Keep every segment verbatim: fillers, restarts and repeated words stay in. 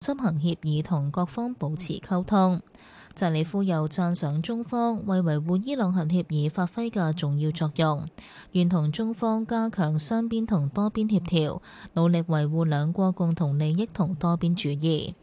執行協議同各方保持溝通。扎里夫又讚賞中方為維護伊朗核協議發揮嘅重要作用，願同中方加強雙邊同多邊協調，努力維護兩國共同利益同多邊主義。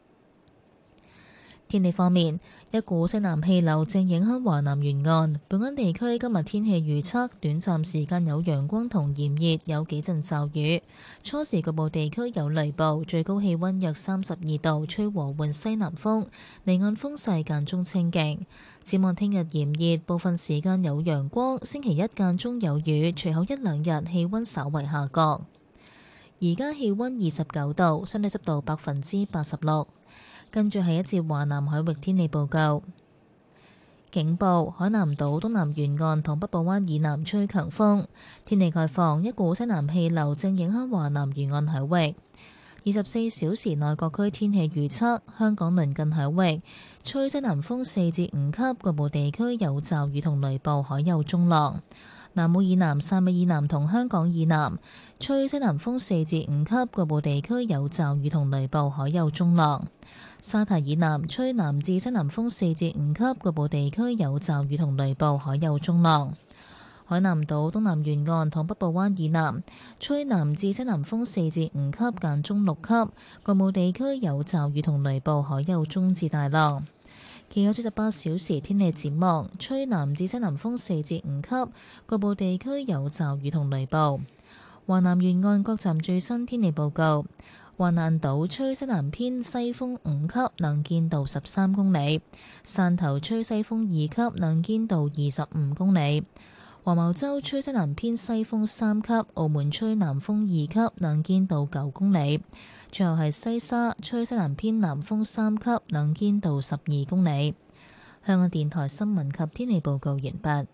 天氣方面，一股西南氣流正影響華南沿岸，本港地區今日天氣預測短暫時間有陽光同炎熱，有幾陣驟雨，初時局部地區有雷暴，最高氣溫約三十二度，吹和緩西南風，離岸風勢間中清勁。展望聽日炎熱，部分時間有陽光，星期一間中有雨，隨後一兩日氣溫稍為下降。而家氣溫二十九度，相對濕度百分之八十六。跟住係一節華南海域天氣報告。警報：海南島東南沿岸同北部灣以南吹強風。天氣概況：一股西南氣流正影響華南沿岸海域。二十四小時內各區天氣預測：香港鄰近海域吹西南風四至五級，局部地區有驟雨同雷暴，海有中浪。南澳以南、汕尾以南同香港以南吹西南風四至五級，局部地區有驟雨同雷暴，海有中浪。沙堤以南吹南至西南風四至五級，局部地區有驟雨同雷暴，海有中浪。海南島東南沿岸同北部灣以南吹南至西南風四至五級，間中六級，局部地區有驟雨同雷暴，海有中至大浪。其後七十八小時天氣展望，吹南至西南風四至五級，局部地區有驟雨同雷暴。華南沿岸各站最新天氣報告：華南島吹西南偏西風五級，能見度十三公里；汕頭吹西風二級，能見度二十五公里；黃茅洲吹西南偏西風三級，澳門吹南風二級，能見度九公里。最後係西沙吹西南偏南風三級，能見度十二公里。香港電台新聞及天氣報告完畢。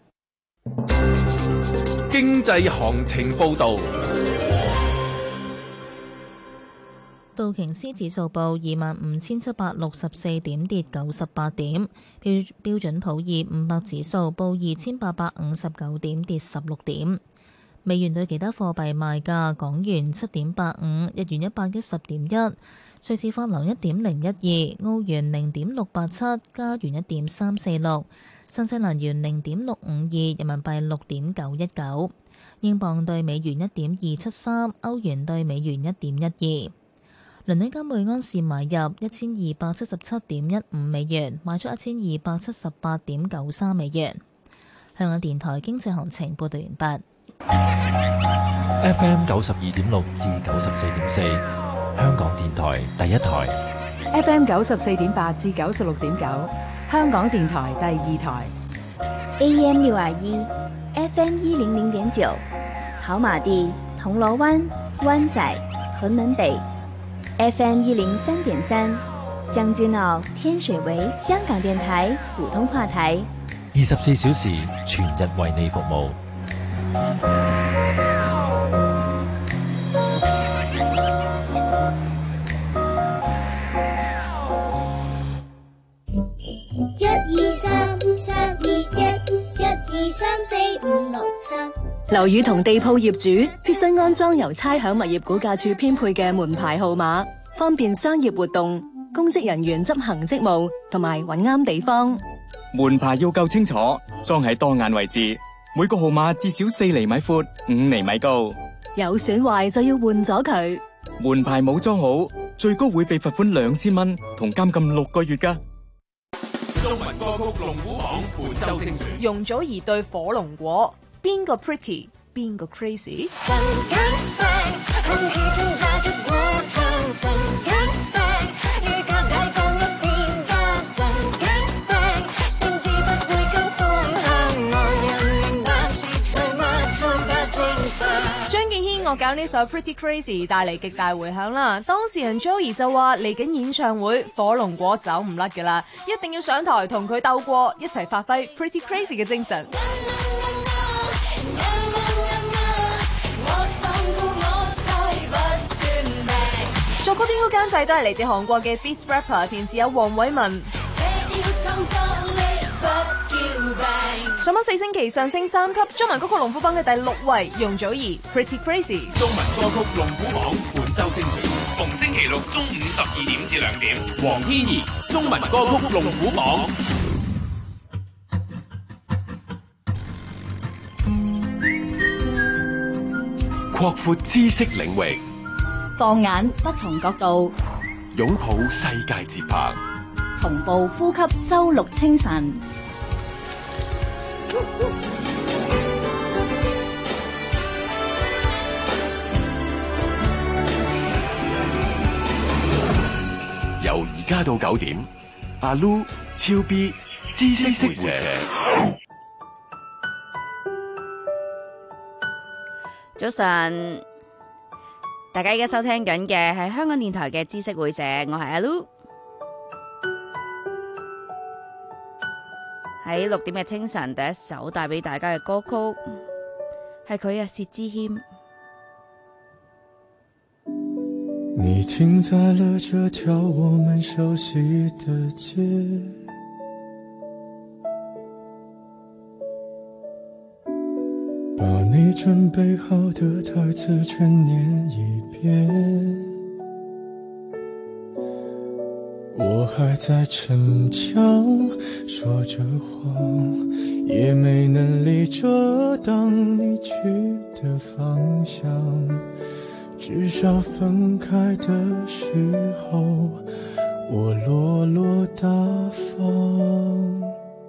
經濟行情報導。 道瓊斯指數報二萬五千七百六十四點，跌九十八點。標標準普爾五百指數報二千八百五十九點，跌十六點。美元對其他貨幣賣價：港元七點八五，日元一百一十點一，瑞士法郎一點零一二，澳元零點六八七，加元一點三四六，新西蘭元零點六五二，人民幣六點九一九，英鎊對美元一點二七三，歐元對美元一點一二。倫敦金每安士買入一千二百七十七點一五美元，賣出一千二百七十八點九三美元。香港電台經濟行情報道完畢。 F M 九十二點六至九十四點四，香港電台第一台。 F M 九十四點八至九十六點九，香港電台第二台。 A M 六二一 ，F M 一零零點九，跑馬地、銅鑼灣、灣仔、屯門北。F M 一零三點三，將軍澳、天水圍，香港電台普通話台。 二十四小時全日為你服務。 一二三三二一，一二三四五六七。 樓宇同地鋪業主必須安裝由差餉物業估價署編配嘅門牌號碼，方便商業活動、公職人員執行職務同埋揾啱地方。 門牌要夠清楚，裝喺當眼位置，每個號碼至少四厘米闊、五厘米高。 有損壞就要換咗佢。 門牌冇裝好，最高會被罰款兩千蚊同監禁六個月㗎。 中文歌曲龍虎榜本周精選。 容祖兒對火龍果，邊個 pretty 邊個 crazy？ 張敬軒惡搞呢首 Pretty Crazy 帶嚟極大回響啦，當事人 Joey 就話嚟緊演唱會火龍果走唔甩噶啦，一定要上台同佢鬥過，一齊發揮 Pretty Crazy 嘅精神。作曲編曲監製都係嚟自韓國嘅 Beat Rapper， 填詞有黃偉文。上榜四星期上升三級，中文歌曲龍虎榜嘅第六位，容祖兒 Pretty Crazy。 中文歌曲龍虎榜本周精選。 逢星期六中午十二點至兩點。黃天怡中文歌曲龍虎榜。 擴闊知識領域， 放眼不同角度， 擁抱世界節拍， 同步呼吸周六清晨。 由而家到九點，阿 Lu、超 B、知識會社。 早晨，大家而家收聽緊嘅係香港電台嘅知識會社，我係阿 Lu。喺六點嘅清晨，第一首帶俾大家嘅歌曲係佢嘅薛之謙。 你停在了這條我們熟悉的街，把你準備好的台詞全念一遍，我還在逞強說着謊，也沒能力遮擋你去的方向，至少分開的時候我落落大方，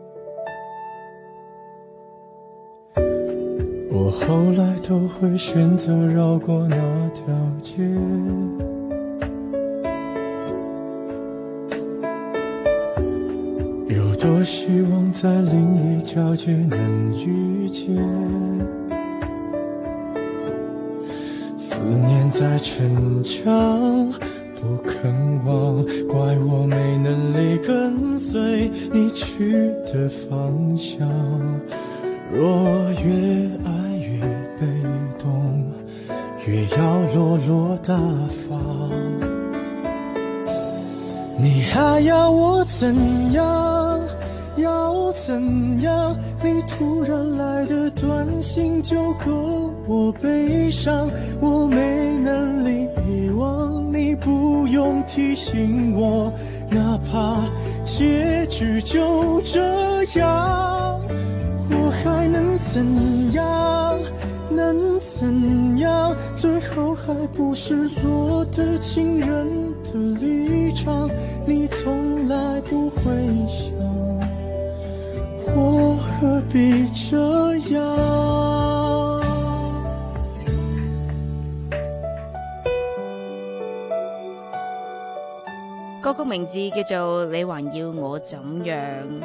我後來都會選擇繞過那條街，有多希望在另一條街能遇見，思念在逞強不肯忘，怪我沒能力跟隨你去的方向，若越愛越被動，越要落落大方，你還要我怎樣要怎樣，你突然來的短信就夠我悲傷，我沒能力遺忘，你不用提醒我，哪怕結局就這樣，我還能怎樣能怎樣，最後還不是落得情人的立場，你從來不會想，我何必這樣。 歌曲名字叫做你還要我怎樣，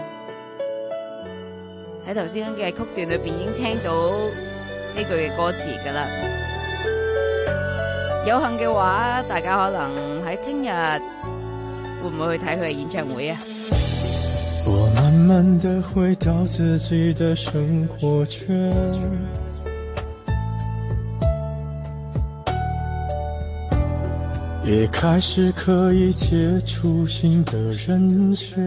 喺頭先嘅曲段裏邊已經聽到呢句嘅歌詞噶啦。有幸嘅話，大家可能喺聽日會唔會去睇佢嘅演唱會啊？ 我慢慢地回到自己的生活圈，也開始可以接觸新的人選，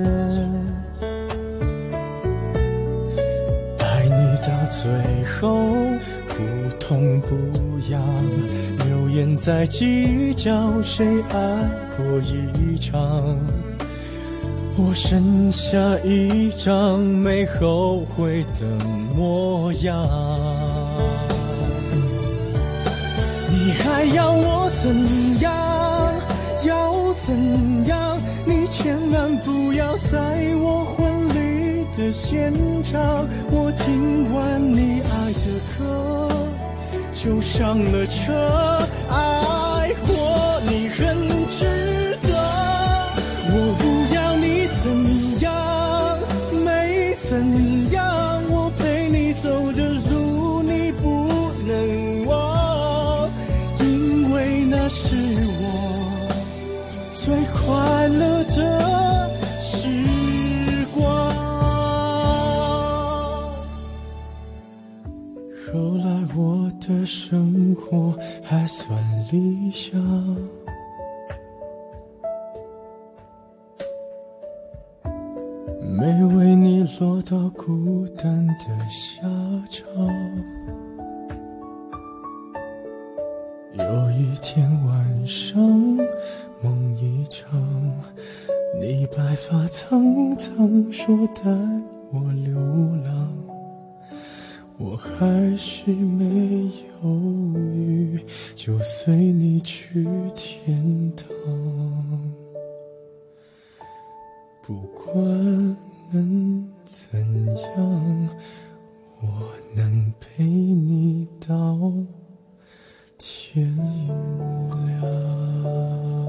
愛你到最後不痛不癢，流言在計較誰愛過一場，我剩下一張沒後悔的模樣，你還要我怎樣要怎樣，你千萬不要在我婚禮的現場，我聽完你愛的歌就上了車，愛過你很值得，我不要你怎樣沒怎樣，我陪你走的路你不能忘，因為那是我最快樂的時光。後來我的生活還算理想，沒為你落到孤單的下場，有一天晚上梦一场，你白发苍苍说带我流浪，我还是没犹豫，就随你去天堂。不管能怎样，我能陪你到天亮。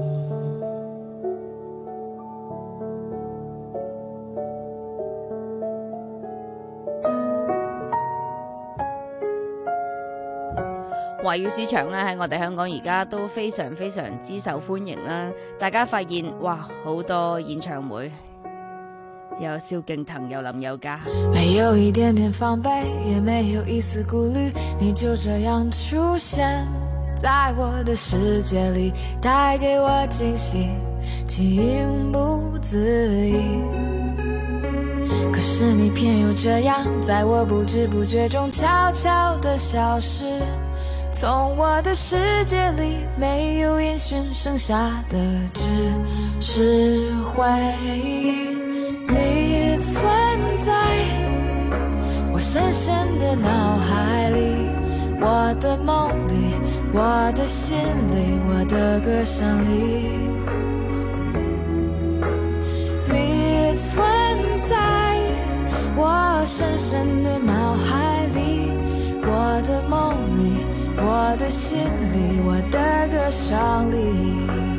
華語市場咧喺我哋香港而家都非常非常之受歡迎啦，大家發現哇好多演唱會，有蕭敬騰有林宥嘉， 沒有一點點防備，也沒有一絲顧慮，你就這樣出現在我的世界裡，帶給我驚喜，情不自已。可是你偏又這樣，在我不知不覺中悄悄地消失，從我的世界裡沒有音訊，剩下的只是回憶。你存在我深深的腦海裡，我的夢裡，我的心裡，我的歌聲裡。你存在我深深的腦海裡，我的夢裡，我的心裡，我的歌聲裡。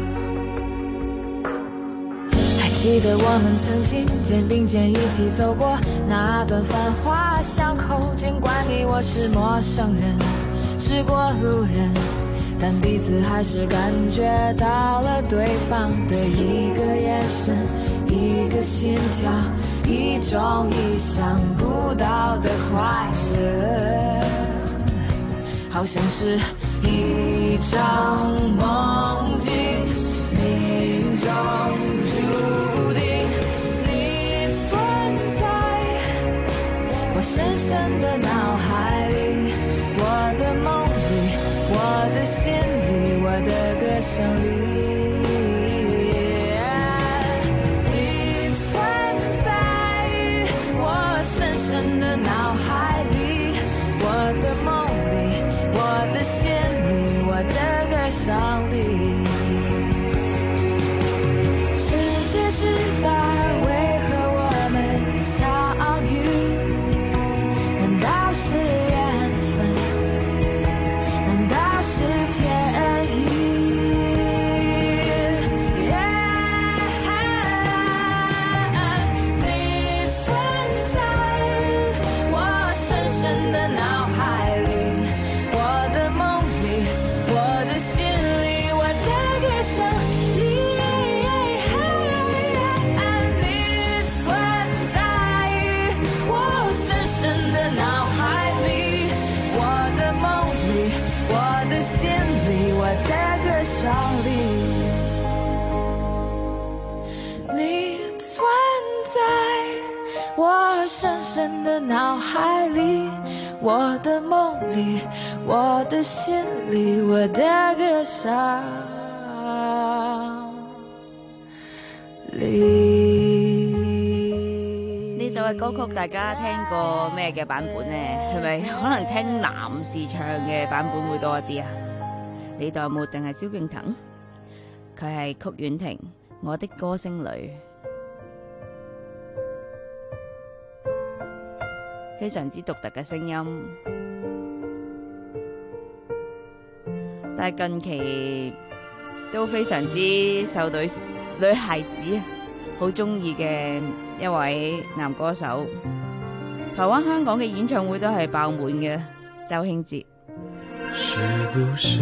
還記得我們曾經肩並肩一起走過那段繁華巷口，儘管你我是陌生人，是過路人，但彼此還是感覺到了對方的一個眼神，一個心跳，一種意想不到的快樂，好像是一場夢境，命中注定。你存在我深深的腦海裡，我的夢裡，我的心裡，我的歌聲裡。深深的腦海裡，我的夢裡，我的心裡，我的歌聲裡。世界之大，為何我們相遇？難道是緣分？難道是天意？你存在我深深的腦海裡，我的夢裡，我的心裡，我的歌聲裡。 呢首嘅歌曲大家聽過咩嘅版本呢？係咪可能聽男士唱嘅版本會多一啲啊？李代沫定係蕭敬騰？佢係曲婉婷，我的歌聲裡，非常之獨特嘅聲音。但係近期都非常之受到女孩子好中意嘅一位男歌手，台灣、香港嘅演唱會都係爆滿嘅。周興哲。 是不是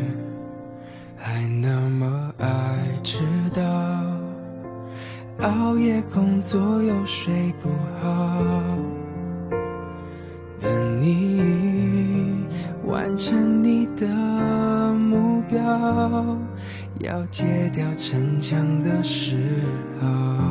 還那麼愛遲到，熬夜工作又睡不好，等你完成你的目標，要戒掉逞強的嗜好，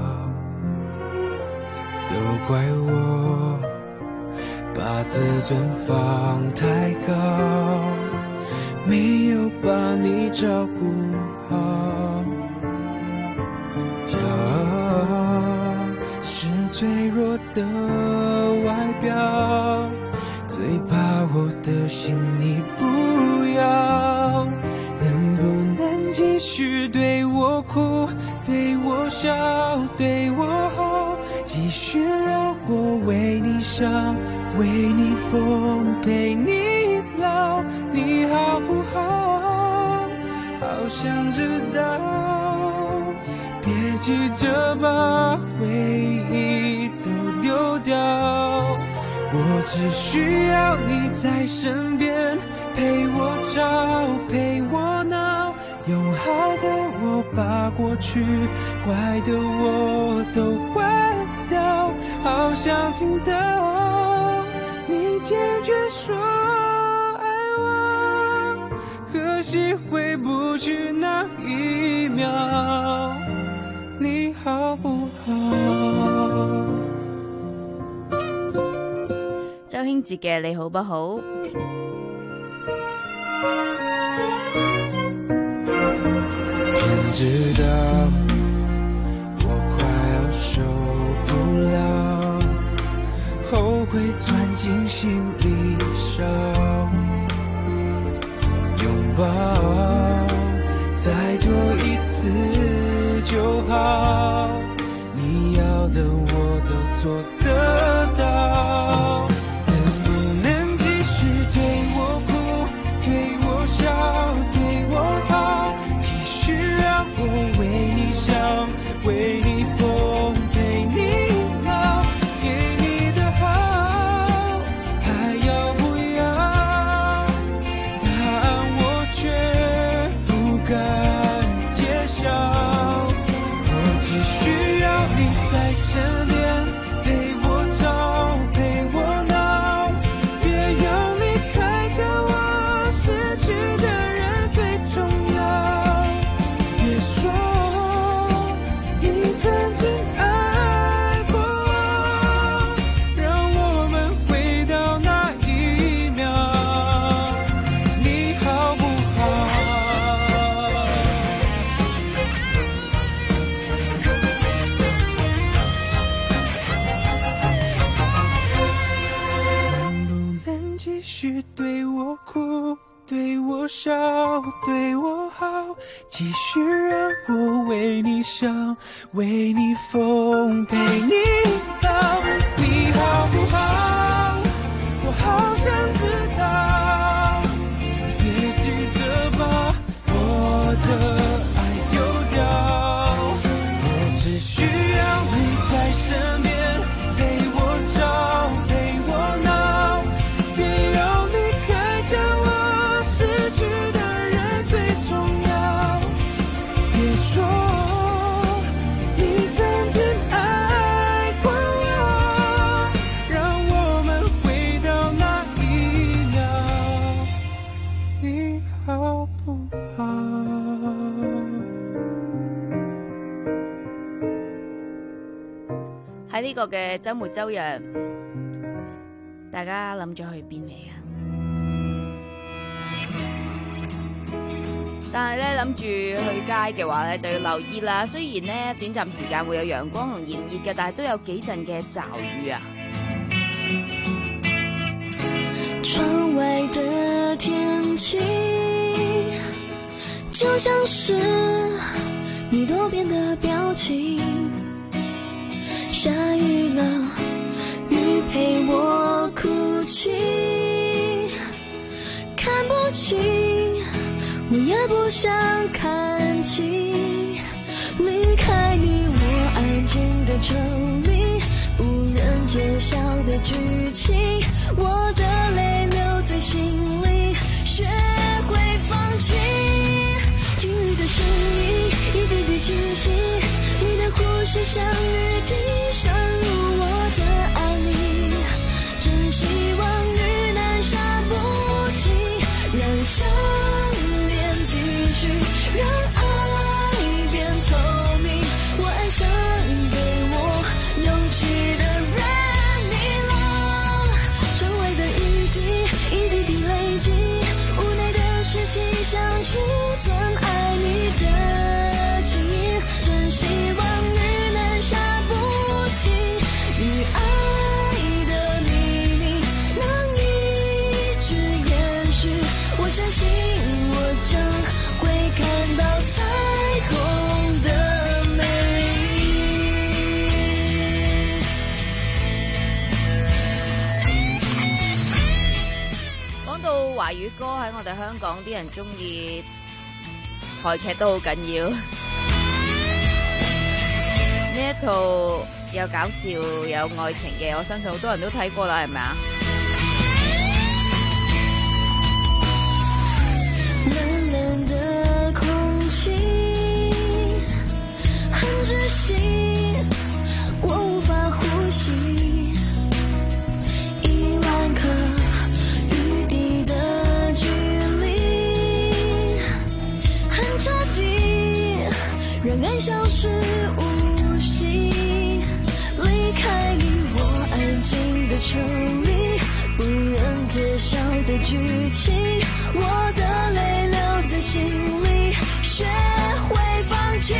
都怪我把自尊放太高， 没有把你照顾好。骄傲是脆弱的外表，最怕我的心你不要。能不能继续对我哭，对我笑，对我好，继续让我为你伤，为你疯，陪你老，你好不好？好想知道，别急着把回忆都丢掉，我只需要你在身边，陪我吵，陪我闹，用好的我把过去，坏的我都换掉，好想听到你坚决说爱我，可惜回不去那一秒，你好不好？ 周興哲嘅你好不好？ 天知道我快要受不了，后悔钻进心里烧，拥抱再多一次就好，你要的我都做得到。能不能继续对我哭，对我笑，对我好，继续让我为你想，为你疯，陪你老，给你的好还要不要？答案我却不敢揭晓，我只需要你在身边，陪我吵，陪我闹，别要离开这我失去的人最重要。别说你曾经爱过我，让我们回到那一秒，你好不好？能不能继续对我哭，对我笑，对我好，继续让我为你伤，为你疯，陪你老，你好不好？我好想知道，别急着把我的爱丢掉，我只需要你在身边，陪我吵，陪我闹，别要离开这我失去的人最重要。别说你曾经爱过我，让我们回到那一秒，你好不好？ 喺呢個嘅週末週日，大家諗咗去邊未啊？但係咧諗住去街嘅話咧，就要留意啦。雖然咧短暫時間會有陽光同炎熱嘅，但係都有幾陣嘅驟雨啊。 窗外的天氣就像是你多變的表情，下雨了，雨陪我哭泣，看不清，我也不想看清，離開你我安靜的城裡，不能揭曉的劇情，我的淚留在心裡，學會放棄，聽雨的聲音一滴滴清晰，你的呼吸像雨滴滲入我的愛裡，真希望雨能下不停，讓想念繼續，讓愛變透明，我愛上給我勇氣的人，你老，窗外的雨滴一滴滴累積，無奈的世界語歌喺我哋香港啲人中意台劇都好緊要。呢一套有搞笑有愛情嘅，我相信好多人都睇過啦，係咪啊？ 冷冷的空氣很窒息，我無法呼吸，一萬顆雨滴的距離很徹底，讓愛消失無息，離開你我安靜的抽離，不忍揭曉的劇情，我的淚留在心裡，學會放棄。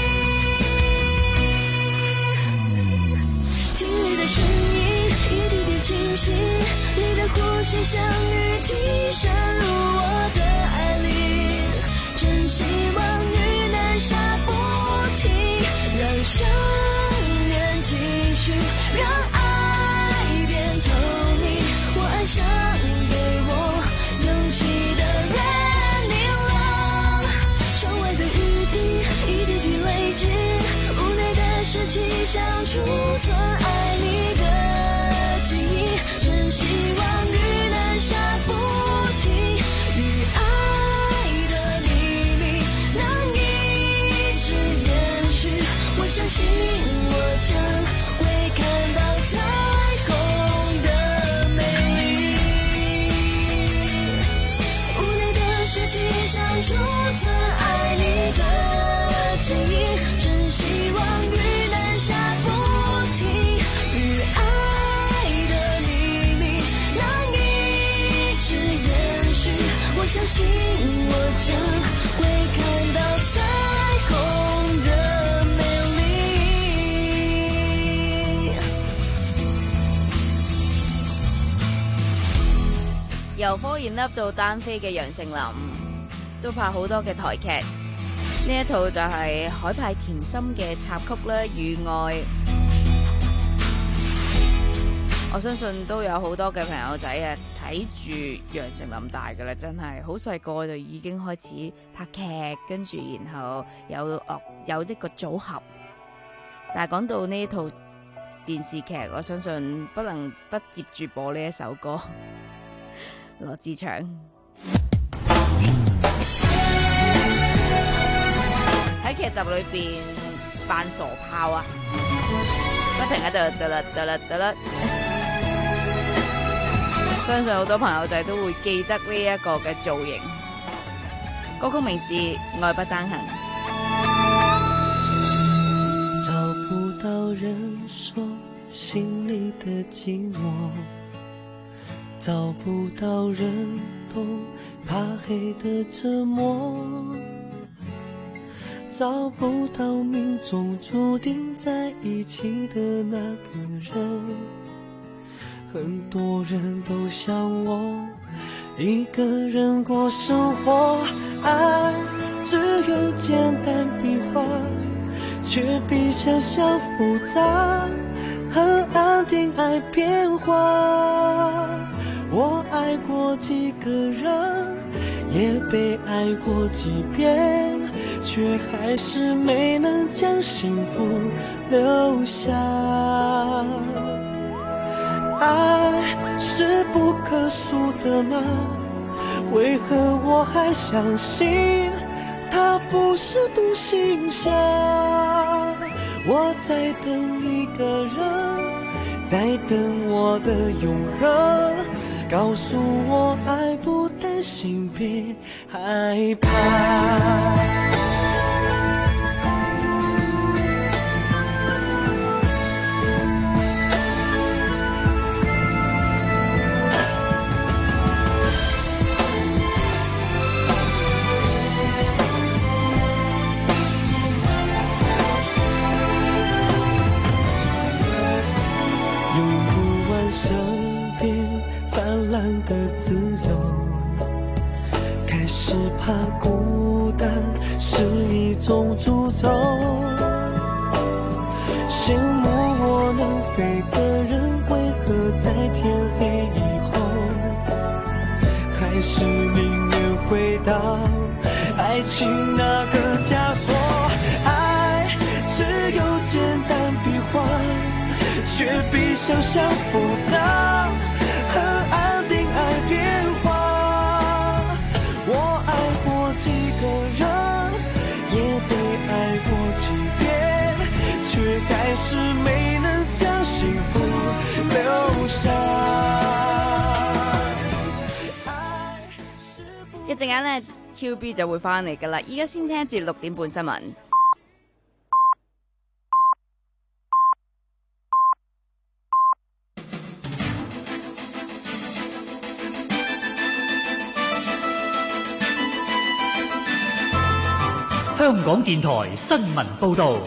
聽你的聲音一滴滴清晰，你的呼吸像雨滴滲入我的愛裡，真希望雨能下不停，讓想念繼續，讓愛變透明，我愛上給我勇氣的人，凝望窗外的雨滴一滴滴累積，屋內的濕氣像儲存愛你的記憶，真希望雨能下不停，與愛的秘密能一直延續，我相信我將會看到彩虹的美麗，屋內的濕氣像儲存愛你的記憶，真希望雨能下不停，與愛的秘密能一直延續，我相信我將會看到彩虹的美麗。 由科研粒到單飛嘅楊丞琳都拍好多嘅台劇，呢一套就係海派甜心嘅插曲啦，《與愛》。我相信都有好多嘅朋友仔啊睇住楊丞琳大噶啦，真係好細個就已經開始拍劇，跟住然後有樂有呢個組合。但係講到呢套電視劇，我相信不能不接住播呢一首歌，羅志祥。喺劇集裏邊扮傻炮啊，不停喺度得啦得啦得啦，相信好多朋友仔都會記得呢一個嘅造型。歌曲名字《愛不單行》。 找不到人說心裏的寂寞，找不到人懂怕黑的折磨，找不到命中注定在一起的那個人，很多人都像我一個人過生活，愛只有簡單筆畫，卻比想象複雜，很安定愛變化。我愛過幾個人，也被愛過幾遍，卻還是沒能將幸福留下。愛是不可數的嗎？為何我還相信它不是獨行俠？我在等一個人，在等我的永恆，告訴我愛不擔心，別害怕。的自由，開始怕孤單是一種詛咒，羨慕我能飛的人，為何在天黑以後還是宁愿回到爱情那个枷锁。爱只有简单笔画，却比想象复杂，和安定爱变化。我爱过几个人，也被爱过几遍，却还是没能将幸福留下。 一陣間呢，超 B 就會翻嚟噶啦。依家先聽一節六點半新聞。 香港電台新聞報導。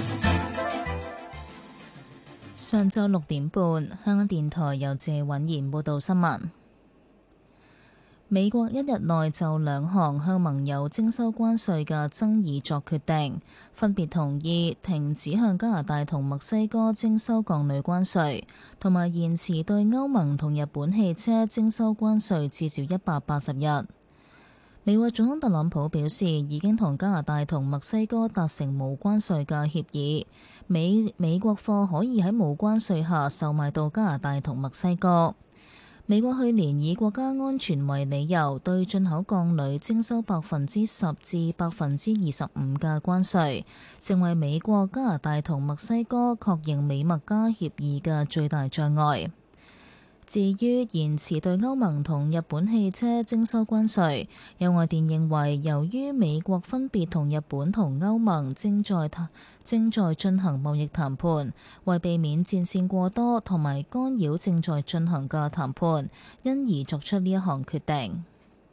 上晝六點半，香港電台由謝允賢報道新聞。美國一日內就兩項向盟友徵收關稅嘅爭議作決定，分別同意停止向加拿大同墨西哥徵收鋼鋁關稅，同埋延遲對歐盟同日本汽車徵收關稅至少一百八十日。美國總統特朗普表示，已經同加拿大同墨西哥達成無關稅嘅協議，美美國貨可以喺無關稅下售賣到加拿大同墨西哥。美國去年以國家安全為理由，對進口鋼鋁徵收百分之十至百分之二十五嘅關稅，成為美國、加拿大同墨西哥確認美墨加協議嘅最大障礙。至於延遲對歐盟同日本汽車徵收關稅，有外電認為，由於美國分別同日本同歐盟正在正在進行貿易談判，為避免戰線過多同埋干擾正在進行嘅談判，因而作出呢一項決定。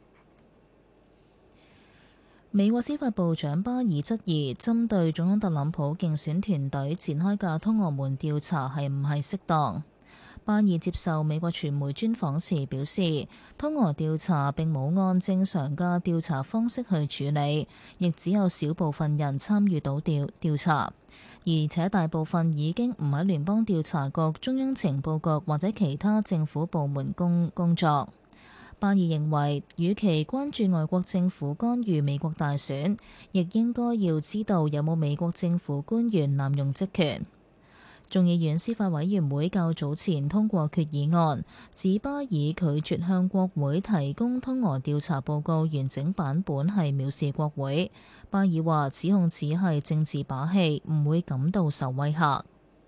美國司法部長巴爾質疑，針對總統特朗普競選團隊展開嘅通俄門調查係唔係適當。巴爾接受美國傳媒專訪時表示，通俄調查並冇按正常嘅調查方式去處理，亦只有少部分人參與到調調查，而且大部分已經唔喺聯邦調查局、中央情報局或者其他政府部門工工作。巴爾認為，與其關注外國政府干預美國大選，亦應該要知道有冇美國政府官員濫用職權。眾議院司法委員會較早前通過決議案，指巴爾拒絕向國會提供通俄調查報告完整版本係藐視國會。巴爾話指控只係政治把戲，唔會感到受威嚇。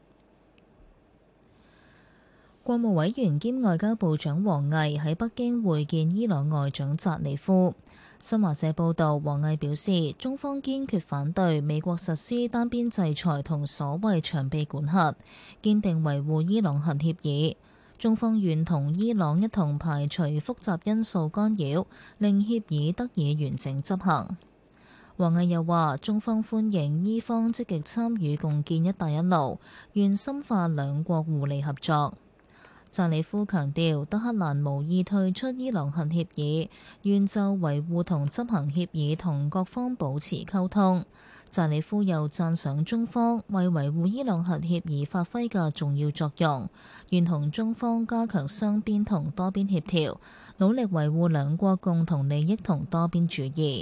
國務委員兼外交部長王毅喺北京會見伊朗外長扎里夫。新華社報導，王毅表示，中方堅決反對美國實施單邊制裁同所謂長臂管轄，堅定維護伊朗核協議。中方願同伊朗一同排除複雜因素干擾，令協議得以完整執行。王毅又話，中方歡迎伊方積極參與共建一帶一路，願深化兩國互利合作。扎里夫強調，德黑蘭無意退出伊朗核協議，願就維護同執行協議同各方保持溝通。扎里夫又讚賞中方為維護伊朗核協議發揮嘅重要作用，願同中方加強雙邊同多邊協調，努力維護兩國共同利益同多邊主義。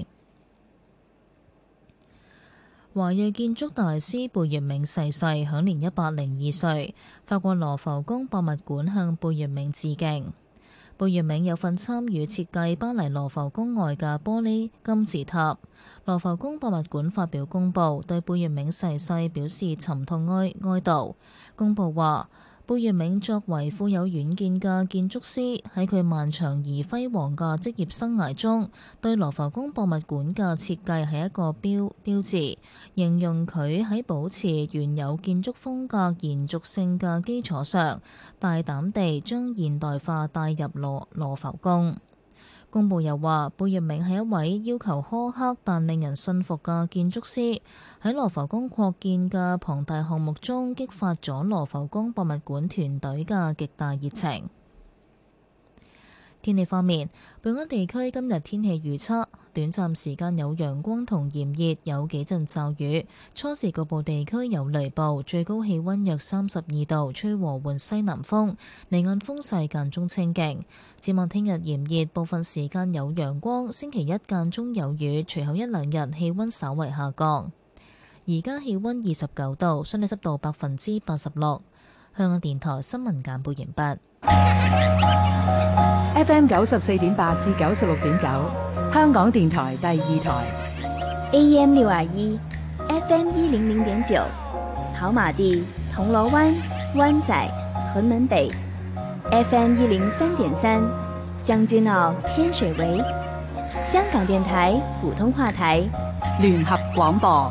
華裔建築大師貝聿銘逝世，享年一百零二歲。法國羅浮宮博物館向貝聿銘致敬。貝聿銘有份參與設計巴黎羅浮宮外嘅玻璃金字塔。羅浮宮博物館發表公報，對貝聿銘逝世表示沉痛哀哀悼。公報話，貝聿銘作為富有遠見嘅建築師，喺佢漫長而輝煌嘅職業生涯中，對羅浮宮博物館嘅設計係一個標標誌，形容佢喺保持原有建築風格延續性嘅基礎上，大膽地將現代化帶入羅羅浮宮。公佈又話，貝聿銘係一位要求苛刻但令人信服嘅建築師，喺羅浮宮擴建嘅龐大項目中，激發咗羅浮宮博物館團隊嘅極大熱情。 天氣方面，本港地區今日天氣預測，短暫時間有陽光同炎熱，有幾陣驟雨，初時局部地區有雷暴，最高氣溫約三十二度，吹和緩西南風，離岸風勢間中清勁。展望聽日炎熱，部分時間有陽光，星期一間中有雨，隨後一兩日氣溫稍為下降。而家氣溫二十九度，相對濕度百分之八十六。香港電台新聞簡報完畢。 F M 九十四點八至九十六點九，香港電台第二台。 A M 六二一，F M 一零零點九，跑馬地、銅鑼灣、灣仔、屯門北。F M 一零三點三，將軍澳、天水圍。香港電台普通話台， 聯合廣播。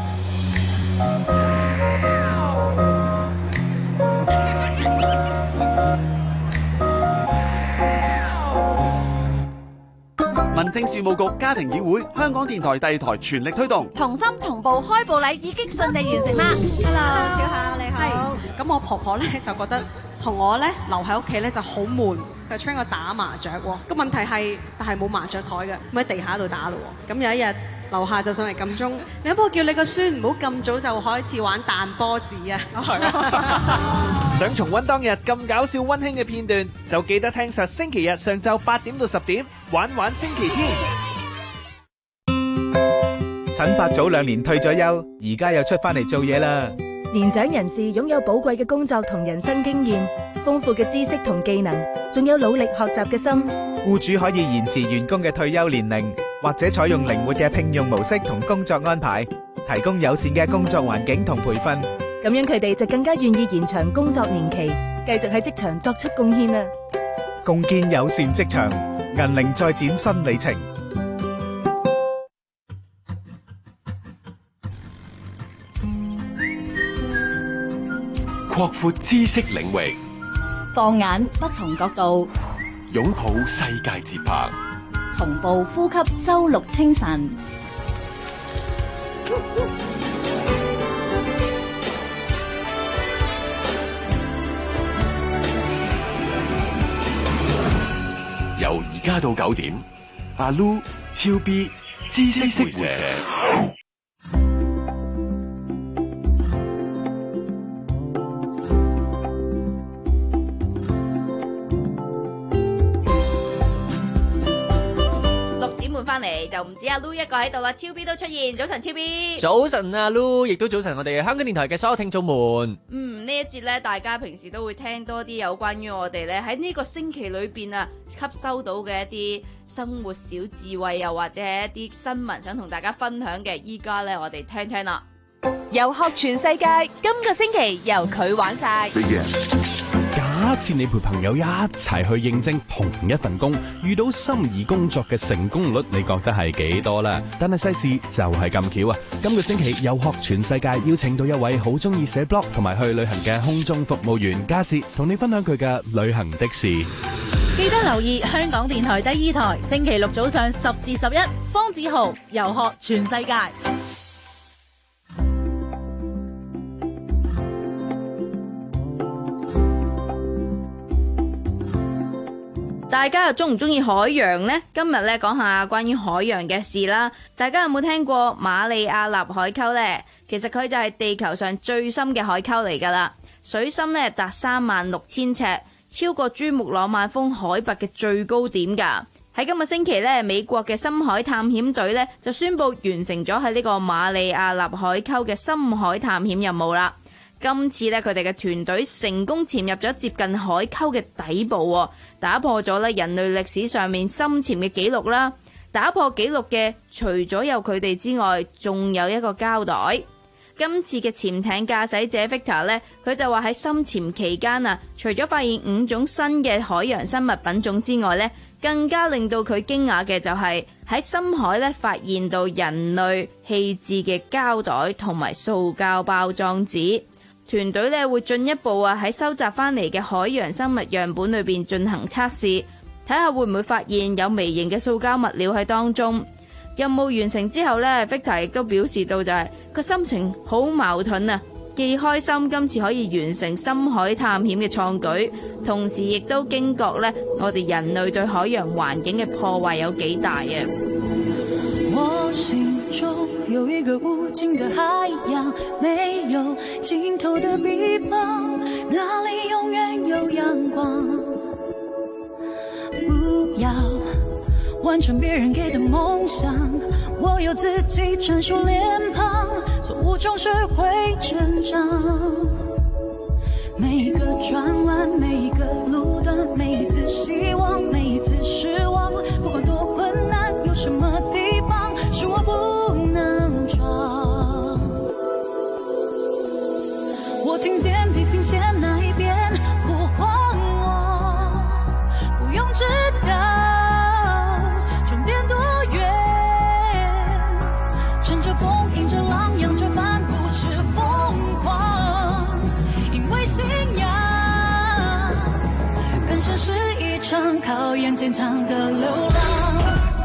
民政事務局家庭議會，香港電台第二台全力推動同心同步開步禮已經順利完成啦。Hello， 小夏你好。 咁我婆婆咧就覺得同我咧留喺屋企咧就好悶，就 train 我打麻雀喎。個問題係，但係冇麻雀台嘅，咁喺地下度打咯。咁有一日樓下就上嚟撳鐘，你有冇叫你個孫唔好咁早就開始玩彈波子啊？ 想重溫當日咁搞笑溫馨嘅片段，就記得聽實星期日上晝八點到十點，玩玩星期天。 陳伯早兩年退咗休，而家又出翻嚟做嘢啦。 年長人士擁有寶貴嘅工作同人生經驗，豐富嘅知識同技能，仲有努力學習嘅心。 僱主可以延遲員工嘅退休年齡，或者採用靈活嘅聘用模式同工作安排，提供友善嘅工作環境同培訓。 咁樣佢哋就更加願意延長工作年期，繼續喺職場作出貢獻啦。 共建友善職場，銀齡再展新里程。 擴闊知識領域， 放眼不同角度， 擁抱世界節拍， 同步呼吸周六清晨。 由而家到九點，阿 Lu、超 B、知識會社。 翻嚟就唔止阿 Lu 一個喺度啦，超 B 都出現。早晨，超 B。 早晨啊 Lu， 亦都早晨我哋香港電台嘅所有聽眾們。 嗯，呢一節咧，大家平時都會聽多啲有關於我哋咧喺呢個星期裏邊啊，吸收到嘅一啲生活小智慧，又或者一啲新聞想同大家分享嘅。依家咧，我哋聽聽啦。 遊學全世界，今個星期由佢玩晒。 假設你陪朋友一齊去應徵同一份工，遇到心儀工作嘅成功率，你覺得係幾多啦？但係世事就係咁巧啊！今個星期遊學全世界邀請到一位好中意寫 blog 同埋去旅行嘅空中服務員嘉捷，同你分享佢嘅旅行的事。 記得留意香港電台第二台，星期六早上十至十一，方子豪遊學全世界。 大家又中唔中意海洋呢？今日咧講下關於海洋嘅事啦。大家有冇聽過馬里亞納海溝呢？其實佢就係地球上最深嘅海溝嚟噶啦，水深咧達三萬六千尺，超過珠穆朗瑪峰海拔嘅最高點噶。喺今個星期咧，美國嘅深海探險隊咧就宣布完成咗喺呢個馬里亞納海溝嘅深海探險任務啦。今次咧，佢哋嘅團隊成功潛入咗接近海溝嘅底部，打破咗咧人類歷史上面深潛嘅紀錄啦。打破紀錄嘅除咗有佢哋之外，仲有一個膠袋。今次嘅潛艇駕駛者 Victor 咧，佢就話喺深潛期間啊，除咗發現五種新嘅海洋生物品種之外咧，更加令到佢驚訝嘅就係喺深海咧發現到人類棄置嘅膠袋同埋塑膠包裝紙。團隊咧會進一步啊喺收集翻嚟嘅海洋生物樣本裏邊進行測試，睇下會唔會發現有微型嘅塑膠物料喺當中。任務完成之後咧 Victor 亦都表示到就係個心情好矛盾啊， 既開心今次可以完成深海探險嘅創舉，同時亦都驚覺咧我哋人類對海洋環境嘅破壞有幾大啊！ 我心中有一個無盡的海洋，沒有盡頭的臂膀，那裡永遠有陽光。不要完成別人給的夢想，我有自己專屬臉龐，錯誤中學會成長。每一個轉彎，每一個路段，每一次希望，每一次失望，不管多困難，有什麼地方是我不能闖。我聽見你聽見那一邊呼喚我，不用知道終點多遠，乘着風迎着浪，揚着帆，不是瘋狂，因為信仰，人生是一場考驗堅強的流浪。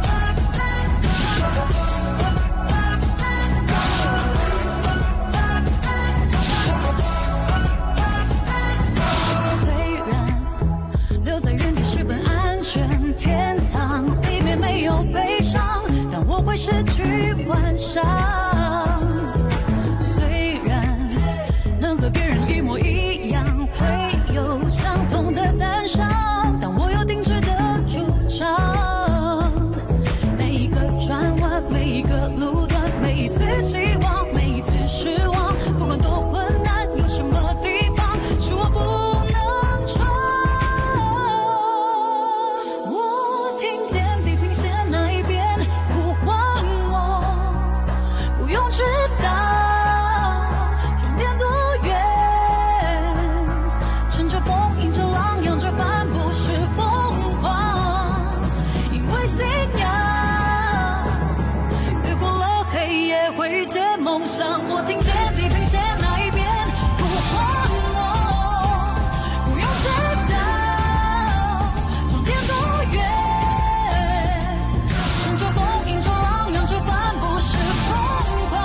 天堂裡面沒有悲傷，但我會失去幻想。雖然能和別人一模一樣，會有相同的讚賞，但我有定制的主張。每一個轉彎，每一個路段，每一次希望，每一次失望，不管多困難，有什麼地方是我不知道終點多遠，乘着風迎着浪，揚着帆，不是瘋狂，因為信仰，越過了黑夜會見夢想。我聽見地平線那一邊呼喚我，不用知道終點多遠，乘着風迎着浪，揚着帆，不是瘋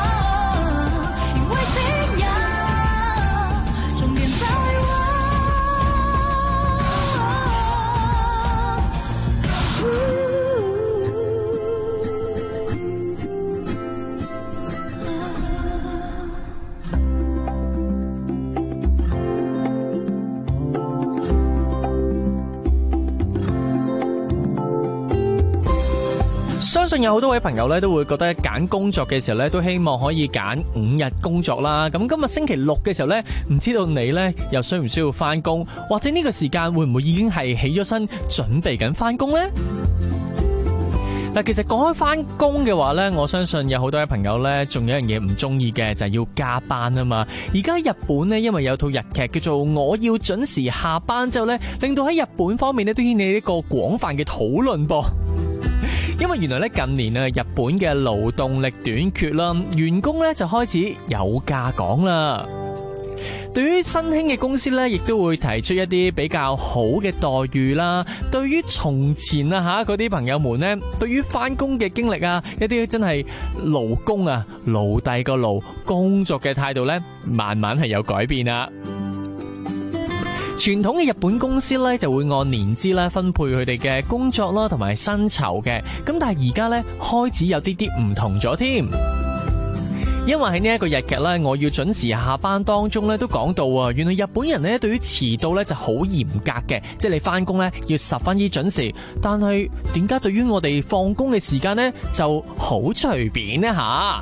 信仰，終點在我。 相信有好多位朋友咧都會覺得揀工作嘅時候咧都希望可以揀五日工作啦。咁今日星期六嘅時候咧，唔知道你咧又需唔需要翻工，或者呢個時間會唔會已經係起咗身準備緊翻工呢？嗱，其實講開翻工嘅話咧，我相信有好多位朋友咧，仲有一樣嘢唔中意嘅就係要加班啊嘛。而家日本呢，因為有套日劇叫做《我要準時下班》之後咧，令到喺日本方面咧都掀起呢個廣泛嘅討論噃。因為原來咧近年啊，日本嘅勞動力短缺啦，員工咧就開始有價講啦。對於新興嘅公司咧，亦都會提出一啲比較好嘅待遇啦。對於從前啊吓嗰啲朋友們咧，對於翻工嘅經歷啊，一啲真係勞工啊奴隸個勞工作嘅態度咧，慢慢係有改變啦。傳統嘅日本公司咧就會按年資咧分配佢哋嘅工作啦同埋薪酬嘅，咁但係而家咧開始有啲啲唔同咗添。因為喺呢一個日劇咧，我要準時下班當中咧都講到啊，原來日本人咧對於遲到咧就好嚴格嘅，即係你翻工咧要十分之準時。但係點解對於我哋放工嘅時間咧就好隨便呢吓？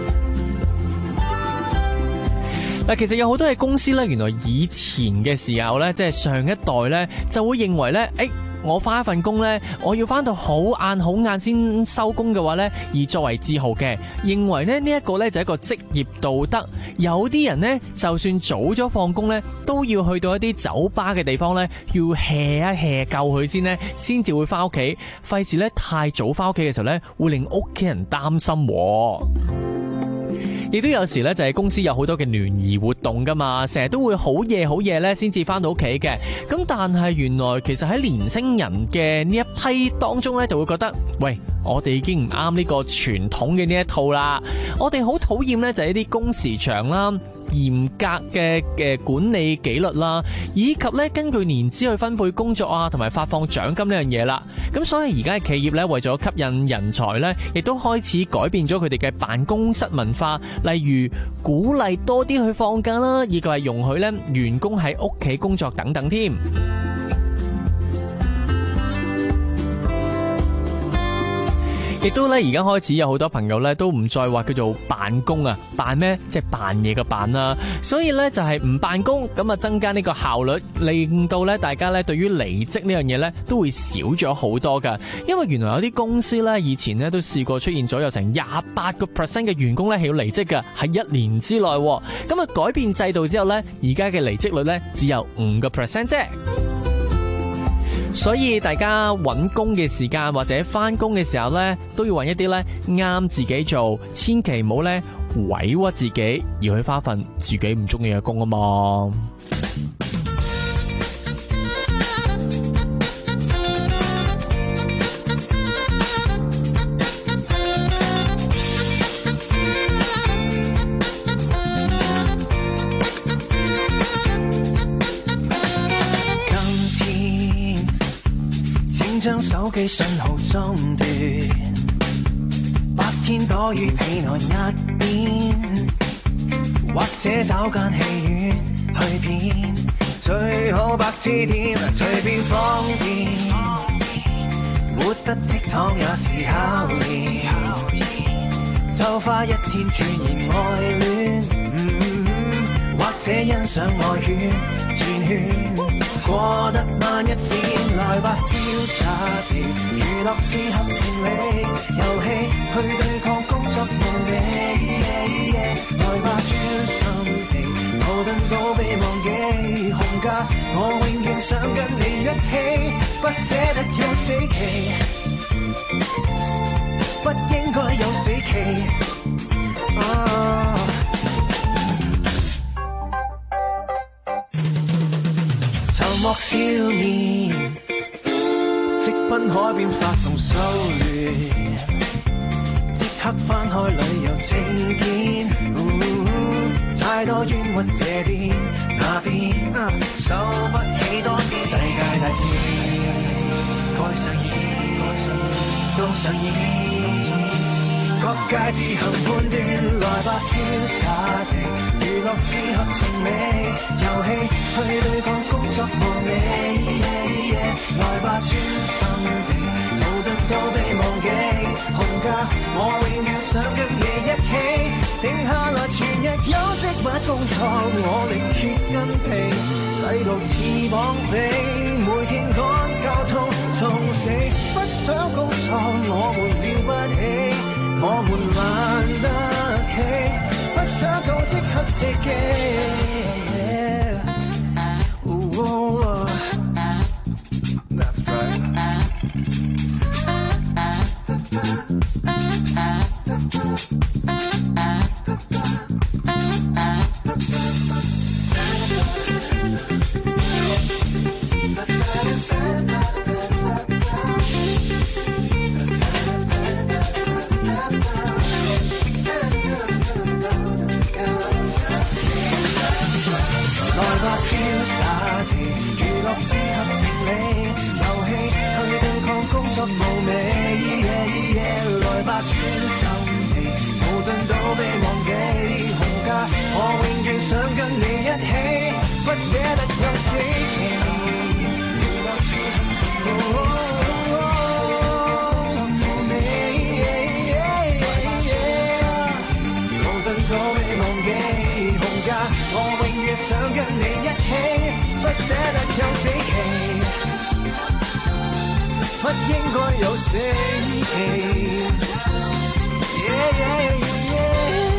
嗱，其實有好多嘅公司咧，原來以前嘅時候咧，即係上一代咧，就會認為咧，誒，我翻一份工咧，我要翻到好晏好晏先收工嘅話咧，而作為自豪嘅，認為咧呢一個咧就係一個職業道德。有啲人咧，就算早咗放工咧，都要去到一啲酒吧嘅地方咧，要 hea 一 hea 夠佢先咧，先至會翻屋企。費事咧太早翻屋企嘅時候咧，會令屋企人擔心。亦都有時咧，就係公司有好多嘅聯誼活動噶嘛，成日都會好夜好夜咧先至翻到屋企嘅。咁但係原來其實喺年輕人嘅呢一批當中咧，就會覺得，喂，我哋已經唔啱呢個傳統嘅呢一套啦。我哋好討厭咧，就係一啲工時長啦， 嚴格嘅嘅管理紀律啦，以及咧根據年資去分配工作啊，同埋發放獎金呢樣嘢啦。咁所以而家嘅企業咧，為咗吸引人才咧，亦都開始改變咗佢哋嘅辦公室文化，例如鼓勵多啲去放假啦，以及係容許咧員工喺屋企工作等等添。亦都咧，而家開始有好多朋友咧，都唔再話叫做辦公啊，辦咩？即係辦嘢嘅辦啦。所以咧就係唔辦公，咁啊增加呢個效率，令到咧大家咧對於離職呢樣嘢咧都會少咗好多噶。因為原來有啲公司咧以前咧都試過出現咗有成廿八個 percent 嘅員工咧係要離職嘅，喺一年之內。咁啊改變制度之後咧，而家嘅離職率咧只有五個 percent 啫。所以大家揾工嘅時間或者翻工嘅時候呢，都要揾一啲呢啱自己做，千祈唔好呢委屈自己，而去花份自己唔中意嘅工啊嘛。 將手機信號中斷，白天躲於被內一邊，或者找間戲院去片，最好白痴點，隨便放電，活得倜儻也是考驗，就花一天鑽研愛戀，嗯，或者欣賞愛圈轉圈，過得慢一點。來吧，瀟灑地娛樂是合情理，遊戲去對抗工作無味。來吧，專心地，矛盾都被忘記。紅假，我永遠想跟你一起，不捨得有死期，不應該有死期。啊沉默笑面，直奔海邊發動騷亂，即刻翻開旅遊證件，哦，太多冤屈這邊那邊，啊，受不起多啲世界大戰，該上演該上演都上演，各界自行判斷，來吧瀟灑地娛樂是合情理，遊戲去對抗工作無味。來吧專心地，無得都被忘記。紅假我永遠想跟你一起，停下來全日休息或工作，我力竭筋疲，世道似綁匪，每天趕交通送死，不想工作我們了不起，我們懶得起，不想做即刻死機。That's right. 來吧瀟灑地，娛樂是合情理，遊戲去對抗工作無味。來吧專心地，無頓都被忘記。紅假我永遠想跟你一起，不捨得有死期。娛樂是合情理，無味。無頓都被忘記。紅假我永遠想跟你一起，不捨得有死期，不應該有死期。Yeah, yeah, yeah.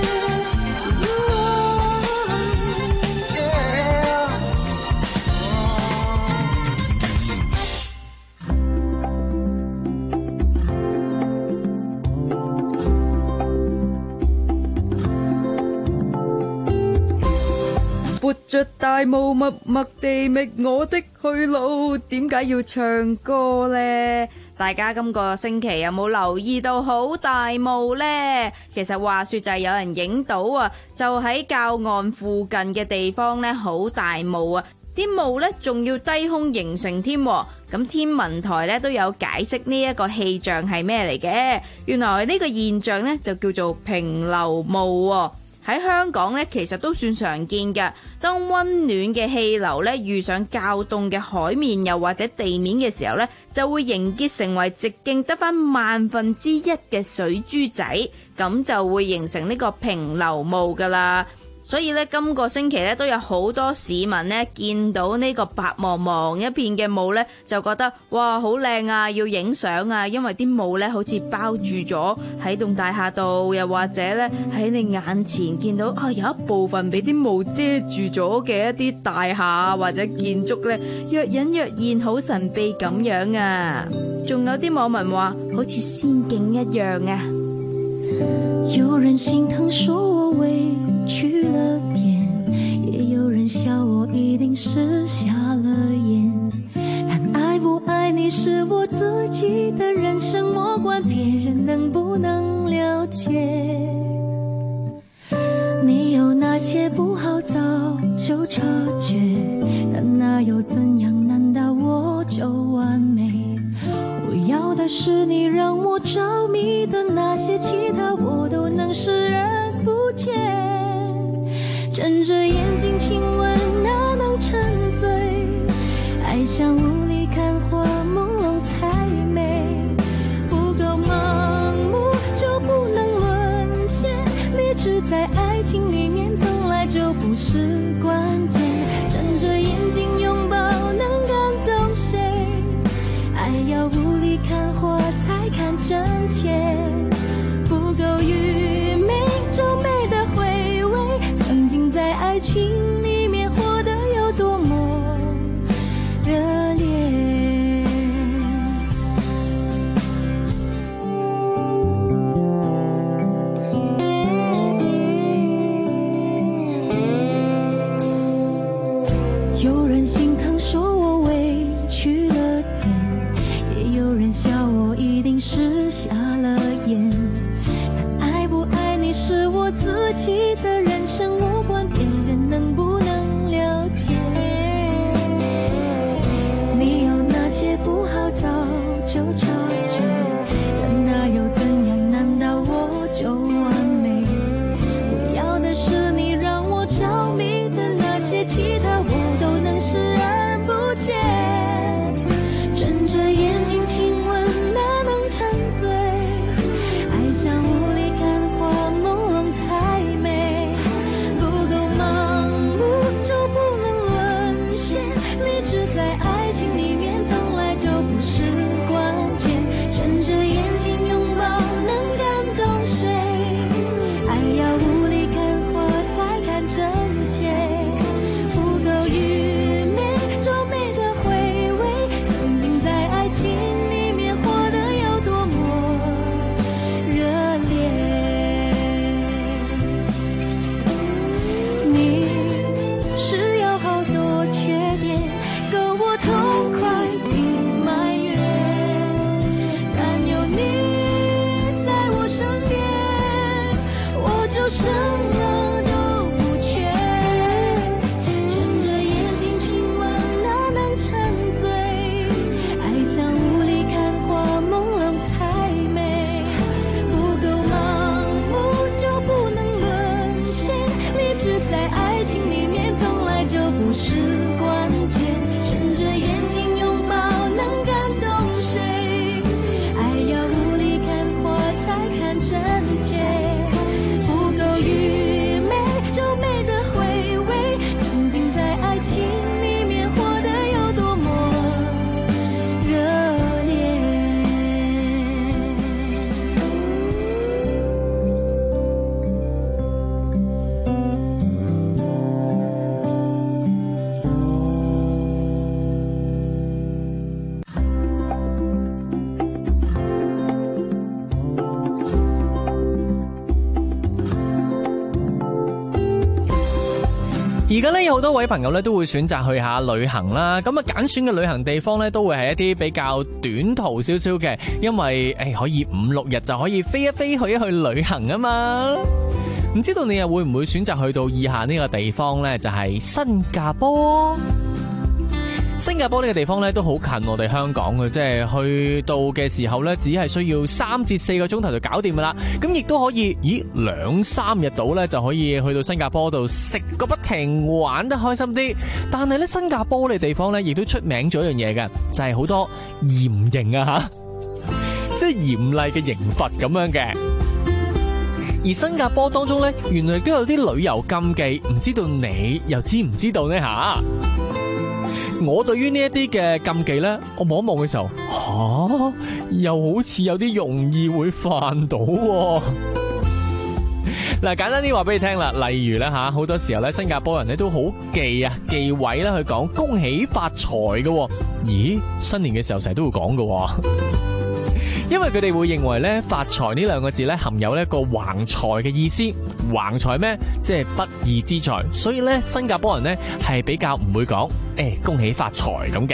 撥着大霧默默地覓我的去路，點解要唱歌呢？ 大家今個星期有冇留意到好大霧呢？其實話說就係有人影到啊，就喺教岸附近嘅地方呢，好大霧啊！啲霧呢仲要低空形成添，咁天文台呢都有解釋呢一個氣象係咩嚟嘅。原來呢個現象呢就叫做平流霧。喺香港咧，其實都算常見嘅。當溫暖嘅氣流咧遇上較凍嘅海面又或者地面嘅時候咧，就會凝結成為直徑得返萬分之一嘅水珠仔，咁就會形成呢個平流霧噶啦。所以咧，今個星期咧都有好多市民咧見到呢個白茫茫一片嘅霧咧，就覺得哇好靚啊，要影相啊，因為啲霧咧好似包住咗喺棟大廈度，又或者咧喺你眼前見到啊有一部分俾啲霧遮住咗嘅一啲大廈或者建築咧，若隱若現，好神秘咁樣啊！仲有啲網民話好似仙境一樣啊！ 有人心疼說我委屈了點，也有人笑我一定是瞎了眼，但愛不愛你是我自己的人生，莫管別人能不能了解。你有那些不好早就察覺，但那又怎樣，難道我就完美？我要的是你讓我着迷的那些，其他我都能視而不見。睜着眼睛親吻，哪能沉醉？愛像霧裡看花，朦朧才美。不夠盲目就不能淪陷，理智在愛情裡面從來就不是關鍵。睜着眼睛擁抱，能感動誰？愛要霧裡看花才看真切，不夠愚昧就沒得回味。曾經在愛情裡面活得有多麼熱烈。有人心疼說我委屈了點，也有人笑我一定是瞎了眼，但愛不愛你是我自己的人生，莫管別人能不能了解。你有那些不好早就察覺，但那又怎樣，難道我就完美？我要的是你讓我着迷的那些，其他我都能視而不見。睜着眼睛親吻，哪能沉醉？愛像霧裡看花，朦朧才美。不夠盲目就不能淪陷，理智在愛情裡面從來就不是關鍵。睜着眼睛擁抱，能感動誰？愛要霧裡看花才看真切，不夠愚昧就沒得回味。曾經在愛情裡面活得有多麼熱烈。你是有好多缺點，夠我痛快地埋怨，但有你在我身邊，我就什麼都不缺。睜着眼睛親吻，哪能沉醉？愛像霧裡看花，朦朧才美。不夠盲目就不能淪陷，理智在愛情裡面從來就不是關鍵。睜着眼睛擁抱，能感動誰？愛要霧裡看花才看真切，不夠愚昧就沒得回味。曾經在愛情裡面活得有多麼熱烈。 而家咧有好多位朋友咧都會選擇去下旅行啦，咁啊揀選嘅旅行地方咧都會係一啲比較短途少少嘅，因為誒可以五六日就可以飛一飛去一去旅行啊嘛。唔知道你又會唔會選擇去到以下呢個地方呢？就係新加坡。新加坡呢個地方咧都好近我哋香港嘅，即係去到嘅時候咧，只係需要三至四個鐘頭就搞掂噶啦。咁亦都可以，咦兩三日到咧就可以去到新加坡度食個不停，玩得開心啲。但係咧新加坡呢個地方咧，亦都出名咗一樣嘢嘅，就係好多嚴刑啊吓，即係嚴厲嘅刑罰咁樣嘅。而新加坡當中咧，原來都有啲旅遊禁忌，唔知道你又知唔知道呢吓？我對於呢一啲嘅禁忌咧，我望一望嘅時候，吓又好似有啲容易會犯到。嗱，簡單啲話俾你聽啦，例如咧吓，好多時候咧，新加坡人咧都好忌啊忌諱咧去講恭喜發財嘅。咦，新年嘅時候成日都會講嘅。因為佢哋會認為咧，發財呢兩個字咧含有一個橫財嘅意思，橫財咩？即係不義之財，所以咧新加坡人咧係比較唔會講誒恭喜發財咁嘅。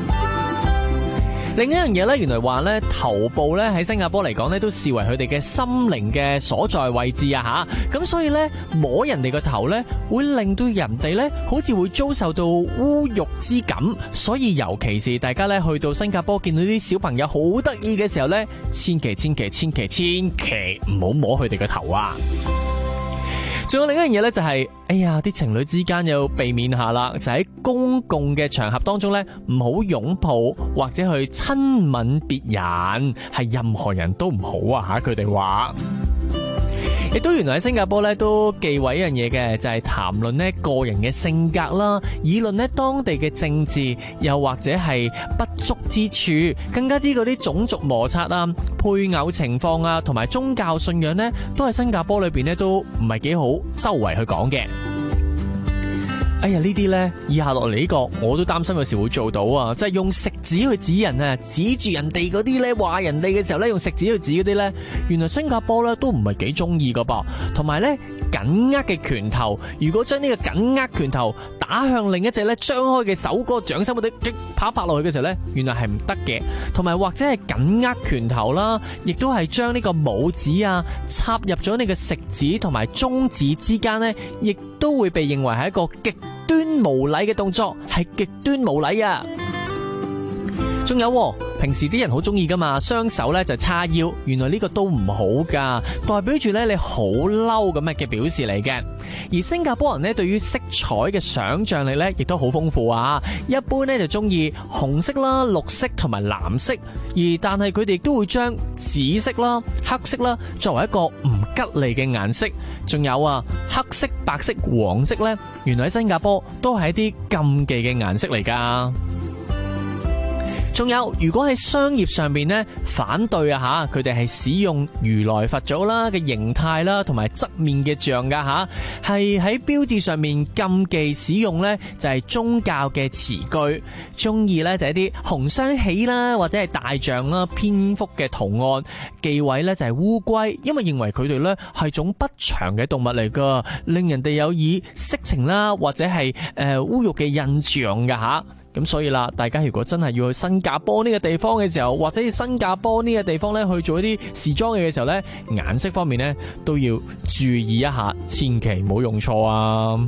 另一樣嘢咧，原來話咧頭部咧喺新加坡嚟講咧都視為佢哋嘅心靈嘅所在位置啊吓，咁所以咧摸人哋個頭咧會令到人哋咧好似會遭受到侮辱之感，所以尤其是大家咧去到新加坡見到啲小朋友好得意嘅時候咧，千祈千祈千祈千祈唔好摸佢哋個頭啊！仲有另一樣嘢咧，就係，哎呀，啲情侶之間要避免下啦，就喺公共嘅場合當中咧，唔好擁抱或者去親吻別人，係任何人都唔好啊吓，佢哋話。亦都原來喺新加坡咧都忌諱一樣嘢嘅，就係談論咧個人嘅性格啦，議論咧當地嘅政治，又或者係不足之處，更加之嗰啲種族摩擦啊、配偶情況啊，同埋宗教信仰咧，都喺新加坡裏邊咧都唔係幾好周圍去講嘅。哎呀，呢啲呢，以下落嚟呢個我都擔心有時會做到啊！即係用食指去指人啊，指住人哋嗰啲呢，話人哋嘅時候呢，用食指去指嗰啲呢，原來新加坡呢都唔係幾中意噶噃。同埋呢，緊握嘅拳頭，如果將呢個緊握拳頭打向另一隻呢張開嘅手，嗰個掌心嗰啲擊拍拍落去嘅時候呢，原來係唔得嘅。同埋或者係緊握拳頭啦，亦都係將呢個拇指啊插入咗你嘅食指同埋中指之間呢，亦都會被認為係一個極端無禮嘅動作，係極端無禮啊！仲有，平時啲人好中意噶嘛，雙手咧就叉腰，原來呢個都唔好噶，代表住咧你好嬲咁嘅表示嚟嘅。而新加坡人咧對於色彩嘅想象力咧亦都好豐富啊，一般咧就中意紅色啦、綠色同埋藍色，而但係佢哋亦都會將紫色啦、黑色啦作為一個唔吉利嘅顏色。仲有啊，黑色、白色、黃色咧，原來喺新加坡都係一啲禁忌嘅顏色嚟噶。仲有，如果喺商業上面咧反對啊吓，佢哋係使用如來佛祖啦嘅形態啦，同埋側面嘅像噶吓，係喺標誌上面禁忌使用咧，就係宗教嘅詞句，中意咧就係一啲紅雙喜啦，或者係大象啦、蝙蝠嘅圖案，忌諱咧就係烏龜，因為認為佢哋咧係種不祥嘅動物嚟噶，令人哋有以色情啦或者係誒侮辱嘅印象噶吓。咁所以啦，大家如果真係要去新加坡呢個地方嘅時候，或者去新加坡呢個地方咧去做一啲時裝嘅嘅時候咧，顏色方面咧都要注意一下，千祈唔好用錯啊！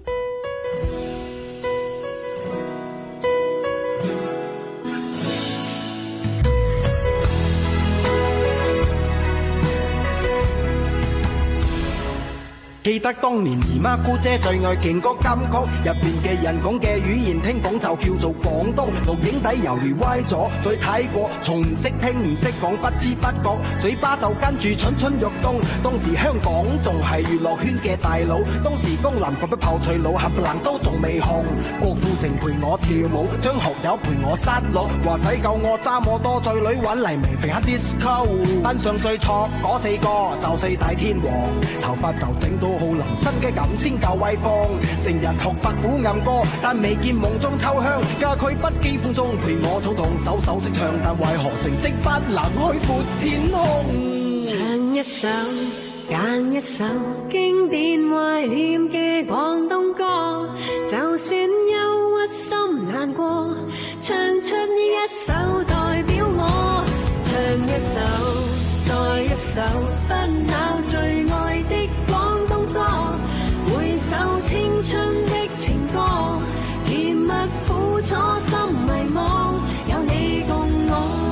記得當年姨媽姑姐最愛勁歌金曲，入邊嘅人講嘅語言聽講就叫做廣東。錄影帶猶如歪咗，再睇過從唔識聽唔識講，不知不覺嘴巴就跟住蠢蠢欲動。當時香港仲係娛樂圈嘅大佬，當時江南嗰啲炮脆佬冚唪唥都仲未紅。郭富城陪我跳舞，張學友陪我失落，華仔救我揸摩多，醉女揾黎明肥下 disco。班上最錯嗰四個就四大天王，頭髮就整到好林生嘅咁先夠威風，成日學法苦暗歌，但未見夢中秋香。家駒不羈風中陪我草動，首首識唱，但為何成績不能去闊天空？ 唱一首揀一首經典懷念嘅廣東歌，就算憂鬱心難過，唱出一首代表我，唱一首再一首，不朽最愛的廣東歌，每首青春的情歌，甜蜜苦楚心迷惘，有你共我。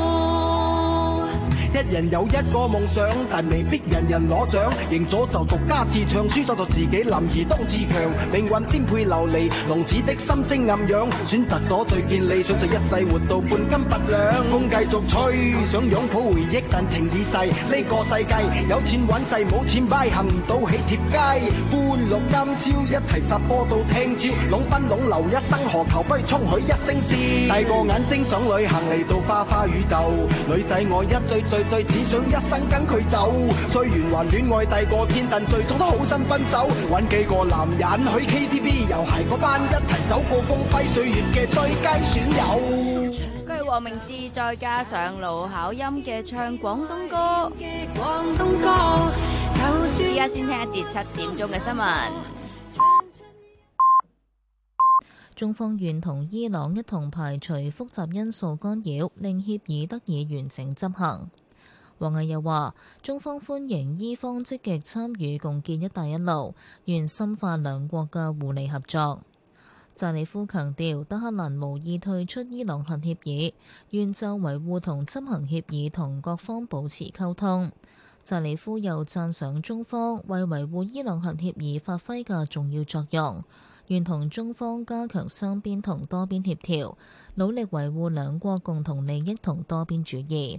一人有一個夢想，但未必人人攞獎。贏咗就獨家試唱，輸咗就自己林兒當自強。命運顛沛流離，浪子的心聲暗湧。選擇咗最見理想，就一世活到半斤八兩。風繼續吹，想擁抱回憶，但情已逝。呢、這個世界有錢揾世，冇錢買行唔到喜帖街。歡樂今宵，一齊殺波到聽朝。攏奔攏流一生何求，不如衝許一聲笑。大個眼睛想旅行，嚟到花花宇宙。女仔我一追追追，只想一生跟佢走。雖然還戀愛第個天，但最終都好心分手。揾幾個男人去 K T V， 又係嗰班一齊走過光輝歲月嘅最佳選友。 據黃明志再加上盧巧音嘅唱廣東歌， 廣東歌。 依家先聽一節七點鐘嘅新聞。 中方願同伊朗一同排除複雜因素干擾，令協議得以完整執行。王毅又話：中方歡迎伊方積極參與共建「一帶一路」，願深化兩國嘅互利合作。扎里夫強調，德黑蘭無意退出伊朗核協議，願就維護同執行協議同各方保持溝通。扎里夫又讚賞中方為維護伊朗核協議發揮嘅重要作用，願同中方加強雙邊同多邊協調，努力維護兩國共同利益同多邊主義。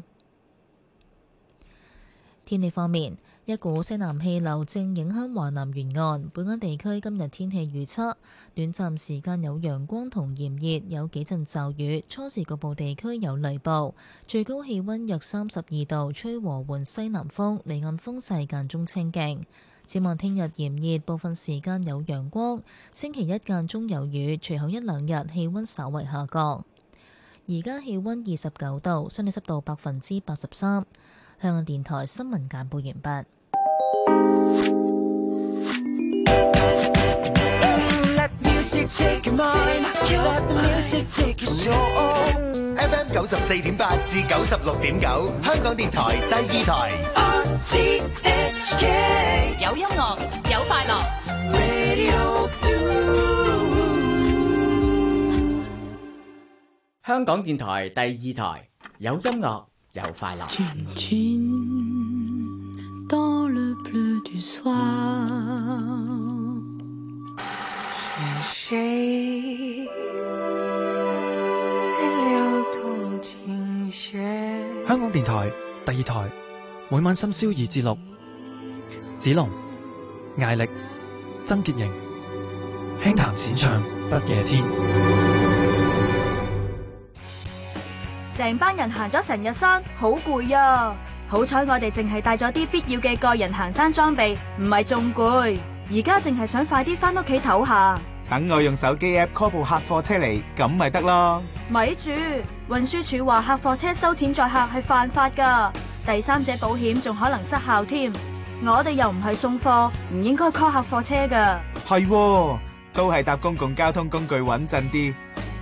天氣方面，一股西南氣流正影響華南沿岸，本港地區今日天氣預測，短暫時間有陽光同炎熱，有幾陣驟雨，初時局部地區有雷暴，最高氣溫約三十二度，吹和緩西南風，離岸風勢間中清勁。展望聽日炎熱，部分時間有陽光，星期一間中有雨，隨後一兩日氣溫稍為下降。而家氣溫二十九度，相對濕度百分之八十三。香港電台新聞簡報完畢。 F M 九十四點八至九十六點九，香港電台第二台。 有音樂，有快樂。 香港電台第二台，有音樂。有快樂。 香港電台第二台，每晚深宵二至六，子龍、艾力、曾潔瑩，輕談淺唱不夜天。 成班人行咗成日山，好攰啊！好彩我哋淨係帶咗啲必要嘅個人行山裝備，唔係仲攰。而家淨係想快啲翻屋企唞下。 等我用手機 app call 部客貨車嚟，咁咪得咯。 咪住，運輸署話客貨車收錢載客係犯法噶，第三者保險仲可能失效添。我哋又唔係送貨，唔應該 call 客貨車噶。 係，都係搭公共交通工具穩陣啲。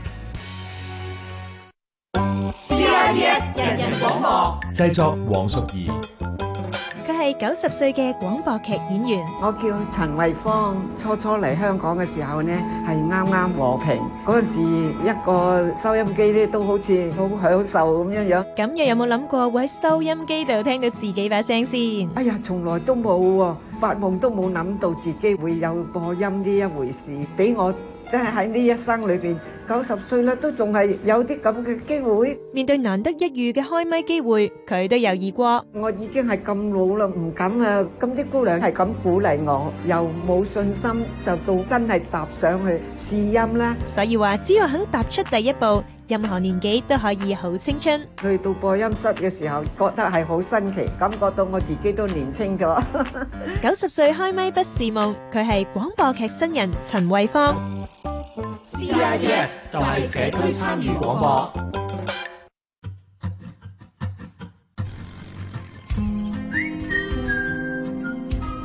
C I B S 人人廣播， 製作黃淑儀。 佢係九十歲嘅廣播劇演員。 我叫陳慧芳，初初嚟香港嘅時候呢，係啱啱和平嗰陣時，一個收音機咧都好似好享受咁樣樣。 咁又有冇諗過會喺收音機度聽到自己把聲先？ 哎呀，從來都冇喎，發夢都冇諗到自己會有播音呢一回事，俾我真係喺呢一生裏邊。九十歲啦，都仲係有啲咁嘅機會。 面對難得一遇嘅開咪機會，佢都猶豫過。 我已經係咁老啦，唔敢啊！咁啲姑娘係咁鼓勵我，又冇信心，就到真係踏上去試音啦。 所以話，只要肯踏出第一步，任何年紀都可以好青春。 去到播音室嘅時候，覺得係好新奇，感覺到我自己都年輕咗。 九十歲開咪不是夢，佢係廣播劇新人陳慧芳。 C I B S 就係社區參與廣播。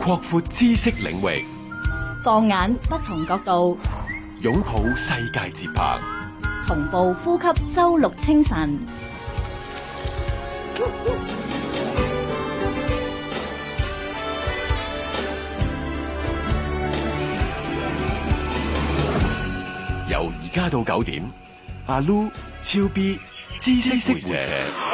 擴闊知識領域， 放眼不同角度， 擁抱世界節拍， 同步呼吸周六清晨。 由而家到九點，阿 Lu、超 B、知識會社。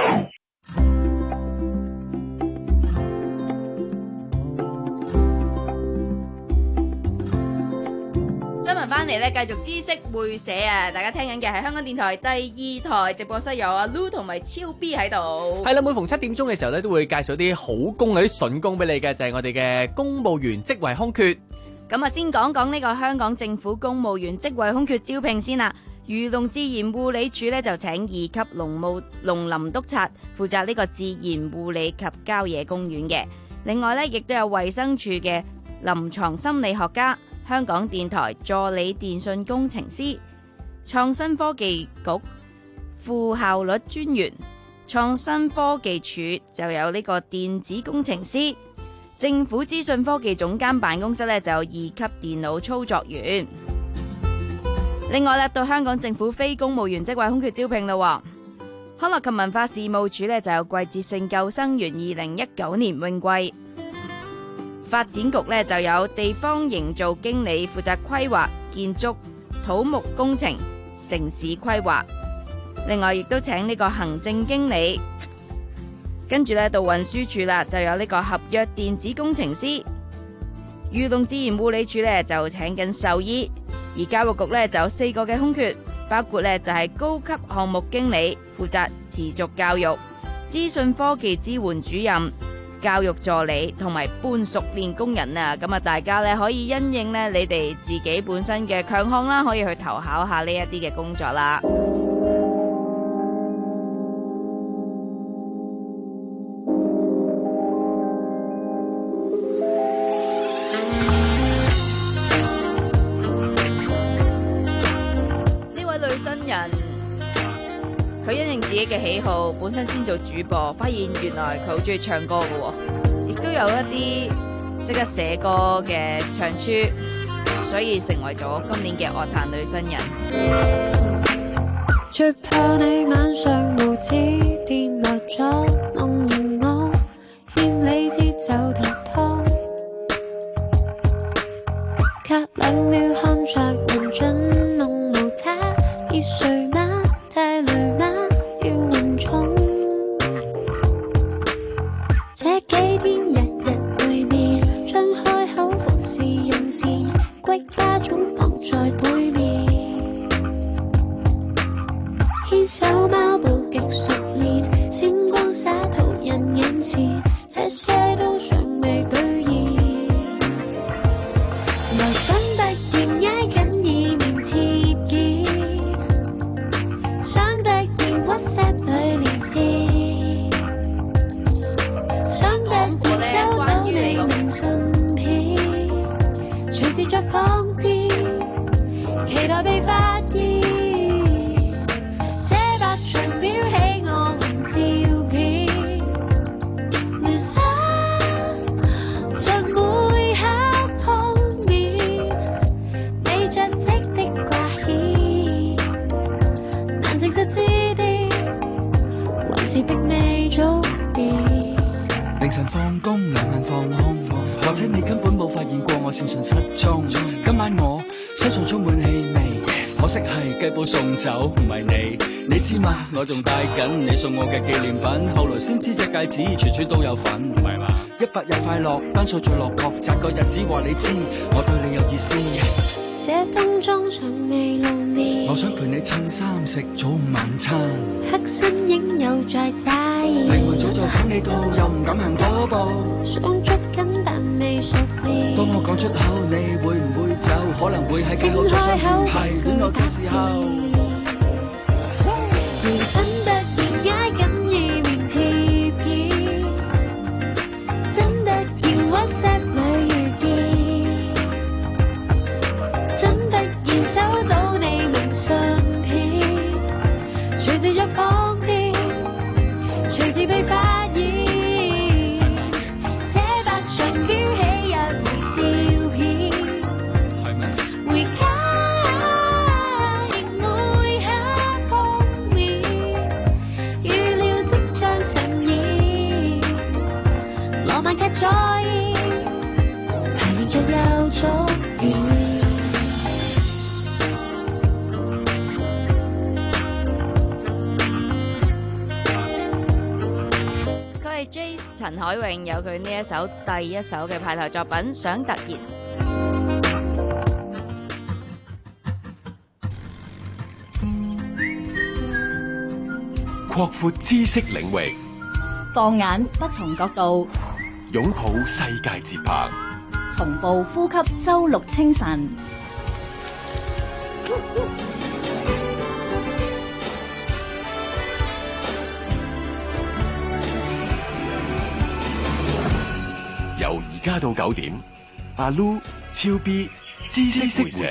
翻嚟咧，繼續知識會社啊！大家聽緊嘅係香港電台第二台直播室，有阿 Lu 同埋超 B 喺度。 係啦，每逢七點鐘嘅時候咧，都會介紹啲好工嗰啲筍工俾你嘅，就係、是、我哋嘅公務員職位空缺。 咁啊，先講講呢個香港政府公務員職位空缺招聘先啦。漁農自然護理署咧就請二級農務農林督察負責呢個自然護理及郊野公園嘅。另外咧，亦都有衛生署嘅臨床心理學家。香港電台助理電訊工程師、創新科技局副效率專員、創新科技署就有呢個電子工程師，政府資訊科技總監辦公室呢就有二級電腦操作員。另外呢，到香港政府非公務員職位空缺招聘啦。康樂及文化事務署呢就有季節性救生員二零一九年泳季。發展局咧就有地方營造經理負責規劃、建築、土木工程、城市規劃。另外亦都請呢個行政經理。跟住咧到運輸署啦，就有呢個合約電子工程師。漁農自然護理署咧就請緊獸醫，而教育局咧就有四個嘅空缺，包括咧就係高級項目經理負責持續教育、資訊科技支援主任、教育助理同埋半熟練工人啊，咁啊，大家咧可以因應咧你哋自己本身嘅強項啦，可以去投考下呢一啲嘅工作啦。呢位女新人，佢因應自己嘅喜好，本身先做主播，發現原來佢好中意唱歌嘅，亦都有一啲識得寫歌嘅唱書，所以成為咗今年嘅樂壇女新人。 最怕你晚上無止跌落咗，弄完我欠你節奏頭湯，隔兩秒看着人盡弄無他，別睡嗎？太累嗎？要運重。這幾天日日會面，張開口服侍用膳，歸家總傍在背面，牽手貓步極熟練，閃光灑逃人眼前，這些都尚未兌現。來想突然挨緊以面貼肩，想突然 WhatsApp 裏連線，想突然收到你明信片，隨時再放電，期待被發現。這白牆標起我們照片，聯想像每刻碰面，你着跡的掛牽，難誠實致啲，還是並未早變。 凌晨放工，兩眼放空，或者你根本冇發現過我線上失蹤。今晚我身上充滿氣味，可惜係雞煲送走，唔係你。你知嘛？我仲戴緊你送我嘅紀念品，後來先知隻戒指處處都有份，唔係嘛？一百日快樂，單數最落魄，擇個日子話你知，我對你有意思。 這分鐘尚未露面， 我想陪你襯衫食早午晚餐， 黑身影又在在， 靈魂早就等你到，又唔敢行多步， 想捉緊但未熟練。 當我講出口，你會唔會走？可能會喺幾個再相遇係戀愛嘅時候。 如真突然挨緊以面貼片，真突然 WhatsApp 裏遇見，真突然收到你明信片，隨時着放電，隨時被發現。這白牆標起日陳海詠有佢呢一首第一首嘅派台作品《想突然》。 擴闊知識領域， 放眼不同角度， 擁抱世界節拍， 同步呼吸周六清晨。 由而家到九點，阿 Lu、超 B、知識會社。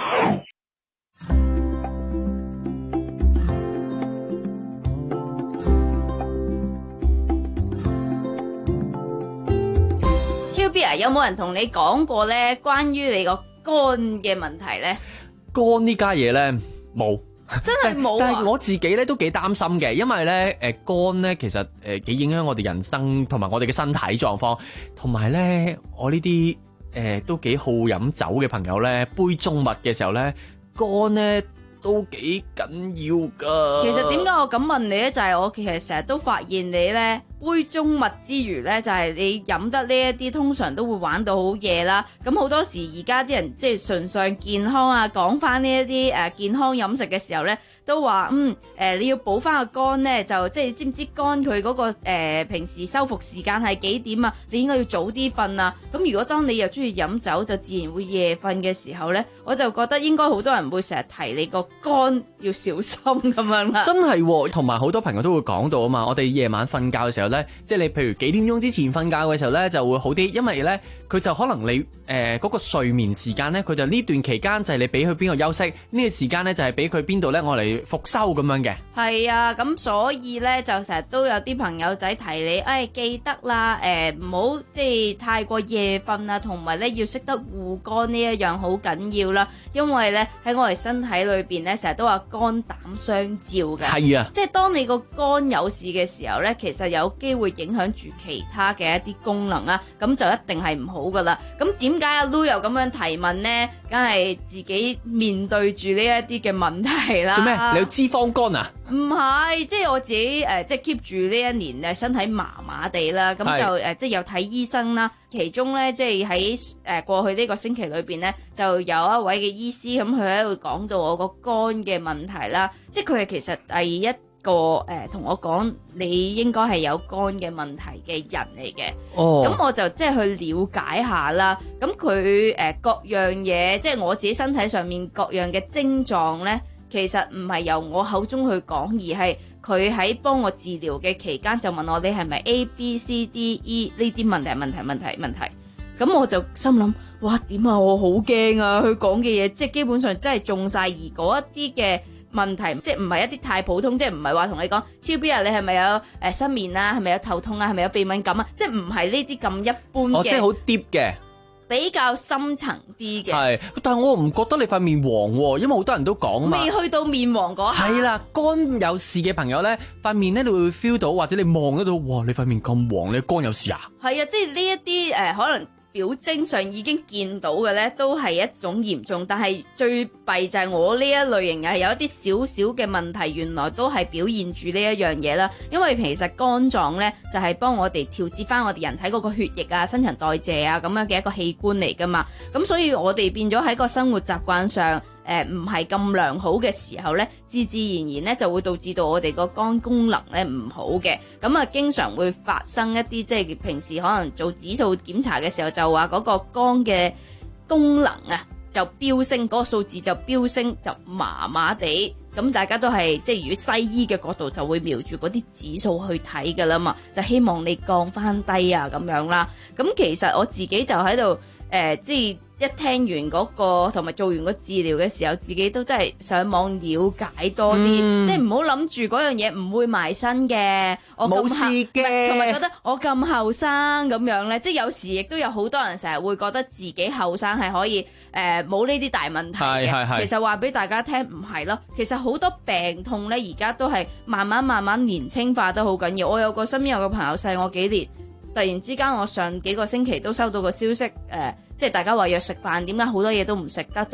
超 B 啊，有冇人同你講過咧？關於你個肝嘅問題咧？ 肝呢家嘢咧冇。 真係冇啊！ 但係我自己咧都幾擔心嘅，因為咧誒肝咧其實誒幾影響我哋人生同埋我哋嘅身體狀況，同埋咧我呢啲誒都幾好飲酒嘅朋友咧，杯中物嘅時候咧，肝咧都幾緊要噶。 其實點解我咁問你咧？就係、是、我其實成日都發現你咧杯中物之餘咧，就係、是、你飲得呢一啲，通常都會玩到好夜啦。咁好多時而家啲人即係崇尚健康啊，講翻呢一啲誒健康飲食嘅時候咧，都話嗯誒、呃、你要補翻個肝咧，就即係你知唔知肝佢嗰、那個誒、呃、平時修復時間係幾點啊？你應該要早啲瞓啊。咁如果當你又中意飲酒，就自然會夜瞓嘅時候咧，我就覺得應該好多人會成日提你個肝要小心咁樣啦。 真係、哦，同埋好多朋友都會講到啊嘛，我哋夜晚瞓覺嘅時候咧，即係你譬如幾點鐘之前瞓覺嘅時候咧，就會好啲，因為咧佢就可能你誒嗰、呃那個睡眠時間咧，佢就呢段期間就係你俾佢邊個休息，呢、這個時間咧就係俾佢邊度咧，我嚟復修咁樣嘅。係啊，咁所以咧就成日都有啲朋友仔提你，誒、哎、記得啦，誒唔好即係太過夜瞓啊，同埋咧要識得護肝呢一樣好緊要啦，因為咧喺我哋身體裏邊咧成日都話肝膽相照嘅。係啊，即係當你個肝有事嘅時候咧，其實有機會影響住其他嘅一啲功能啊，咁就一定係唔好噶啦。咁點解阿 Lu 又咁樣提問呢？梗係自己面對住呢一啲嘅問題啦。做咩？你有脂肪肝啊？唔係，即係我自己誒、呃，即係 keep 住呢一年誒身體麻麻地啦，咁就誒、呃、即係有睇醫生啦。其中咧，即係喺誒過去呢個星期裏邊咧，就有一位嘅醫師咁，佢喺度講到我個肝嘅問題啦。即係佢係其實第一個誒同、呃、我講你應該係有肝嘅問題嘅人嚟嘅。哦，咁我就即係去了解下啦。咁佢誒各樣嘢，即係我自己身體上面各樣嘅症狀咧，其實唔係由我口中去講，而係佢喺幫我治療嘅期間就問我你係咪 A B C D E 呢啲問題問題問題問題。咁我就心諗，哇點啊，我好驚啊！佢講嘅嘢即係基本上真係中晒，而嗰一啲嘅問題即係唔係一啲太普通，即係唔係話同你講超 B 啊，你係咪有誒失眠啊，係咪有頭痛啊，係咪有鼻敏感啊？即係唔係呢啲咁一般嘅。哦，即係好 deep 嘅。比較深層啲嘅，係，但係我唔覺得你塊面黃喎，因為好多人都講嘛，未去到面黃嗰下。係啦，肝有事嘅朋友咧，塊面咧你會 feel 到，或者你望得到，哇！你塊面咁黃，你肝有事啊？係啊，即係呢一啲誒，可能表徵上已經見到嘅咧，都係一種嚴重，但係最弊就係我呢一類型係有一啲少少嘅問題，原來都係表現住呢一樣嘢啦。因為其實肝臟咧就係幫我哋調節翻我哋人體嗰個血液啊、新陳代謝啊咁樣嘅一個器官嚟噶嘛。咁所以我哋變咗喺個生活習慣上，誒唔係咁良好嘅時候咧，自自然然咧就會導致到我哋個肝功能咧唔好嘅。咁啊，經常會發生一啲即係平時可能做指數檢查嘅時候，就話嗰個肝嘅功能啊就飆升，嗰個數字就飆升，就麻麻地。咁大家都係即係如果西醫嘅角度就會瞄住嗰啲指數去睇㗎啦嘛，就希望你降翻低啊咁樣啦。咁其實我自己就喺度誒，即係一聽完嗰個同埋做完個治療嘅時候，自己都真係上網了解多啲，嗯、即係唔好諗住嗰樣嘢唔會埋身嘅，我冇事嘅，同埋覺得我咁後生咁樣咧，即係有時亦都有好多人成日會覺得自己後生係可以誒冇呢啲大問題嘅，其實話俾大家聽唔係咯，其實好多病痛咧而家都係慢慢慢慢年輕化得好緊要。我有個身邊有個朋友細我幾年，突然之間我上幾個星期都收到個消息誒。呃即係大家話約食飯，點解好多嘢都唔食得？就係、是、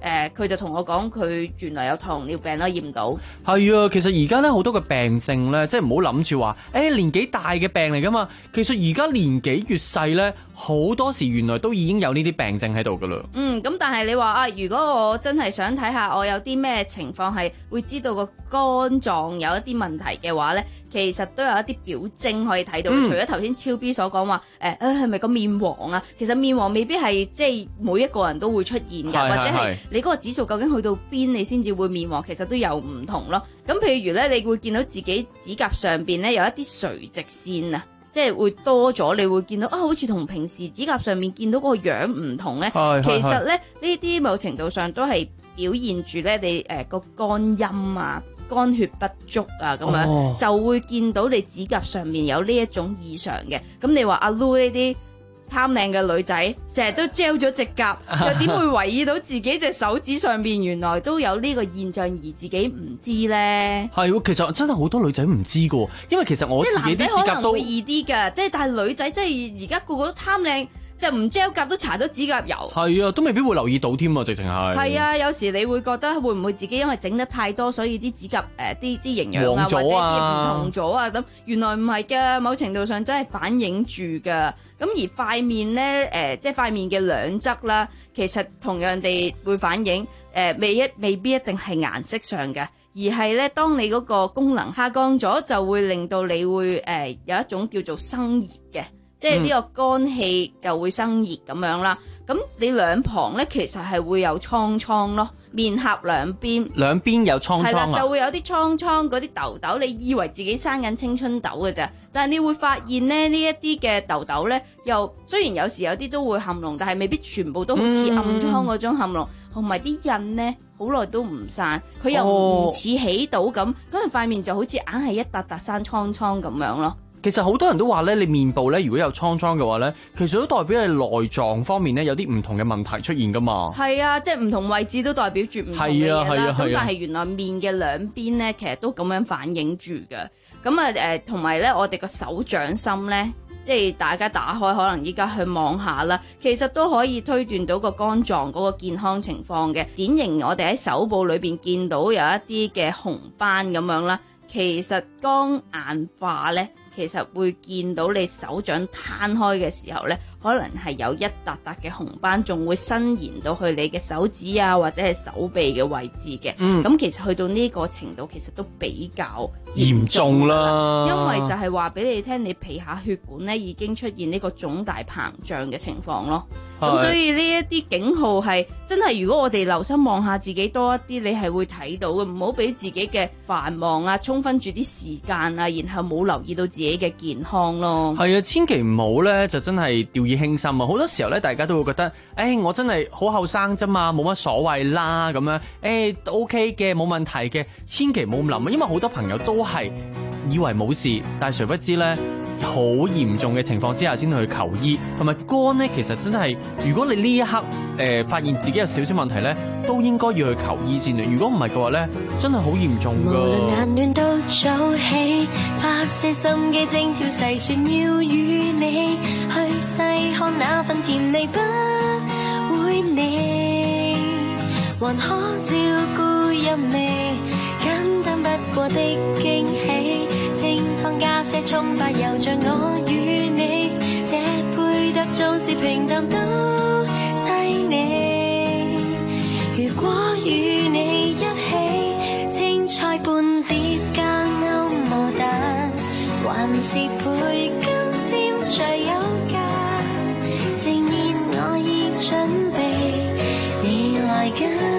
誒佢就同我講佢原來有糖尿病啦，驗到。 係啊，其實而家咧好多嘅病症咧，即係唔好諗住話誒年紀大嘅病嚟噶嘛。其實而家年紀越細咧，好多時原來都已經有呢啲病症喺度噶啦。嗯， 咁但係你話啊，如果我真係想睇下我有啲咩情況係會知道個肝臟有一啲問題嘅話咧，其實都有一啲表徵可以睇到。嗯、除咗頭先超 B 所講話誒誒係咪個面黃啊？其實面黃未必係即係每一個人都會出現㗎，或者係你嗰個指數究竟去到邊你先至會面黃，其實都有唔同咯。咁譬如咧，你會見到自己指甲上邊咧有一啲垂直線啊，即係會多咗，你會見到啊，好似同平時指甲上面見到嗰個樣唔同咧。其實咧呢啲某程度上都係表現住咧你誒個肝陰啊、肝血不足啊咁樣，哦、就會見到你指甲上面有呢一種異常嘅。咁你話阿 Lu 呢啲貪靚嘅女仔，成日都 gel 咗隻甲，又點會留意到自己隻手指上邊原來都有呢個現象而自己唔知咧？係，其實真係好多女仔唔知噶，因為其實我自己啲指甲都即係男仔可能會易啲噶，即係但係女仔即係而家個個都貪靚。就唔 gel 甲都搽咗指甲油，係啊，都未必會留意到添啊，直情係。係啊，有時你會覺得會唔會自己因為整得太多，所以啲指甲誒啲啲營養啊或者啲唔同咗啊咁，原來唔係㗎，某程度上真係反映住㗎。咁而塊面咧誒、呃，即係塊面嘅兩側啦，其實同樣地會反映誒、呃，未一未必一定係顏色上嘅，而係咧當你嗰個功能下降咗，就會令到你會誒、呃、有一種叫做生熱嘅。即係呢個肝氣就會生熱咁樣啦，咁你兩旁咧其實係會有瘡瘡咯，面頰兩邊兩邊有瘡瘡啊，係啦，就會有啲瘡瘡嗰啲痘痘，你以為自己生緊青春痘嘅咋，但係你會發現咧呢一啲嘅痘痘咧，又雖然有時有啲都會冚膿，但係未必全部都好似暗瘡嗰種冚膿，同埋啲印咧好耐都唔散，佢又唔似起到咁，咁佢塊面就好似硬係一笪笪生瘡瘡咁樣咯。其實好多人都話咧，你面部咧如果有瘡瘡嘅話咧，其實都代表你內臟方面咧有啲唔同嘅問題出現噶嘛。係啊，即係唔同位置都代表住唔同嘅嘢啦。咁、啊啊、但係原來面嘅兩邊咧，其實都咁樣反映住嘅。咁啊誒，同埋咧，我哋個手掌心咧，即係大家打開，可能依家去望下啦，其實都可以推斷到個肝臟嗰個健康情況嘅。典型我哋喺手部裏邊見到有一啲嘅紅斑咁樣啦，其實肝硬化咧。其實會見到你手掌攤開嘅時候呢，可能係有一笪笪嘅紅斑，仲會伸延到去你嘅手指啊，或者係手臂嘅位置嘅。嗯，咁其實去到呢個程度，其實都比較嚴重啦。因為就係話俾你聽，你皮下血管呢已經出現呢個腫大膨脹嘅情況咯。咁所以呢一啲警號係真係，如果我哋留心望下自己多一啲，你係會睇到嘅。唔好俾自己嘅繁忙啊沖昏住啲時間啊，然後冇留意到自己嘅健康咯。係啊，千祈唔好咧，就真係掉以輕心啊！好多時候咧，大家都會覺得，誒、欸，我真係好後生啫嘛，冇乜所謂啦，咁樣，誒、欸、，OK 嘅，冇問題嘅，千祈唔好咁諗啊！因為好多朋友都係以為冇事，但係誰不知咧，好嚴重嘅情況之下先去求醫，同埋肝咧，其實真係。如果你呢一刻誒、呃、發現自己有少少問題咧，都應該要去求醫先啊！如果唔係嘅話咧，真係好嚴重㗎。無論眼暖到早起，百些心機精挑細算，要與你去細看那份甜味不會膩，還可照顧入味，簡單不過的驚喜，清湯加些蔥花，又像我與你這配搭，縱是平淡都細膩。如果與你一起，青菜半碟加歐姆蛋，還是培根煎最有價。盛宴我已準備，你來跟。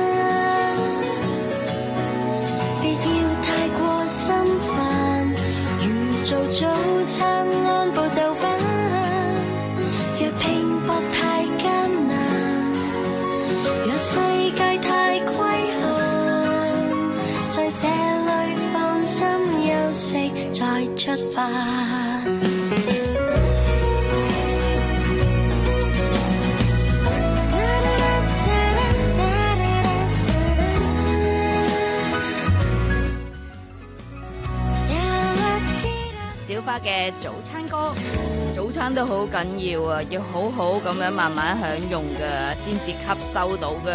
早餐按部就班，若拼搏太艱難，若世界太規限，在這裡放心休息再出發。 花嘅早餐歌。早餐都好緊要啊，要好好咁樣慢慢享用㗎，先至吸收到㗎。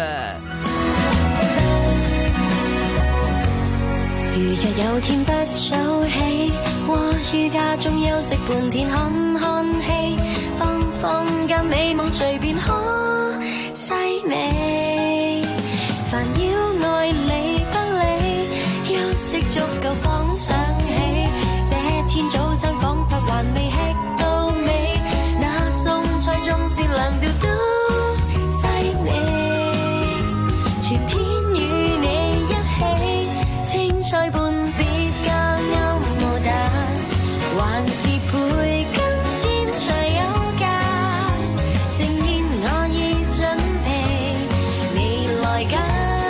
如若有天不早起，或於家中休息半天看看戲，放放間美夢隨便可細味，煩擾愛理不理，休息足夠方想起，這天早餐彷彿還未吃到尾，那餸菜縱是涼掉都細膩，全天與你一起，青菜半別加歐姆蛋，還是培根煎菜有價，盛宴我已準備未來間，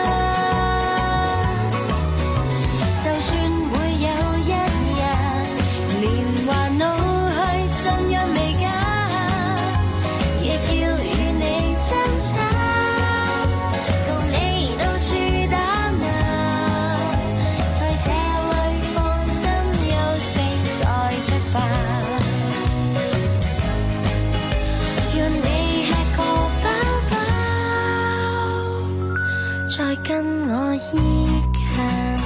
就算會有一日年華老去信仰未假，亦要與你爭吵，共你到處打鬧，在這裏放心休息再出發，讓你吃個飽飽，再跟我依靠。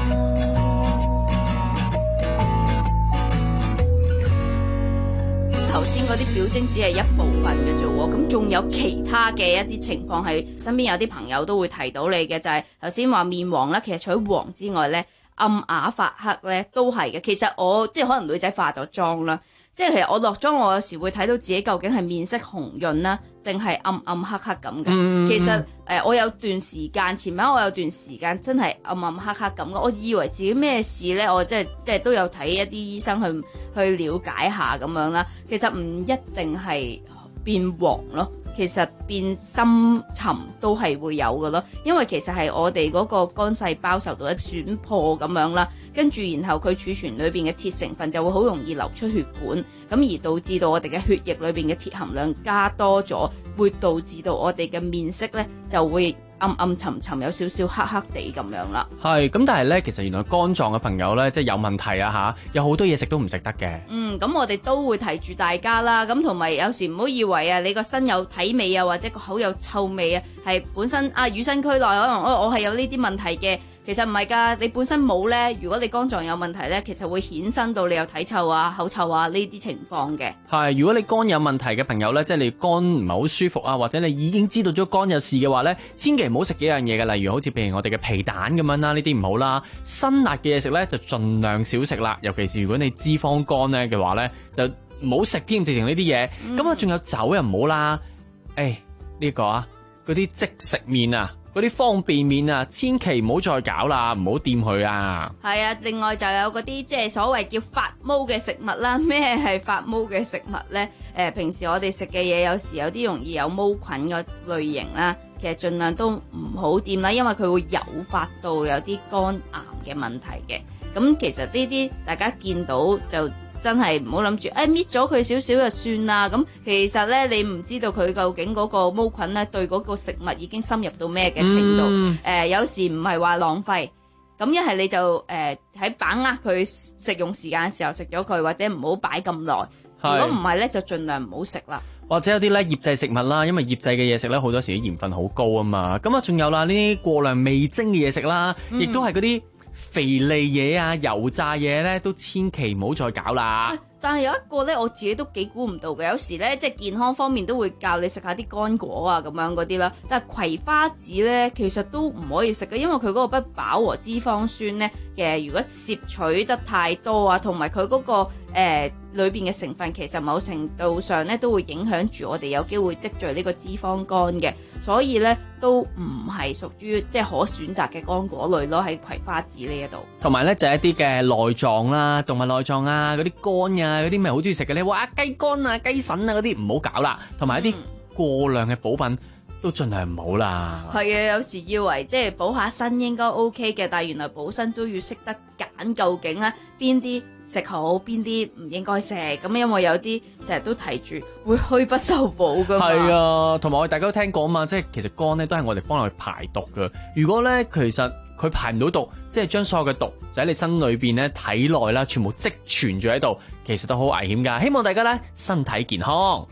頭先嗰啲表徵只係一部分嘅啫喎，咁仲有其他嘅一啲情況係身邊有啲朋友都會提到你嘅，就係頭先話面黃啦，其實除咗黃之外咧，暗啞發黑咧都係嘅。其實我即係可能女仔化咗妝啦，即係其實我落妝，我有時會睇到自己究竟係面色紅潤啦，定係暗暗黑黑咁嘅。 嗯其實誒、呃，我有段時間前晚我有段時間真係暗暗黑黑咁嘅，我以為自己咩事咧，我即係即係都有睇一啲醫生去去了解下咁樣啦。其實唔一定係變黃咯，其實變深沉都係會有嘅咯，因為其實係我哋嗰個肝細胞受到一損破咁樣啦，跟住然後佢儲存裏邊嘅鐵成分就會好容易流出血管，咁而導致到我哋嘅血液裏邊嘅鐵含量加多咗，會導致到我哋嘅面色咧就會暗暗沉沉，有少少黑黑地咁樣啦。 係咁，但係咧，其實原來肝臟嘅朋友咧，即係有問題啊吓，有好多嘢食都唔食得嘅。 嗯，咁我哋都會提住大家啦，咁同埋有時唔好以為啊，你個身有體味啊，或者個口有臭味啊，係本身啊與生俱來，可能我我係有呢啲問題嘅。其實唔係㗎，你本身冇咧，如果你肝臟有問題咧，其實會衍生到你有體臭啊、口臭啊呢啲情況嘅。 係，如果你肝有問題嘅朋友咧，即係你肝唔係好舒服啊，或者你已經知道咗肝有事嘅話咧，千祈唔好食幾樣嘢嘅，例如好似譬如我哋嘅皮蛋咁樣啦，呢啲唔好啦。辛辣嘅嘢食咧就盡量少食啦，尤其是如果你脂肪肝咧嘅話咧，就唔好食添，直情呢啲嘢。咁啊、嗯，仲有酒又唔好啦。誒、哎、呢、這個啊，嗰啲即食麵啊。嗰啲方便麵啊，千祈唔好再搞啦，唔好掂佢啊！ 係啊，另外就有嗰啲即係所謂叫發毛嘅食物啦。咩係發毛嘅食物呢？誒、呃，平時我哋食嘅嘢有時有啲容易有毛菌嘅類型啦，其實盡量都唔好掂啦，因為佢會誘發到有啲肝癌嘅問題嘅。咁其實呢啲大家見到就真係唔好諗住，誒搣咗佢少少就算啦。咁其實咧，你唔知道佢究竟嗰個毛菌咧對嗰個食物已經深入到咩嘅程度。誒、嗯呃，有時唔係話浪費，咁一係你就誒喺、呃、把握佢食用時間嘅時候食咗佢，或者唔好擺咁耐。如果唔係咧，就盡量唔好食啦。 或者有啲咧醃製食物啦，因為醃製嘅嘢食咧好多時啲鹽分好高啊嘛。咁啊，仲有啦呢啲過量味精嘅嘢食啦，亦都係嗰啲肥膩嘢啊、油炸嘢咧，都千祈唔好再搞啦。 但係有一個咧，我自己都幾估唔到嘅。有時咧，即係健康方面都會教你食下啲乾果啊，咁樣嗰啲啦。但係葵花籽咧，其實都唔可以食嘅，因為佢嗰個不飽和脂肪酸咧，其實如果攝取得太多啊，同埋佢嗰個誒裏邊嘅成分，其實某程度上咧都會影響住我哋有機會積聚呢個脂肪肝嘅。所以咧都唔係屬於即係可選擇嘅乾果類咯，喺葵花籽呢一度。 同埋咧就係一啲嘅內臟啦，動物內臟啊，嗰啲肝啊，嗰啲咪好中意食嘅咧，哇雞肝啊、雞腎啊嗰啲唔好搞啦。同埋一啲過量嘅補品都盡量唔好啦。 係啊，有時以為即係補下身應該 OK 嘅，但係原來補身都要識得揀，究竟咧邊啲食好，邊啲唔應該食。咁因為有啲成日都提住會虛不受補噶嘛。 係啊，同埋我哋大家都聽過啊嘛，即係其實肝咧都係我哋幫你去排毒噶。如果咧其實佢排唔到毒，即係將所有嘅毒就喺你身裏邊咧體內啦，全部積存住喺度。 其實都好危險噶。希望大家咧身體健康。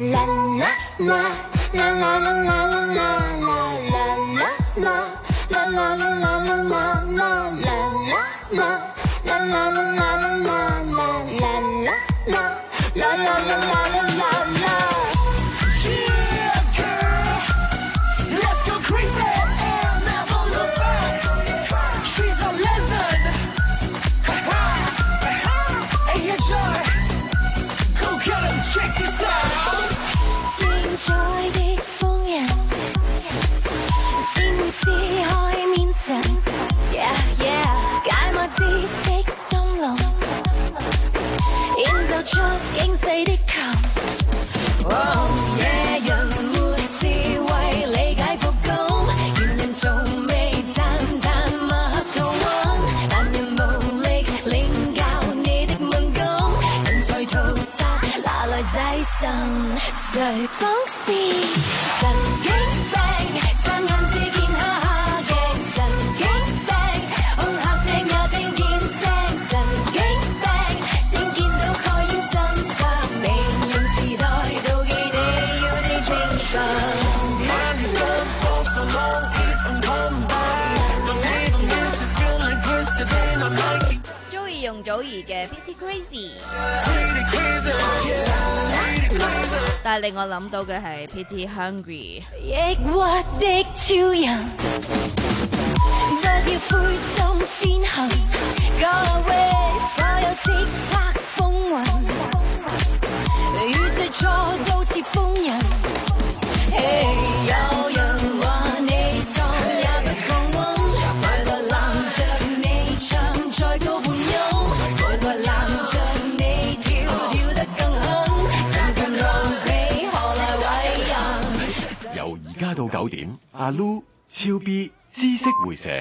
出驚死的球，哦耶！人活智慧理解復工，原人從未讚讚默到溫，但人無力領教你的猛攻，人才屠殺哪來仔神？誰不是神經病？三眼只見下下嘅神經病，恐嚇聽也聽見聲神經病，先見到蓋煙真相，微人時代妒忌你要你清晨。 中意容祖兒嘅 Pretty Crazy， 但係令我諗到嘅係 Pretty Hungry。 抑鬱的超人，不要灰心先行 ，Go away， 所有叱咤風雲，與最錯都似瘋人。Hey， 有人話你喪也不降溫，才來攬着你唱再高半音，才來攬着你跳跳得更狠，心更狼狽何來偉人？ 由而家到九點，阿 Lu 超 B 知識會社。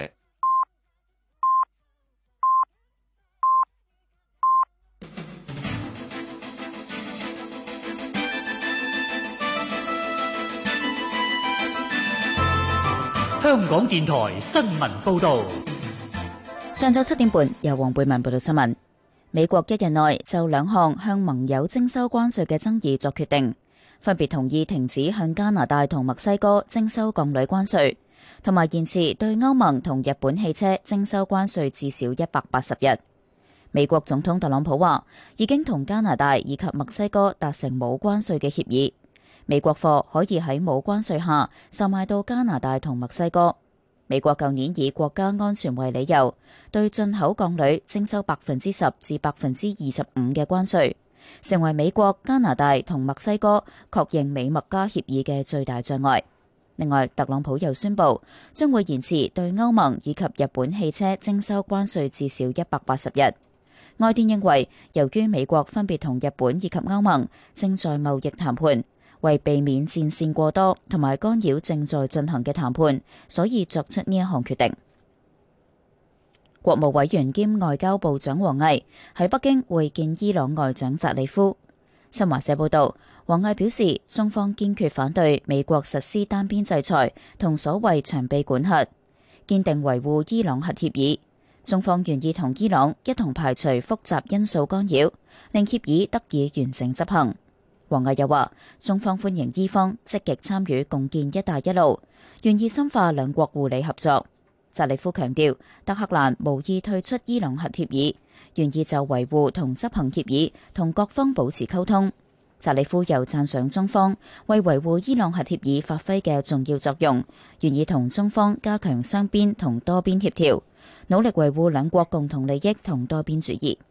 香港電台新聞報導。 上晝七點半，由黃貝文報道新聞。美國一日內就兩項向盟友徵收關稅嘅爭議作決定，分別同意停止向加拿大同墨西哥徵收鋼鋁關稅，同埋延遲對歐盟同日本汽車徵收關稅至少一百八十日。美國總統特朗普話，已經同加拿大以及墨西哥達成冇關稅嘅協議，美國貨可以喺冇關稅下售賣到加拿大同墨西哥。美國舊年以國家安全為理由，對進口鋼鋁徵收百分之十至百分之二十五嘅關稅，成為美國、加拿大同墨西哥確認美墨加協議嘅最大障礙。另外，特朗普又宣布將會延遲對歐盟以及日本汽車徵收關稅至少一百八十日。外電認為，由於美國分別同日本以及歐盟正在貿易談判，為避免戰線過多同埋干擾正在進行嘅談判，所以作出呢一項決定。國務委員兼外交部長王毅喺北京會見伊朗外長扎里夫。新華社報道，王毅表示，中方堅決反對美國實施單邊制裁同所謂長臂管轄，堅定維護伊朗核協議。中方願意同伊朗一同排除複雜因素干擾，令協議得以完整執行。王毅又話，中方歡迎伊方積極參與共建一帶一路，願意深化兩國互利合作。扎里夫強調，德黑蘭無意退出伊朗核協議，願意就維護同執行協議同各方保持溝通。扎里夫又讚賞中方為維護伊朗核協議發揮嘅重要作用，願意同中方加強雙邊同多邊協調，努力維護兩國共同利益同多邊主義。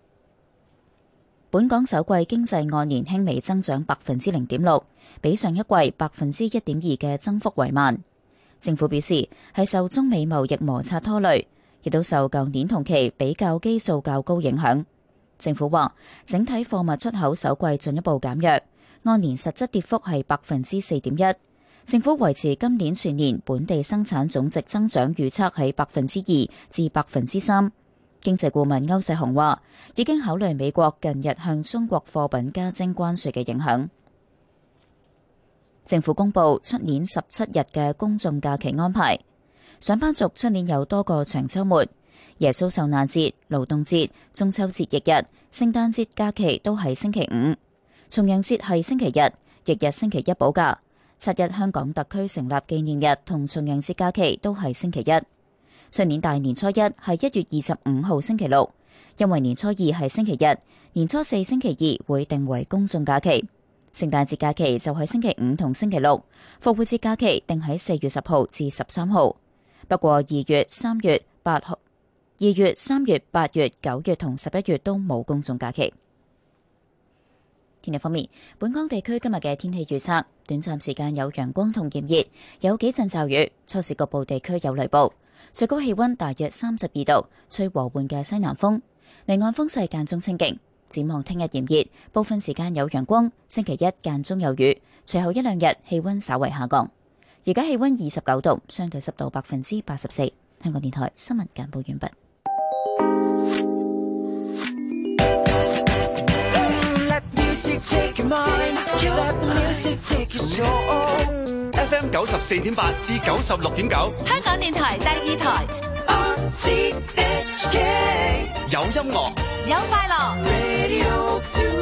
本港首季經濟按年輕微增長百分之零點六，比上一季百分之一點二嘅增幅為慢。政府表示係受中美貿易摩擦拖累，亦都受舊年同期比較基數較高影響。政府話整體貨物出口首季進一步減弱，按年實質跌幅係百分之四點一。政府維持今年全年本地生產總值增長預測喺百分之二至百分之三。經濟顧問歐世雄話，已經考慮美國近日向中國貨品加徵關稅嘅影響。政府公布出年十七日嘅公眾假期安排，上班族出年有多個長週末，耶穌受難節、勞動節、中秋節翌日、 聖誕節假期都係星期五，重陽節係星期日，翌日星期一補假。七一香港特區成立紀念日同重陽節假期都係星期一。去年大年初一係一月二十五號星期六，因為年初二係星期日，年初四星期二會定為公眾假期。聖誕節假期就係星期五同星期六，復活節假期定喺四月十號至十三號。不過二月、三月、八號、二月、三月、八月、九月同十一月都冇公眾假期。天氣方面，本港地區今日嘅天氣預測，短暫時間有陽光同炎熱，有幾陣驟雨，初時局部地區有雷暴，最高氣溫大約三十二度，吹和緩嘅西南風，離岸風勢間中清勁。展望聽日炎熱，部分時間有陽光，星期一間中有雨，隨後一兩日氣溫稍為下降。而家氣溫二十九度，相對濕度百分之八十四。香港電台新聞簡報完畢。 F M 九十四點八至九十六點九， 香港電台第二台。 有音樂， 有快樂。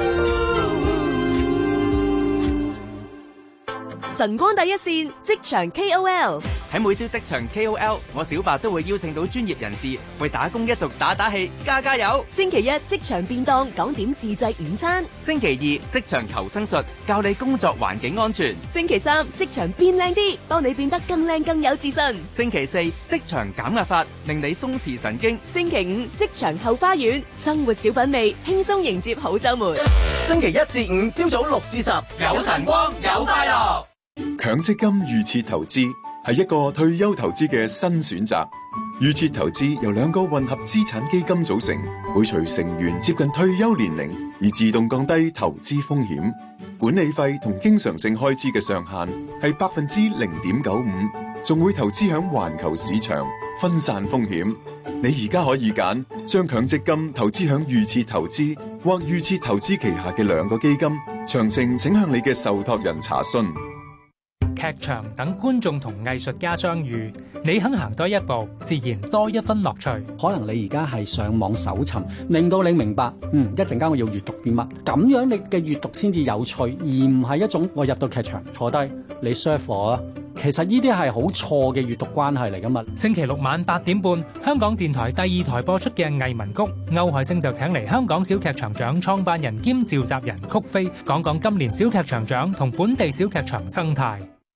晨光第一線，職場 K O L。 喺每朝職場 K O L， 我小白都會邀請到專業人士為打工一族打打氣，加加油。 星期一職場便當，講點自製午餐。 星期二職場求生術，教你工作環境安全。 星期三職場變靚啲，幫你變得更靚更有自信。 星期四職場減壓法，令你鬆弛神經。 星期五職場後花園，生活小品味，輕鬆迎接好週末。 星期一至五朝早六至十，有晨光有快樂。 強積金預設投資係一個退休投資嘅新選擇。預設投資由兩個混合資產基金組成，會隨成員接近退休年齡而自動降低投資風險。管理費同經常性開支嘅上限係百分之零點九五，仲會投資響環球市場，分散風險。你而家可以揀將強積金投資響預設投資或預設投資旗下嘅兩個基金，詳情請向你嘅受託人查詢。 劇場等觀眾同藝術家相遇，你肯行多一步，自然多一分樂趣。 可能你而家係上網搜尋，令到你明白，嗯，一陣間我要閱讀啲乜，咁樣你嘅閱讀先至有趣，而唔係一種我入到劇場坐低你 serve 我啦。其實呢啲係好錯嘅閱讀關係嚟噶嘛。 星期六晚八點半，香港電台第二台播出嘅藝文谷，歐海星就請嚟香港小劇場獎創辦人兼召集人曲飛，講講今年小劇場獎同本地小劇場生態。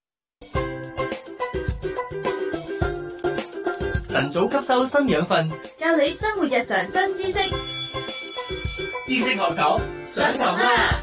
晨早吸收新養分， 教你生活日常新知識。 知識學堂上堂啦！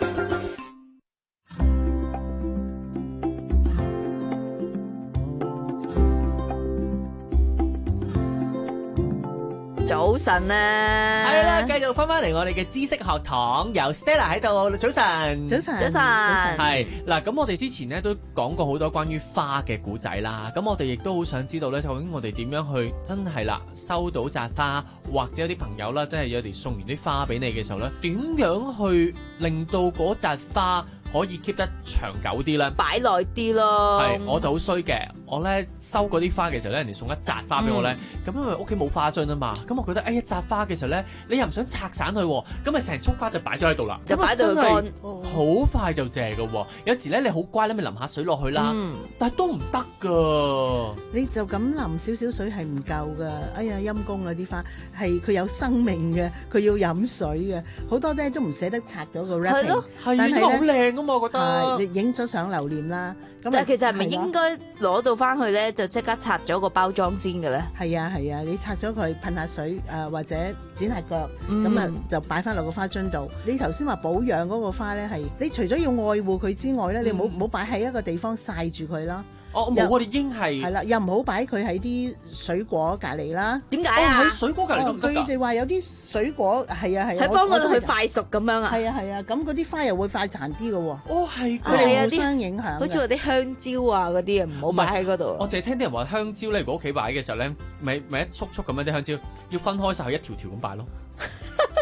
早晨啊， 係啦，繼續翻翻嚟我哋嘅知識學堂，由 Stella 喺度。早晨， 早晨，早晨， 係嗱。咁我哋之前咧都講過好多關於花嘅故仔啦。咁我哋亦都好想知道咧，究竟我哋點樣去真係啦，收到扎花，或者有啲朋友啦，真係有啲送完啲花俾你嘅時候咧，點樣去令到嗰扎花可以 keep 得長久啲咧， 擺耐啲咯。 係，我就好衰嘅。我咧收嗰啲花嘅時候咧，人哋送一扎花俾我咧，咁、嗯、因為屋企冇花樽啊嘛，咁我覺得誒一扎花嘅時候咧，你又唔想拆散佢，咁咪成束花就擺咗喺度啦， 就擺到佢乾， 好快就謝㗎。有時咧你好乖咧，咪淋下水落去啦，嗯、但係都唔得㗎。 你就咁淋少少水係唔夠㗎。哎呀陰公啊，啲花係佢有生命嘅，佢要飲水嘅，好多咧都唔捨得拆咗個 wrapping。係咯， 係但係好靚㗎嘛，我覺得。 你影咗相留念啦。咁但係其實係咪應該攞到翻去咧，就即刻拆咗個包裝先嘅咧？ 係啊係啊，你拆咗佢噴下水誒、呃，或者剪下腳，咁啊、嗯、就擺翻落個花樽度。你頭先話保養嗰個花咧，係你除咗要愛護佢之外咧，嗯、你唔好唔好擺喺一個地方曬住佢啦。 哦，冇，我哋已經係係啦，又唔好擺佢喺啲水果隔離啦。 點解啊？ 喺水果隔離都唔得㗎。 佢哋話有啲水果係啊係啊， 係幫佢佢快熟咁樣啊。 係啊係啊，咁嗰啲花又會快殘啲嘅喎。 哦係， 佢哋互相影響。 好似話啲香蕉啊嗰啲啊，唔好擺喺嗰度。 我淨係聽啲人話香蕉咧，如果屋企擺嘅時候咧，咪咪一束束咁樣啲香蕉，要分開晒，一條條咁擺咯。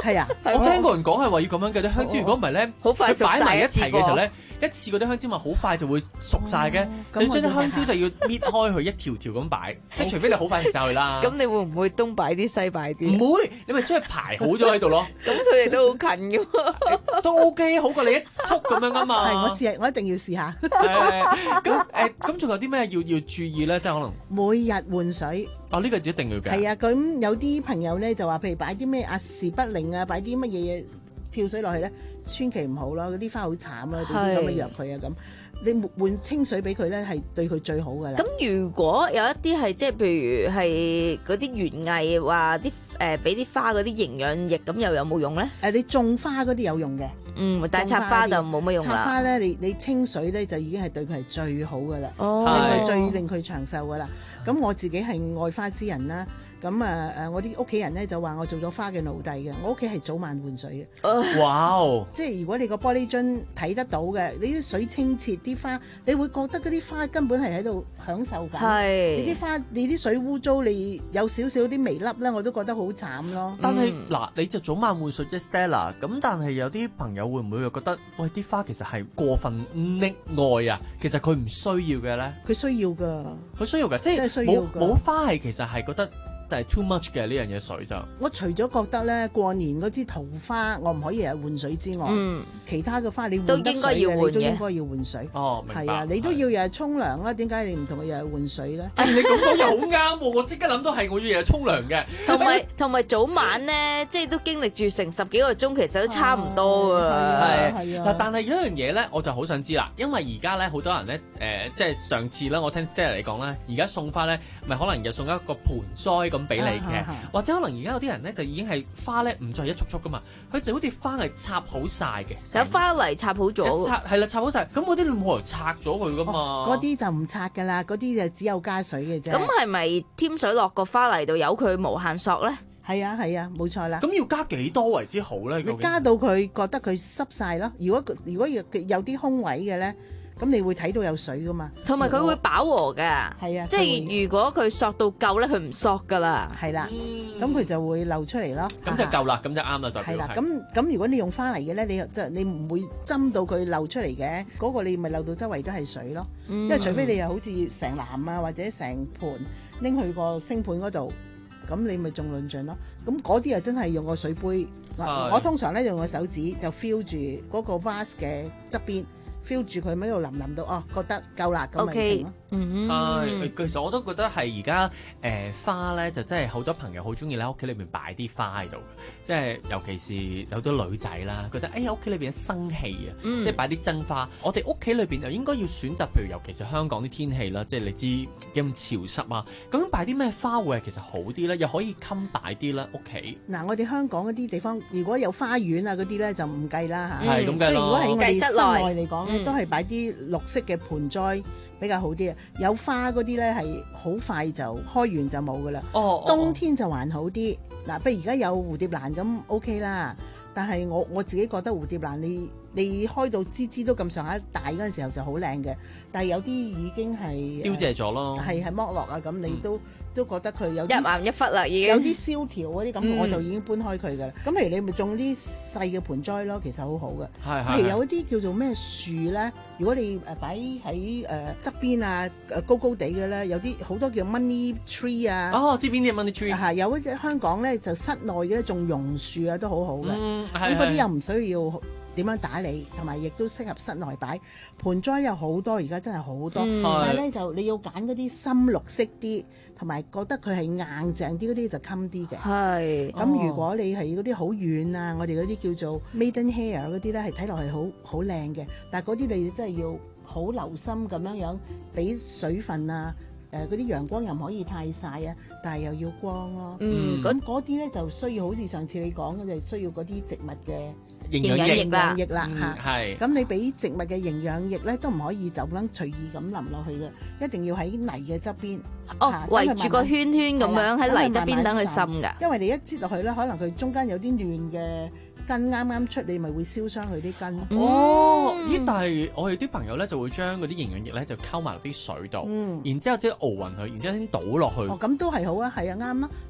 係啊， 我聽過人講係話要咁樣嘅啲香蕉，如果唔係咧， 好快熟晒擺埋一齊嘅時候咧，一次嗰啲香蕉咪好快就會熟晒嘅。你將啲香蕉就要搣開佢一條條咁擺，即係除非你好快食晒佢啦。 咁你會唔會東擺啲西擺啲？ 唔會，你咪將佢排好咗喺度咯。 咁佢哋都好近㗎喎， 都 OK， 好過你一束咁樣噶嘛。 係，我試下，我一定要試下。 咁誒，咁仲有啲咩要要注意咧？即係可能每日換水。 哦，呢個一定要嘅。 係啊，咁有啲朋友咧就話，譬如擺啲咩阿士不靈啊，擺啲乜嘢嘢漂水落去咧，千祈唔好咯，嗰啲花好慘啊，對啲咁嘅藥佢啊咁。你換清水俾佢咧，係對佢最好噶啦。 咁如果有一啲係即係譬如係嗰啲園藝話啲誒俾啲花嗰啲營養液，咁又有冇用咧？ 誒，你種花嗰啲有用嘅。 嗯，但係插花就冇乜用啦。 插花咧，你你清水咧就已經係對佢係最好噶啦， 哦、 令佢最令佢長壽噶啦。咁我自己係愛花之人啦。咁啊誒，我啲屋企人咧就話我做咗花嘅奴隸嘅，我屋企係早晚換水嘅。 哇哦！ 即係如果你個玻璃樽睇得到嘅，你啲水清澈，啲花你會覺得嗰啲花根本係喺度享受緊。 係你啲花，你啲水污糟，你有少少啲微粒咧，我都覺得好慘咯。 但係嗱、嗯，你就早晚換水啫 ，Stella。咁但係有啲朋友會唔會又覺得，喂啲花其實係過分溺愛啊？其實佢唔需要嘅咧。 佢需要㗎。 佢需要㗎，即係冇冇花係其實係覺得。但係 too much 嘅呢樣嘢水就， 我除咗覺得咧過年嗰支桃花我唔可以日日換水之外，嗯、其他嘅花你換得水嘅你都應該要換水。 哦，明白。 係啊，你都要日日沖涼啦，點解你唔同佢日日換水咧？ 你咁講又好啱喎，我即刻諗到係我要日日沖涼嘅。 同埋同埋早晚咧，即係都經歷住成十幾個鐘，其實都差唔多㗎。 係係啊。 但係有一樣嘢咧，我就好想知啦，因為而家咧好多人咧誒、呃，即係上次咧，我聽 Stella 嚟講咧，而家送花咧，咪可能又送一個盆栽咁俾你嘅。或者可能而家有啲人咧就已經係花咧唔再一束束噶嘛，佢就好似花係插好晒嘅， 有花泥插好咗， 插係啦插好晒，咁嗰啲你冇可能拆咗佢噶嘛， 嗰、哦、啲就唔拆噶啦，嗰啲就只有加水嘅啫。 咁係咪添水落個花泥度由佢無限索咧？ 係啊係啊，冇錯啦。 咁要加幾多為之好咧？ 你加到佢覺得佢濕晒咯，如果如果有有啲空位嘅咧。咁你會睇到有水噶嘛？ 同埋佢會飽和嘅， 係啊， 即係如果佢索到夠咧，佢唔索噶啦， 係啦，咁佢就會漏出嚟咯。 咁就夠啦，咁就啱啦，就係啦。咁咁如果你用花嚟嘅咧，你即係你唔會斟到佢漏出嚟嘅，嗰個你咪漏到周圍都係水咯。因為除非你又好似成籃啊，或者成盤拎去個星盤嗰度，咁你咪仲論盡咯。咁嗰啲啊真係用個水杯，我通常咧用個手指就 feel 住嗰個 vase 嘅側邊。feel 住佢喺度淋淋到哦，覺得夠啦咁咪停咯。 嗯，係，其實我都覺得係而家誒花咧，就真係好多朋友好中意喺屋企裏邊擺啲花喺度，即係尤其是有啲女仔啦，覺得哎呀屋企裏邊生氣啊，嗯、即係擺啲真花。我哋屋企裏邊就應該要選擇，譬如尤其是香港啲天氣啦，即係你知幾咁潮濕啊，咁樣擺啲咩花會係其實好啲咧，又可以襟擺啲啦屋企。 嗱，我哋香港嗰啲地方，如果有花園啊嗰啲咧就唔計啦嚇， 係咁計咯。 即係如果喺我哋室內嚟講咧， 嗯、 都係擺啲綠色嘅盆栽。比較好啲啊！有花嗰啲咧係好快就開完就冇噶啦。 哦， 冬天就還好啲。嗱，譬如而家有蝴蝶蘭咁 OK 啦。但係我我自己覺得蝴蝶蘭你你開到枝枝都咁上下大嗰陣時候就好靚嘅，但係有啲已經係凋謝咗咯， 係係剝落啊咁，你都、嗯、都覺得佢有一岩一忽啦，已經有啲蕭條嗰啲咁，我就已經搬開佢噶啦。咁、嗯、譬如你咪種啲細嘅盆栽咯，其實好好嘅。 係係。 譬如有一啲叫做咩樹咧，如果你誒擺喺誒側邊啊誒高高地嘅咧，有啲好多叫 money tree 啊。 哦，知邊啲 money tree？ 係有一隻香港咧就室內嘅種榕樹啊，都好好嘅。 嗯， 咁嗰啲又唔需要點樣打理，同埋亦都適合室內擺。盆栽有好多，而家真係好多，嗯、但係咧就你要揀嗰啲深綠色啲，同埋覺得佢係硬淨啲嗰啲就襟啲嘅。 係。 咁如果你係嗰啲好軟啊，我哋嗰啲叫做 maiden hair 嗰啲咧，係睇落去好好靚嘅，但係嗰啲你真係要好留心咁樣樣俾水分啊。誒嗰啲陽光又唔可以太曬啊，但係又要光咯。 嗯， 咁嗰啲咧就需要好似上次你講嘅，就需要嗰啲植物嘅營養液啦，營養液啦嚇。 係。 咁你俾植物嘅營養液咧，都唔可以就咁隨意咁淋落去嘅，一定要喺泥嘅側邊。 哦，圍住個圈圈咁樣喺泥側邊等佢滲㗎。 因為你一擠落去咧，可能佢中間有啲亂嘅根啱啱出，你咪會燒傷佢啲根。 哦，咦！但係我哋啲朋友咧就會將嗰啲營養液咧就溝埋落啲水度，然之後即係熬勻佢，然之後先倒落去。 哦，咁都係好啊，係啊，啱啦。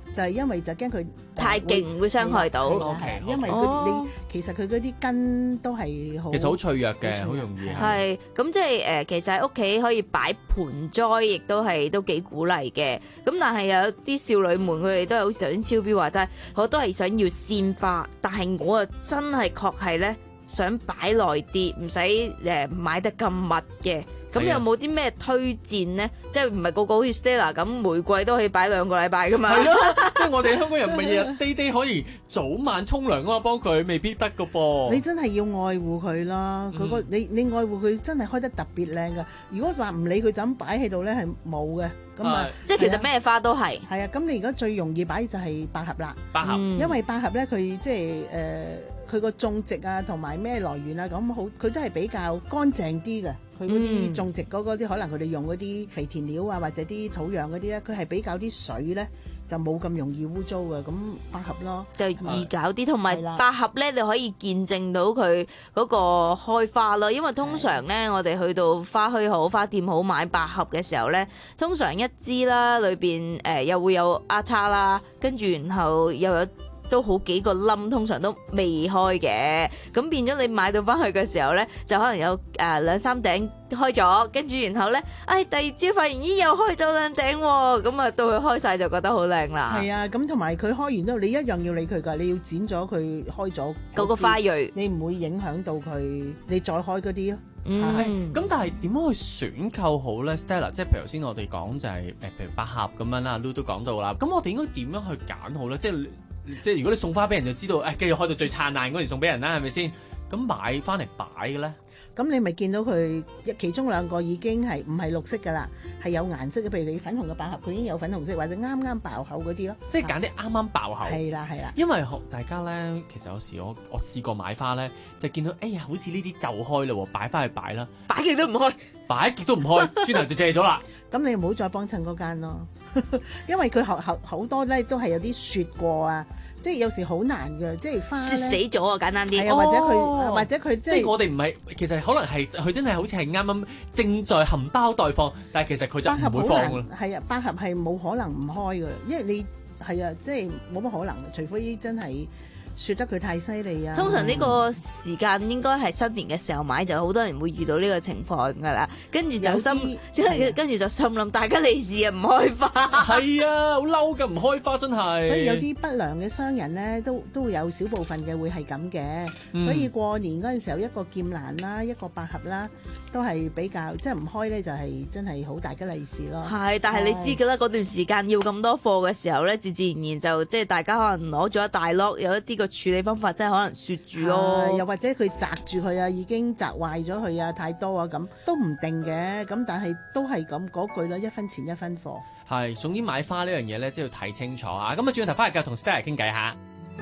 就係因為就驚佢太勁會傷害到。 係因為佢你其實佢嗰啲根都係好， 其實好脆弱嘅，好容易係咁即係誒，其實喺屋企可以擺盆栽，亦都係都幾鼓勵嘅。咁但係有啲少女們佢哋都係好似頭先超標話齋，我都係想要鮮花，但係我啊真係確係咧想擺耐啲，唔使誒買得咁密嘅。咁有冇啲咩推薦呢？即係唔係個個好似 Stella 咁玫瑰都可以擺兩個禮拜噶嘛？ 係咯，即係我哋香港人唔係日日 day day 可以早晚沖涼噶嘛，幫佢未必得噶噃。 你真係要愛護佢啦，佢個、嗯、你你愛護佢真係開得特別靚噶。如果話唔理佢就咁擺喺度咧，係冇嘅。咁啊， 即係其實咩花都係。 係啊，咁你而家最容易擺就係百合啦。 百合，嗯、 因為百合咧，佢即係誒。呃佢個種植啊，同埋咩來源啊，咁好，佢都係比較乾淨啲嘅。佢嗰啲種植嗰啲，可能佢哋用嗰啲肥田料啊，或者啲土壤嗰啲咧，佢係比較啲水咧，就冇咁容易污糟嘅。咁百合咯， 就易搞啲，同埋百合咧，你可以見證到佢嗰個開花咯。因為通常咧，我哋去到花墟好、花店好買百合嘅時候咧，通常一支啦，裏邊誒、呃、又會有丫叉啦，跟住然後又有。都好幾個冧，通常都未開嘅，咁變咗你買到翻去嘅時候咧，就可能有誒兩三頂開咗，跟住然後咧，哎第二朝發現咦又開咗兩頂喎，咁啊到佢開晒就覺得好靚啦。 係啊，咁同埋佢開完之後，你一樣要理佢㗎，你要剪咗佢開咗嗰個花蕊， 你唔會影響到佢，你再開嗰啲咯。 嗯，咁但係點樣去選購好咧 ，Stella？ 即係譬如頭先我哋講就係誒，譬如百合咁樣啦，Lu 都講到啦。咁我哋應該點樣去揀好咧？即係即係如果你送花俾人，就知道誒，跟住開到最燦爛嗰時送俾人啦，係咪先？咁買翻嚟擺嘅咧？ 咁你咪見到佢一其中兩個已經係唔係綠色㗎啦，係有顏色嘅。譬如你粉紅嘅百合，佢已經有粉紅色，或者啱啱爆口嗰啲咯。 即係揀啲啱啱爆口。 係啦係啦。 因為大家咧，其實有時我我試過買花咧，就見到哎呀，好似呢啲就開嘞喎，擺翻去擺啦， 擺極都唔開， 擺極都唔開，轉頭就借咗啦。 咁你唔好再幫襯嗰間咯，因為佢好好好多咧都係有啲雪過啊。即係有時好難嘅，即係花咧雪死咗啊！簡單啲， 係啊，或者佢、哦，或者佢即係我哋唔係，其實可能係佢真係好似係啱啱正在含苞待放，但係其實佢就唔會放㗎啦。 係啊，百合係冇可能唔開㗎，因為你係啊，即係冇乜可能，除非真係雪得佢太犀利啊！ 通常呢個時間應該係新年嘅時候買，就好多人會遇到呢個情況㗎啦。跟住就心，跟住就心諗大家利是啊，唔開花。 係啊，好嬲㗎，唔開花真係。 所以有啲不良嘅商人咧，都都會有少部分嘅會係咁嘅。嗯、所以過年嗰陣時候，一個劍蘭啦，一個百合啦，都係比較即係唔開咧，就係、是、真係好大吉利是咯。 係，但係你知㗎啦，嗰段時間要咁多貨嘅時候咧，自自然然就即係大家可能攞咗一大籮，有一啲個處理方法真係可能雪住咯， 又或者佢擲住佢啊，已經擲壞咗佢啊，太多啊，咁都唔定嘅。咁但係都係咁嗰句啦，一分錢一分貨。 係，總之買花呢樣嘢咧，即係要睇清楚啊！咁啊，轉頭翻嚟繼續同 Stella 傾偈下。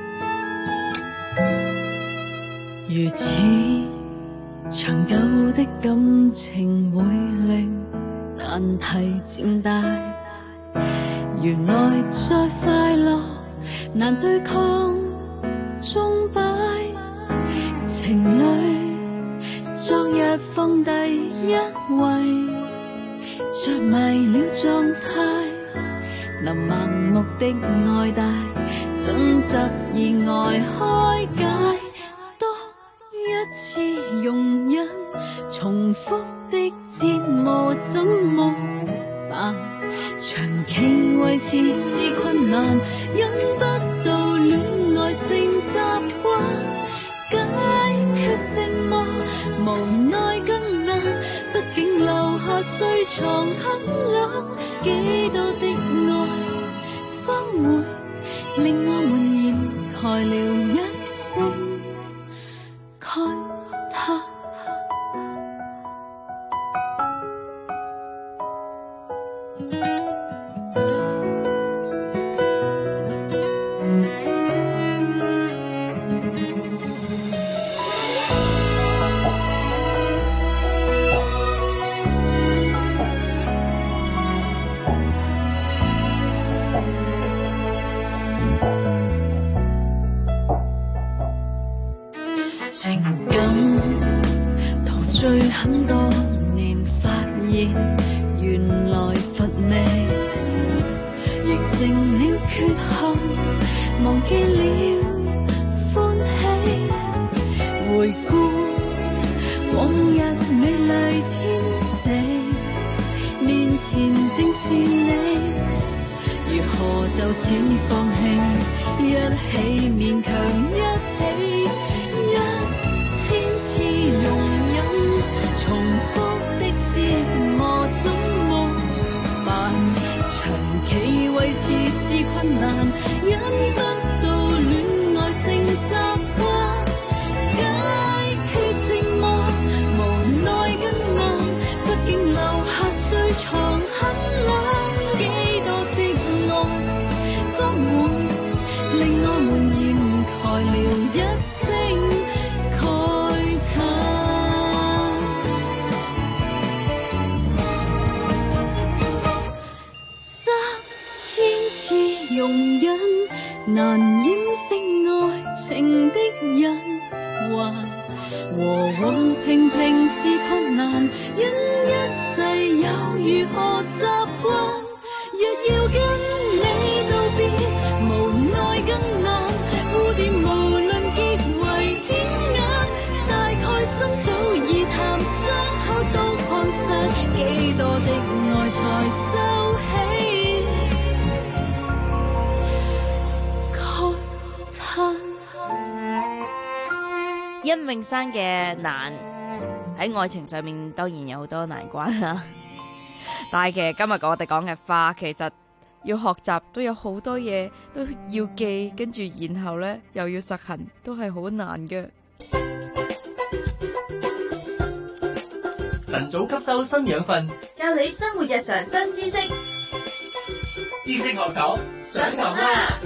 如此長久的感情會令難題漸大，原來再快樂難對抗鐘擺，情侶昨日放第一位，着迷了狀態，能盲目的愛戴，爭執意外開解，多一次容忍，重複的折磨怎麼辦？長期維持是困難，忍不到戀愛成習慣，解決寂寞無奈更難，畢竟留下睡床很冷，幾多的愛方會令我們掩蓋了一聲慨嘆。情感陶醉很多年，發現原來乏味，亦成了缺陷，忘記了歡喜。回顧往日美麗天地，面前正是你，如何就此放棄？一起勉強一起，一千次容忍，重複的折磨怎麼辦？長期維持是困難，忍不到戀愛成習慣，解決寂寞無奈更難，畢竟留下睡床很冷，幾多的愛都會令我們掩蓋了一聲慨嘆，三千次容忍難掩飾愛情的隱患，和和平平是困難，因一世又如何習慣？若要跟你道別，無奈更難，蝴蝶無論極為顯眼，大概心早已淡，傷口都擴散，幾多的愛才收起慨嘆。 殷永山嘅難喺愛情上面當然有好多難關啦，但係其實今日我哋講嘅花，其實要學習都有好多嘢都要記，跟住然後呢又要實行，都係好難嘅。 晨早吸收新養分， 教你生活日常新知識， 知識學堂上堂啦！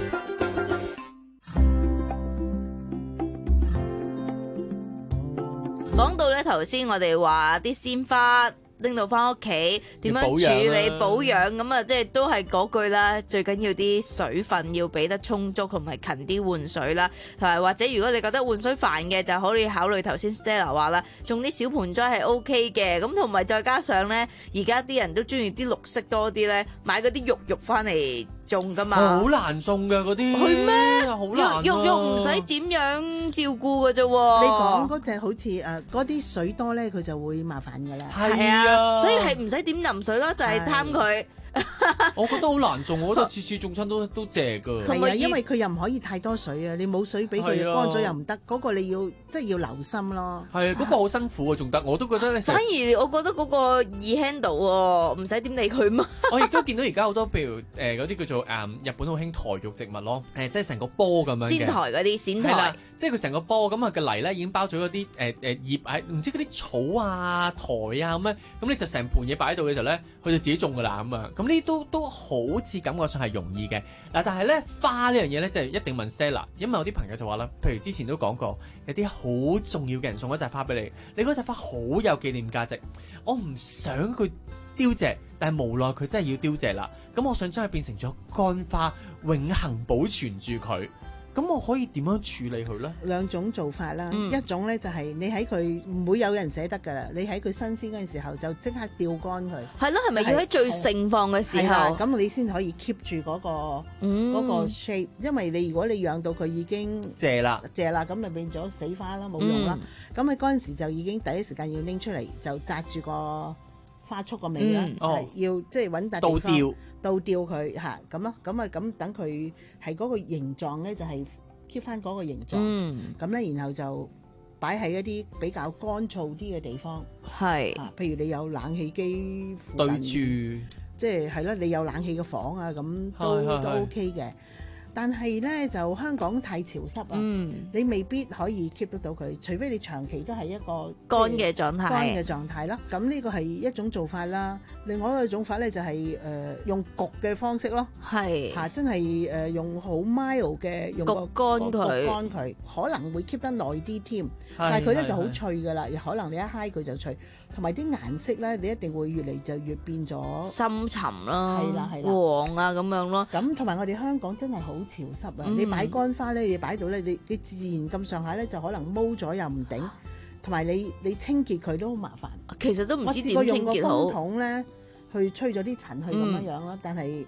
講到咧，頭先我哋話啲鮮花拎到翻屋企點樣處理保養咁啊，即係都係嗰句啦，最緊要啲水分要俾得充足，同埋勤啲換水啦，同埋或者如果你覺得換水煩嘅，就可以考慮頭先 Stella 話啦，種啲小盆栽係 O K 嘅，咁同埋再加上咧，而家啲人都中意啲綠色多啲咧，買嗰啲肉肉翻嚟種噶嘛， 好難種噶嗰啲， 係咩？ 好難啊！ 肉肉唔使點樣照顧噶啫。 你講嗰隻好似誒嗰啲水多咧，佢就會麻煩噶啦。 係啊，所以係唔使點淋水咯，就係貪佢。 我覺得好難種，我覺得次次種親都都謝㗎。 係啊，因為佢又唔可以太多水啊，你冇水俾佢乾咗又唔得，嗰個你要即係要留心咯。 係啊，嗰個好辛苦啊，種得我都覺得你。 反而我覺得嗰個易 handle 喎，唔使點理佢嘛。 我亦都見到而家好多譬如誒嗰啲叫做誒日本好興台育植物咯，誒即係成個波咁樣嘅。 仙台嗰啲仙台， 即係佢成個波咁啊嘅泥咧已經包咗嗰啲誒誒葉喺唔知嗰啲草啊台啊咁樣，咁你就成盤嘢擺喺度嘅時候咧，佢就自己種㗎啦咁啊。咁呢都都好似感覺上係容易嘅嗱，但係咧花呢樣嘢咧就一定問 Stella， 因為有啲朋友就話啦，譬如之前都講過，有啲好重要嘅人送一扎花俾你，你嗰扎花好有紀念價值，我唔想佢凋謝，但係無奈佢真係要凋謝啦，咁我想將佢變成咗乾花，永恆保存住佢。咁我可以點樣處理佢咧？ 兩種做法啦，嗯、一種咧就係你喺佢唔會有人捨得噶啦，你喺佢新鮮嗰陣時候就即刻吊乾佢。 係咯，係咪要喺最盛放嘅時候？ 咁你先可以 keep 住嗰個嗰、嗯、個 shape， 因為你如果你養到佢已經謝啦， 謝啦，咁咪變咗死花啦，冇用啦。咁你嗰陣時就已經第一時間要拎出嚟，就紮住個花束個尾啦，係、嗯哦、要即係揾笪地方倒吊佢嚇咁咯，咁啊咁等佢係嗰個形狀咧，就係 keep 翻嗰個形狀。咁咧、嗯，然後就擺喺一啲比較乾燥啲嘅地方。係啊，譬如你有冷氣機附近對住，即係係啦，你有冷氣嘅房啊，咁都是是是都 OK 嘅。但係咧就香港太潮濕啊，嗯、你未必可以 keep 得到佢，除非你長期都係一個乾嘅狀態， 乾嘅狀態啦。咁呢個係一種做法啦。另外一個做法咧就係、是、誒、呃、用焗嘅方式咯，係嚇、啊、真係誒、呃、用好 mild 嘅用焗乾佢， 焗乾佢可能會 keep 得耐啲添。但係佢咧就好脆噶啦，可能你一揩佢就脆，同埋啲顏色咧你一定會越嚟就越變咗深沉啦， 係啦係啦， 黃啊咁樣咯。 咁同埋我哋香港真係好潮濕啊！嗯、你擺乾花咧，你擺到咧，你你自然咁上下咧，就可能毛咗又唔頂，同埋你你清潔佢都好麻煩。 其實都唔知點清潔好。 我試過用個風筒咧，去吹咗啲塵去咁樣樣啦，嗯、但係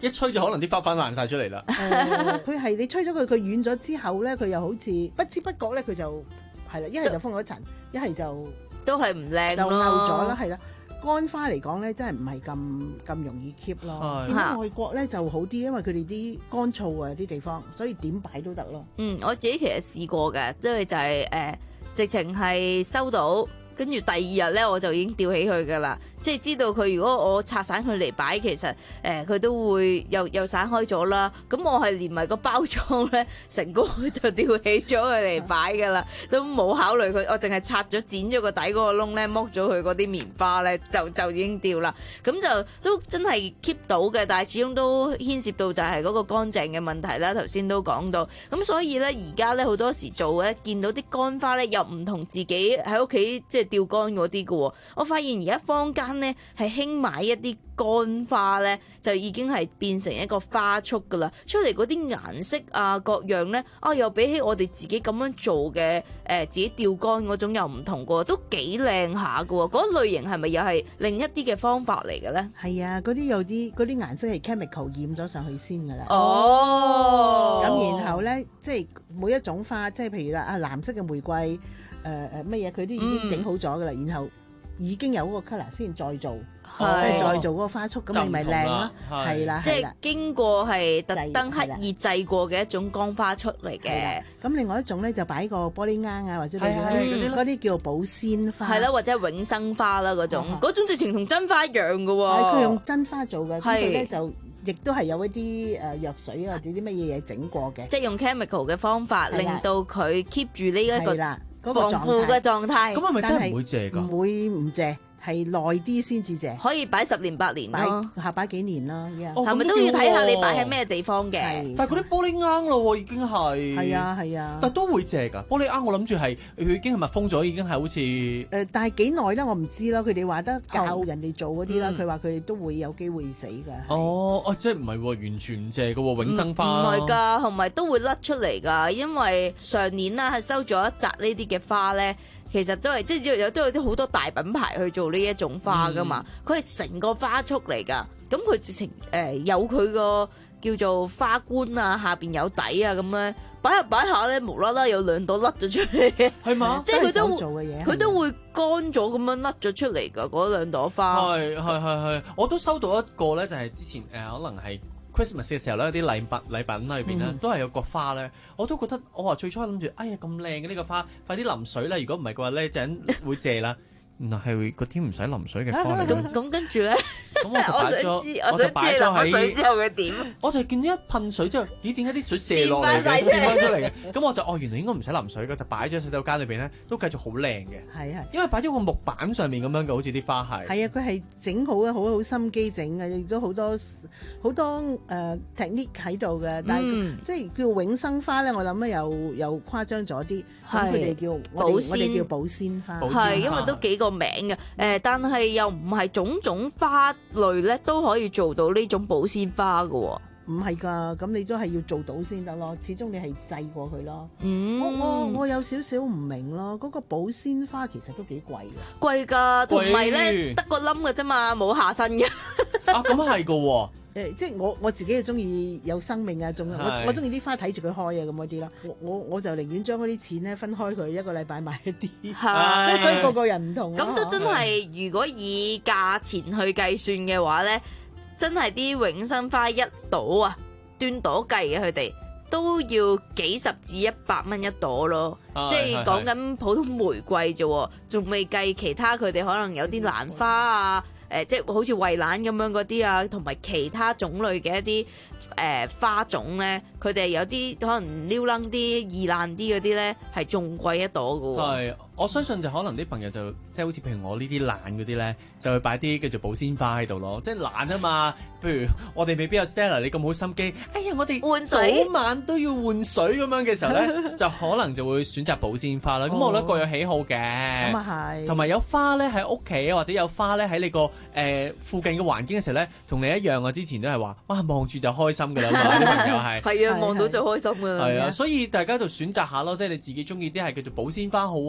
一吹就可能啲花瓣爛晒出嚟啦。 誒，佢係你吹咗佢，佢軟咗之後咧，佢又好似不知不覺咧，佢就係啦，一係就封咗塵，一係就都係唔靚就漚咗啦，係啦。乾花嚟講咧，真係唔係咁咁容易 keep 咯。見到外國咧就好啲，因為佢哋啲乾燥啊啲地方，所以點擺都得咯。 嗯，我自己其實試過嘅，即係就係、是、誒、呃，直情係收到，跟住第二日咧我就已經吊起佢噶啦。即係知道佢如果我拆散佢嚟擺，其實誒佢、呃、都會又又散開咗啦。咁我係連埋個包裝咧，成個就吊起咗佢嚟擺噶啦，都冇考慮佢。我淨係拆咗剪咗個底嗰個窿咧，剝咗佢嗰啲棉花咧，就就已經吊啦。咁就都真係 keep 到嘅，但係始終都牽涉到就係嗰個乾淨嘅問題啦。頭先都講到，咁所以咧而家咧好多時做咧，見到啲乾花咧又唔同自己喺屋企即係吊乾嗰啲嘅喎。我發現而家坊間咧係興買一啲乾花咧，就已經係變成一個花束噶啦，出嚟嗰啲顏色啊各樣咧，啊又比起我哋自己咁樣做嘅誒、呃、自己吊乾嗰種又唔同嘅，都幾靚下嘅喎。嗰類型係咪又係另一啲嘅方法嚟嘅咧？ 係啊，嗰啲有啲嗰啲顏色係 chemical 染咗上去先噶啦。 哦， 咁然後咧，即係每一種花，即係譬如啦啊藍色嘅玫瑰，誒誒乜嘢，佢都已經整好咗噶啦，嗯、然後已經有嗰個 colour 先再做。即係再做嗰個花束，咁你咪靚咯，係啦， 即係經過係特登刻意製過嘅一種乾花束嚟嘅。 咁另外一種咧就擺個玻璃罌啊，或者嗰啲嗰啲叫寶鮮花， 係啦，或者永生花啦嗰種，嗰種直情同真花一樣嘅喎。 係佢用真花做嘅，佢咧就亦都係有一啲誒藥水啊或者啲乜嘢嘢整過嘅， 即係用 chemical 嘅方法令到佢 keep 住呢一個防腐嘅狀態。 咁係咪真係唔會謝㗎？ 唔會唔謝。係耐啲先至謝， 可以擺十年八年咯， 下擺幾年啦。 係咪都要睇下你擺喺咩地方嘅？ 但係嗰啲玻璃罌咯，已經係係啊係啊， 但係都會謝㗎。玻璃罌我諗住係佢已經係密封咗，已經係好似誒，但係幾耐咧？我唔知啦。佢哋話得教人哋做嗰啲啦，佢話佢哋都會有機會死㗎。 哦哦，即係唔係完全唔謝㗎喎？永生花唔係㗎，同埋都會甩出嚟㗎。因為上年啦係收咗一紮呢啲嘅花咧。其實都係即係有都有啲好多大品牌去做呢一種花噶嘛，佢係成個花束嚟噶，咁佢直情誒有佢個叫做花冠啊，下邊有底啊咁樣擺下擺下咧，無啦啦有兩朵甩咗出嚟， 係嘛？ 即係佢都做嘅嘢，佢都會乾咗咁樣甩咗出嚟噶嗰兩朵花。 係係係係，我都收到一個咧，就係之前誒、呃、可能係。Christmas 嘅時候咧，有啲禮物禮品裏邊咧，都係有個花咧，我都覺得我話最初諗住，哎呀咁靚嘅呢個花，快啲淋水啦！如果唔係嘅話咧，陣會謝啦。原來係嗰啲唔使淋水嘅花嚟。 咁咁跟住咧， 咁我就擺咗，我就擺咗喺水之後佢點？ 我就見到一噴水之後，咦點解啲水射落嚟嘅，射翻出嚟嘅？咁我就哦，原來應該唔使淋水嘅，就擺咗喺洗手間裏邊咧，都繼續好靚嘅。 係係， 因為擺咗個木板上面咁樣嘅，好似啲花係。 係啊，佢係整好嘅，好好心機整嘅，亦都好多好多誒 technique 喺度嘅。但係即係叫永生花咧，我諗咧又又誇張咗啲。咁佢哋叫我哋我哋叫寶鮮花。 係因為都幾個名嘅。誒，但係又唔係種種花類咧都可以做到呢種寶鮮花㗎喎。 唔係㗎，咁你都係要做到先得咯。始終你係製過佢咯。 嗯， 我我我有少少唔明咯。嗰、嗰個寶鮮花其實都幾貴㗎。 貴㗎，同埋咧得個冧嘅啫嘛，冇下身嘅。 啊，咁係㗎喎。 誒，即係我我自己係中意有生命啊，仲我我中意啲花睇住佢開啊，咁嗰啲咯。我我我就寧願將嗰啲錢咧分開佢，一個禮拜買一啲。係，即係所以個個人唔同。 咁都真係，如果以價錢去計算嘅話咧，真係啲永生花一朵啊，斷朵計嘅佢哋都要幾十至一百蚊一朵咯。即係講緊普通玫瑰啫，仲未計其他佢哋可能有啲蘭花啊。誒、呃，即係好似衛蘭咁樣嗰啲啊，同埋其他種類嘅一啲誒、呃、花種咧，佢哋有啲可能撩楞啲、易爛啲嗰啲咧，係仲貴一朵㗎喎。 係，我相信就可能啲朋友就即係好似譬如我呢啲懶嗰啲咧，就會擺啲叫做寶鮮花喺度咯。即係懶啊嘛，譬如我哋未必有 Stella 你咁好心機。哎呀，我哋換水早晚都要換水咁樣嘅時候咧，就可能就會選擇寶鮮花啦。咁、哦、我覺得各有喜好嘅。咁啊係。同埋有花咧喺屋企，或者有花咧喺你個誒、呃、附近嘅環境嘅時候咧，同你一樣啊。之前都係話，哇望住就開心㗎啦嘛，啲朋友係。 係啊，望到就開心㗎啦。 係啊，所以大家就選擇下咯，即係你自己中意啲係叫做寶鮮花好啊，定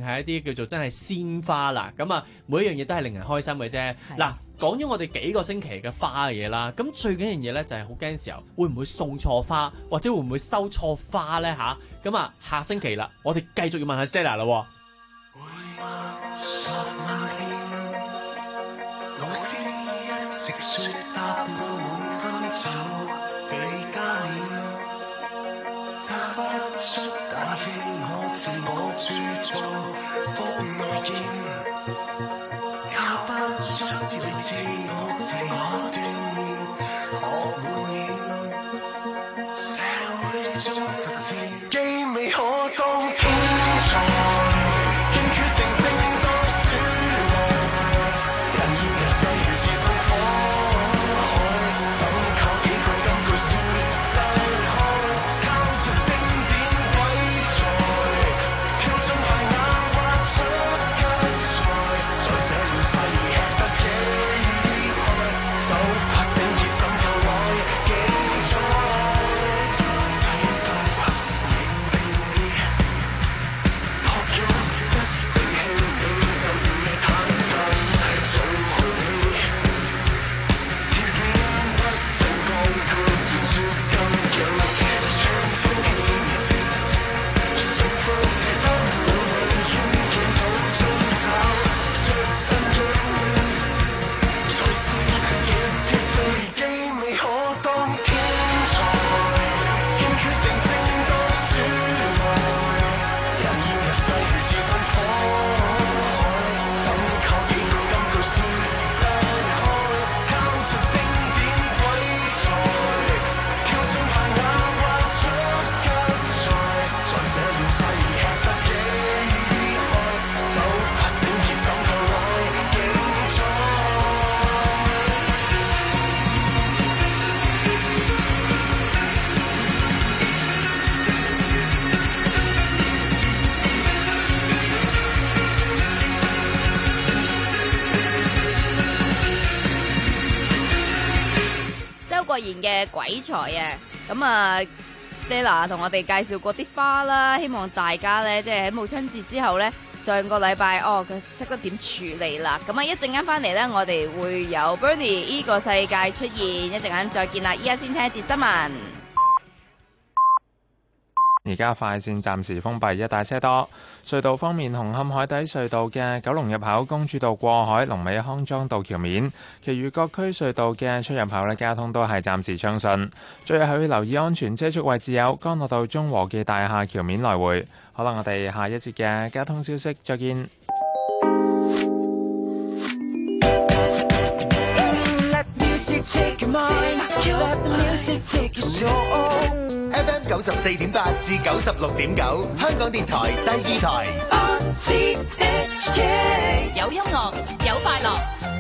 係一啲叫做真係鮮花啦。咁啊，每一樣嘢都係令人開心嘅啫。嗱，講咗我哋幾個星期嘅花嘅嘢啦，咁最緊要嘢咧就係好驚時候會唔會送錯花，或者會唔會收錯花咧吓？咁啊，下星期啦，我哋繼續要問下 Stella 啦。 老師一直說答我冇分走比加冕，答不出但勸我自我著做腹內見，教不出要自我自我鍛鍊學滿面，社會中實踐既未可當天才。 嘅鬼才啊，咁啊 Stella 同我哋介紹過啲花啦，希望大家咧即係喺母親節之後咧，上個禮拜哦佢識得點處理啦。咁啊一陣間翻嚟咧，我哋會有 Bernie 呢個世界出現，一陣間再見啦。依家先聽一節新聞。 而家快線暫時封閉，一帶車多。隧道方面，紅磡海底隧道嘅九龍入口公主道過海，龍尾康莊道橋面，其餘各區隧道嘅出入口呢，交通都係暫時暢順。最後要留意安全車速位置有干諾道中和記大廈橋面來回。好啦，我哋下一節嘅交通消息再見。 F M 九十四點八至九十六點九，香港電台第二台。 有音樂，有快樂。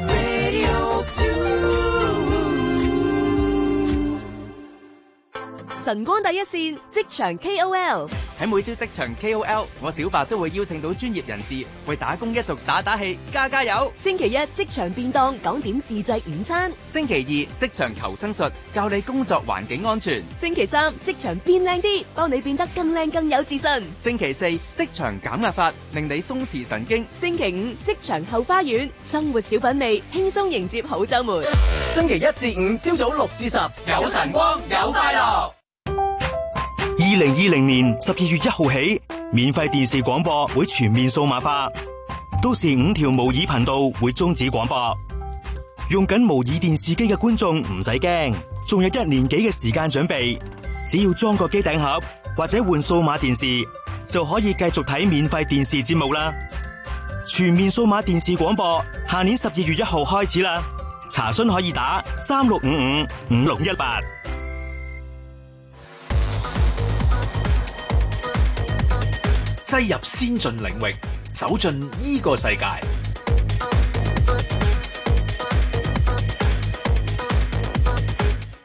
晨光第一線，職場 K O L。 喺每朝職場 K O L， 我小白都會邀請到專業人士為打工一族打打氣，加加油。 星期一職場便當，講點自製午餐。 星期二職場求生術，教你工作環境安全。 星期三職場變靚啲，幫你變得更靚更有自信。 星期四職場減壓法，令你鬆弛神經。 星期五職場後花園，生活小品味，輕鬆迎接好週末。 星期一至五朝早六至十， 有晨光，有快樂。 二零二零年十二月一號起，免費電視廣播會全面數碼化，到時五條模擬頻道會終止廣播。用緊模擬電視機嘅觀眾唔使驚，仲有一年幾嘅時間準備，只要裝個機頂盒或者換數碼電視，就可以繼續睇免費電視節目啦。全面數碼電視廣播，下年十二月一號開始啦。查詢可以打三六五五五六一八。 擠入先進領域，走進呢個世界。 嚟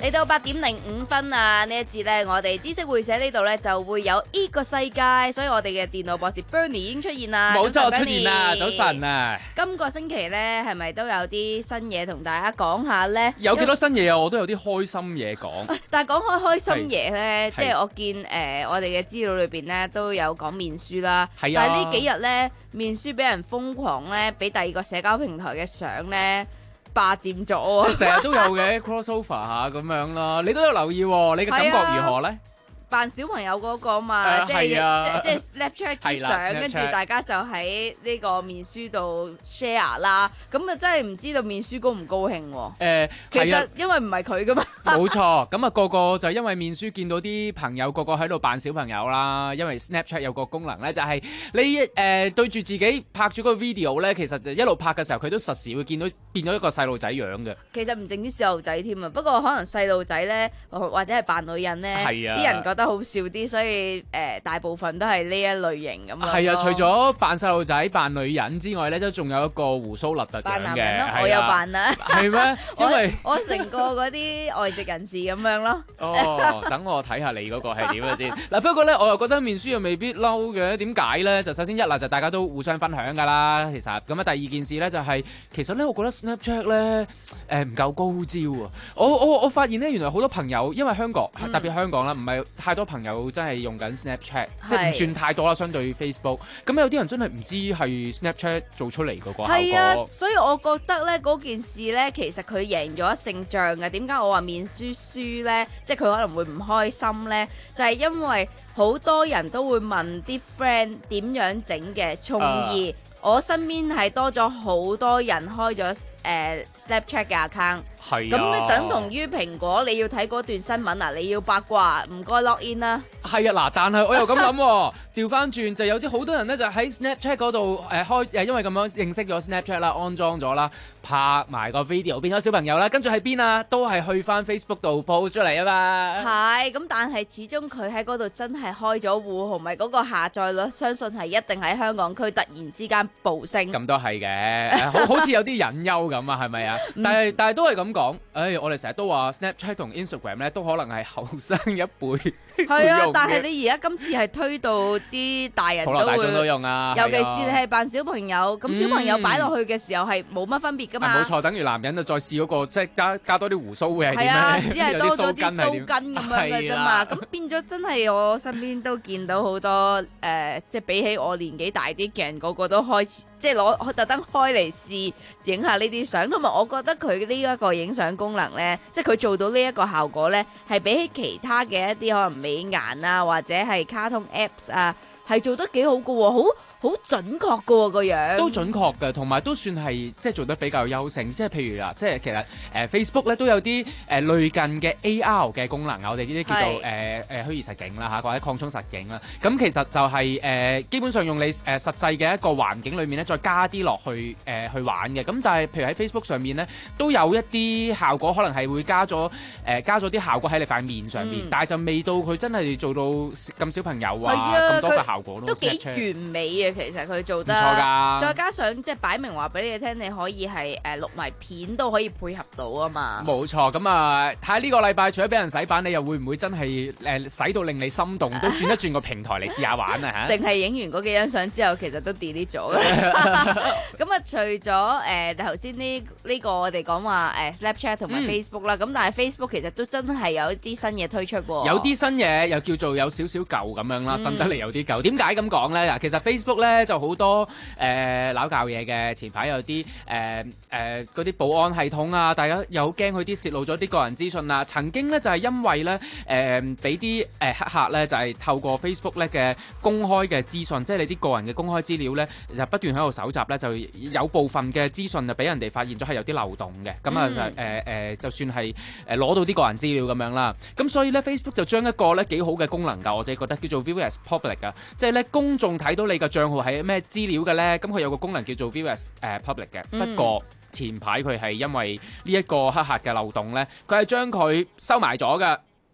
嚟到八點零五分啊！呢一節咧，我哋知識會社呢度咧就會有呢個世界，所以我哋嘅電腦博士 Bernie 已經出現啦。 冇錯，出現啦，早晨啊！ 今個星期咧係咪都有啲新嘢同大家講下咧？ 有幾多新嘢啊？我都有啲開心嘢講。 但係講開開心嘢咧，即係我見誒、呃、我哋嘅資料裏邊咧都有講面書啦。係啊。但係呢幾日咧，面書俾人瘋狂咧，俾第二個社交平台嘅相咧霸佔咗， 成日都有嘅 crossover 下咁樣啦，你都有留意喎，你嘅感覺如何咧？ 扮小朋友嗰個嘛，即係即即 Snapchat 啲相，跟住大家就喺呢個面書度 share 啦。咁啊真係唔知道面書高唔高興喎？誒，其實因為唔係佢噶嘛。 冇錯，咁啊個個就因為面書見到啲朋友個個喺度扮小朋友啦。因為 Snapchat 有個功能咧，就係你誒對住自己拍咗個 video 咧，其實就一路拍嘅時候，佢都實時會見到變咗一個細路仔樣嘅。 其實唔淨啲細路仔添啊，不過可能細路仔咧，或者係扮女人咧，啲人覺得好笑啲，所以誒、呃、大部分都係呢一類型咁樣。係啊，除咗扮細路仔、扮女人之外咧，都仲有一個鬍鬚立突樣嘅。扮男人咯， 我有扮啊。係咩？ 因為我成個嗰啲外籍人士咁樣咯。 哦，等我睇下你嗰個係點嘅先。嗱，不過咧，我又覺得面書又未必嬲嘅。點解咧？就首先一啦，就大家都互相分享㗎啦。其實咁啊，第二件事咧就係、是、其實咧，我覺得 Snapchat 咧誒唔夠高招啊。我我我發現咧，原來好多朋友因為香港、嗯、特別香港啦，唔係太多朋友。有真係用緊 Snapchat，即係唔算太多啦，相對 Facebook。咁有啲人真係唔知係 Snapchat 做出嚟嗰個效果。係啊， 所以我覺得咧嗰件事咧，其實佢贏咗一勝仗嘅。點解我話面書輸咧？即係佢可能會唔開心咧？就係、是、因為好多人都會問啲 friend 點樣整嘅，從而、uh, 我身邊係多咗好多人開咗誒、呃、Snapchat 嘅 account。係咁你等同於蘋果，你要睇嗰段新聞啊，你要八卦，唔該 log in 啦。 係啊，嗱，但係我又咁諗，調翻轉就有啲好多人咧，就喺 Snapchat 嗰度誒開誒，因為咁樣認識咗 Snapchat 啦，安裝咗啦，拍埋個 video 變咗小朋友啦，跟住喺邊啊？都係去翻 Facebook 度 post 出嚟啊嘛。係， 咁但係始終佢喺嗰度真係開咗戶，同埋嗰個下載率，相信係一定喺香港區突然之間暴升。咁都係嘅，好好似有啲隱憂咁啊，係咪啊？但係但係都係咁講，誒、哎，我哋成日都話 Snapchat 同 Instagram 咧，都可能係後生一輩。係啊， 但係你而家今次係推到啲大人都會， 普羅大眾都用啊。 尤其是你係扮小朋友，咁、嗯、小朋友擺落去嘅時候係冇乜分別噶嘛。 冇錯，等於男人就再試嗰、那個，即係加加多啲胡鬚會係點咧？ 係啊，只係多咗啲鬚根咁樣嘅啫嘛。咁變咗真係我身邊都見到好多誒、呃，即係比起我年紀大啲嘅人，個個都開始即係攞特登開嚟試影下呢啲相。同埋我覺得佢呢一個影相功能咧，即係佢做到呢一個效果咧，係比起其他嘅一啲可能美顏啊，或者係卡通 apps 啊，係做得幾好㗎喎，好好準確㗎喎個樣， 都準確嘅，同埋都算係即係做得比較優勝。即係譬如啦，即係其實誒、呃、Facebook 咧都有啲誒、呃、類近嘅 A R 嘅功能啊，我哋呢啲叫做誒誒、呃呃、虛擬實境啦嚇，或者擴充實境啦。咁其實就係、是、誒、呃、基本上用你誒、呃、實際嘅一個環境裏面咧，再加啲落去誒、呃、去玩嘅。咁但係譬如喺 Facebook 上面咧，都有一啲效果，可能係會加咗誒、呃、加咗啲效果喺你塊面上面，嗯、但係就未到佢真係做到咁小朋友啊咁、啊、多嘅效果咯， 都幾完美啊！其實佢做得，再加上即係擺明話俾你聽，你可以係誒錄埋片都可以配合到啊嘛。 冇錯，咁啊睇下呢個禮拜除咗俾人洗版，你又會唔會真係誒洗到令你心動，都轉一轉個平台嚟試下玩啊嚇？ 定係影完嗰幾張相之後，其實都 delete 咗嘅。咁啊，除咗誒頭先呢呢個我哋講話誒 Snapchat 同埋 Facebook 啦，咁、嗯、但係 Facebook 其實都真係有啲新嘢推出喎。 有啲新嘢又叫做有少少舊咁樣啦，新得嚟有啲舊。點解咁講咧？嗱，其實 Facebook 咧就好多誒鬧教嘢嘅，前排有啲誒誒嗰啲保安系統啊，大家又好驚佢啲泄露咗啲個人資訊啊。曾經咧就係因為咧誒俾啲誒黑客咧就係透過 Facebook 咧嘅公開嘅資訊，即係你啲個人嘅公開資料咧就不斷喺度搜集咧，就有部分嘅資訊就俾人哋發現咗係有啲漏洞嘅。咁啊就誒誒就算係誒攞到啲個人資料咁樣啦。咁所以咧 Facebook 就將一個咧幾好嘅功能㗎，我自己覺得叫做 View as Public 啊，即係咧公眾睇到你嘅帳號係咩資料嘅咧，咁佢有個功能叫做 View as 誒 Public 嘅。不過前排佢係因為呢一個黑客嘅漏洞咧，佢係將佢收埋咗嘅。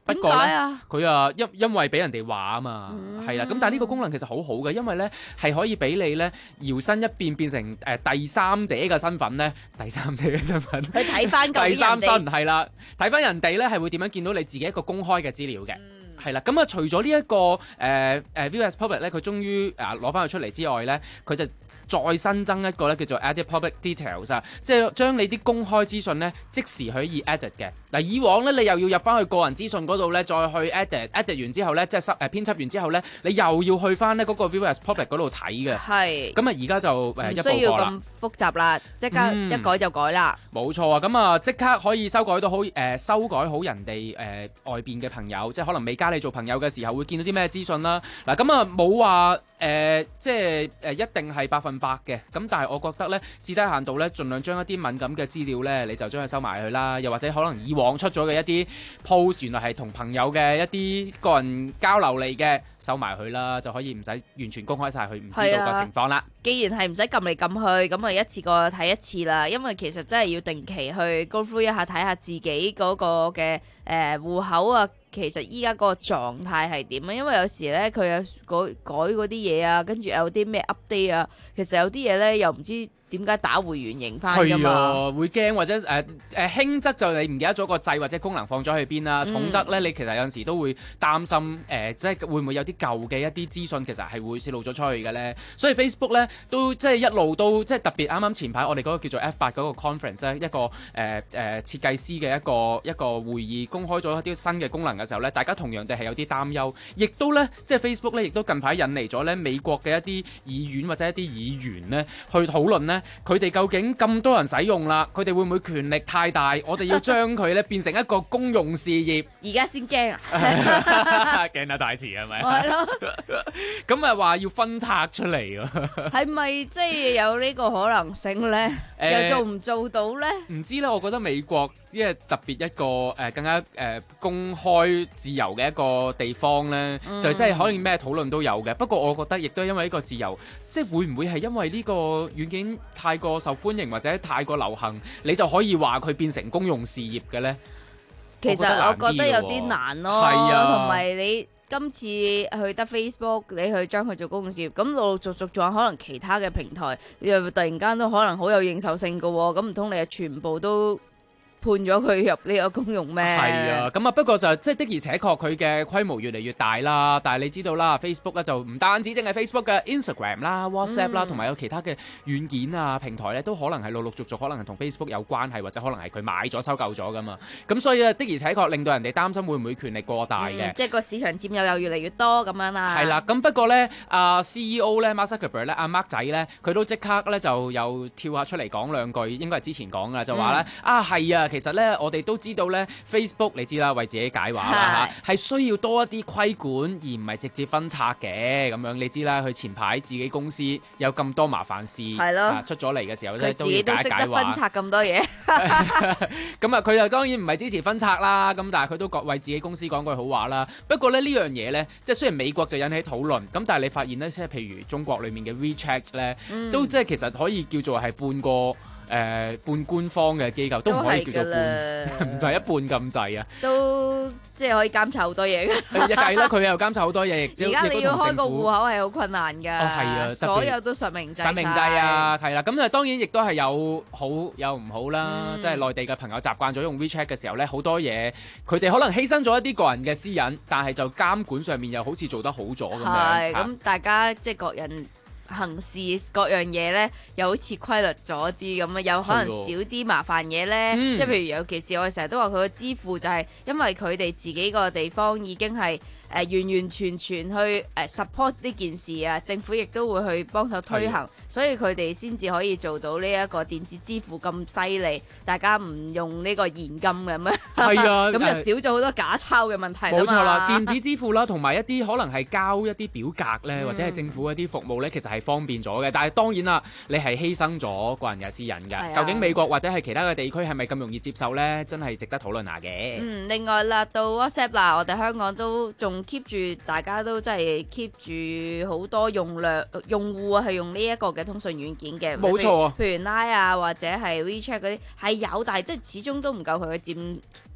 不過咧，佢啊啊因因為俾人哋話啊嘛，係啦、嗯。咁但係呢個功能其實好好嘅，因為咧係可以俾你咧搖身一變變成誒、呃、第三者嘅身份咧，第三者嘅身份去睇翻第三身係啦，睇翻人哋咧係會點樣見到你自己一個公開嘅資料嘅。嗯係啦，咁啊除咗呢一個誒誒 View as Public 咧，佢終於誒攞翻佢出嚟之外咧，佢就再新增一個咧叫做 Edit Public Details 啊，即係將你啲公開資訊咧即時可以 edit 嘅。嗱，以往咧你又要入翻去個人資訊嗰度咧，再去 edit，edit 完之後咧，即係誒編輯完之後咧，你又要去翻咧嗰個 View as Public 嗰度睇嘅。係。咁啊而家就誒一步過啦。唔需要咁複雜啦，即刻一改就改啦。冇錯啊，咁啊即刻可以修改到好誒修改好人哋誒外邊嘅朋友，即係可能未加你做朋友嘅時候會見到啲咩資訊啦。嗱，咁啊冇話誒即係誒一定係百分百嘅，咁但係我覺得咧至低限度咧，盡量將一啲敏感嘅資料咧，你就將佢收埋佢啦。又或者可能以往出咗嘅一啲 post 原來係同朋友嘅一啲個人交流嚟嘅，收埋佢啦，就可以唔使完全公開晒佢，唔知道個情況啦。 既然係唔使撳嚟撳去，咁啊一次過睇一次啦。因為其實真係要定期去 go through 一下，睇下自己嗰個嘅誒戶口啊。其實依家個狀態係點啊？因為有時咧佢有改改嗰啲嘢啊，跟住有啲咩 update 啊，其實有啲嘢咧又唔知點解打回原形翻㗎嘛？係啊， 會驚或者誒誒輕則就你唔記得咗個掣或者功能放咗去邊啦，重則咧你其實有陣時都會擔心誒、呃，即係會唔會有啲舊嘅一啲資訊其實係會泄露咗出去嘅咧？所以 Facebook 咧都即係一路都即係特別啱啱前排我哋嗰個叫做 F 八嗰個 conference 咧，一個誒誒、呃呃、設計師嘅一個一個會議公開咗一啲新嘅功能嘅時候咧，大家同樣地係有啲擔憂，亦都咧即係 Facebook 咧亦都近排引嚟咗咧美國嘅一啲議院或者一啲議員咧去討論咧。佢哋究竟咁多人使用啦，佢哋會唔會權力太大？我哋要將佢咧變成一個公用事業。 而家先驚啊！ 驚得太遲係咪？ 係咯。 咁啊話要分拆出嚟喎。 係咪即係有呢個可能性咧？又做唔做到咧？ 唔知咧，我覺得美國因為特別一個誒、呃、更加誒、呃、公開自由嘅一個地方咧，嗯、就真係可能咩討論都有嘅。不過我覺得亦都因為呢個自由，即係會唔會係因為呢個軟件太過受歡迎或者太過流行，你就可以話佢變成公用事業嘅咧？ 其實我覺得有啲難咯，同埋、啊、你今次去得 Facebook， 你去將佢做公用事業，咁陸陸續續仲有可能其他嘅平台，又突然間都可能好有認受性嘅喎，咁唔通你係全部都判咗佢入呢個公用咩？係啊，咁啊不過就即係的而且確佢嘅規模越嚟越大啦。但係你知道啦 ，Facebook 咧就唔單止淨係 Facebook 嘅 Instagram 啦、WhatsApp 啦，同埋、嗯、有其他嘅軟件啊平台咧，都可能係陸陸續續可能係同 Facebook 有關係，或者可能係佢買咗收購咗噶嘛。咁所以啊的而且確令到人哋擔心會唔會權力過大嘅、嗯， 即係個市場佔有又越嚟越多咁樣啦。 係啦，咁不過咧，阿、uh, C E O 咧 Mark Zuckerberg 咧，阿 Mark 仔咧，佢都即刻咧就又跳下出嚟講兩句，應該係之前講噶，就話咧、嗯、啊係啊，其實咧我哋都。都知道咧 ，Facebook 你知啦，為自己解話啦嚇，係需要多一啲規管，而唔係直接分拆嘅咁樣。你知啦，佢前排自己公司有咁多麻煩事，係咯、啊，出咗嚟嘅時候咧，都要解解話。佢自己都識得分拆咁多嘢。咁啊，佢又當然唔係支持分拆啦，咁但係佢都覺為自己公司講句好話啦。不過咧呢樣嘢咧，即係雖然美國就引起討論，咁但係你發現咧，即係譬如中國裡面嘅 WeChat 咧，嗯、都即係其實可以叫做係半個。誒、呃、半官方嘅機構都唔可以叫做半，唔係一半咁滯啊！ 都即係可以監察好多嘢嘅。 一計啦，佢又監察好多嘢。 而家你要開個戶口係好困難㗎。哦，係啊，所有都實名制。 實名制啊，係啦。咁啊，當然亦都係有好有唔好啦。嗯、即係內地嘅朋友習慣咗用 WeChat 嘅時候咧，好多嘢佢哋可能犧牲咗一啲個人嘅私隱，但係就監管上面又好似做得好咗咁樣。 係咁，大家即係各人行事各樣嘢咧，又好似規律咗啲咁啊，有可能少啲麻煩嘢咧。嗯、即係譬如尤其是我哋成日都話佢個支付就係因為佢哋自己個地方已經係誒、呃、完完全全去誒 support 呢件事啊，政府亦都會去幫手推行，所以佢哋先至可以做到呢一個電子支付咁犀利，大家唔用呢個現金嘅咩？係啊，咁就少咗好多假鈔嘅問題。冇錯啦， 電子支付啦，同埋一啲可能係交一啲表格咧，嗯、或者係政府一啲服務咧，其實係方便咗嘅。但係當然啦，你係犧牲咗個人嘅私隱嘅。啊、究竟美國或者係其他嘅地區係咪咁容易接受咧？真係值得討論下嘅。 嗯，另外啦，到 WhatsApp 啦，我哋香港都仲 keep 住，大家都真係 keep 住好多用量用戶啊，係用呢一個嘅通訊軟件嘅。冇錯啊，譬如 Line 啊，或者係 WeChat 嗰啲係有，但係即係始終都唔夠佢嘅佔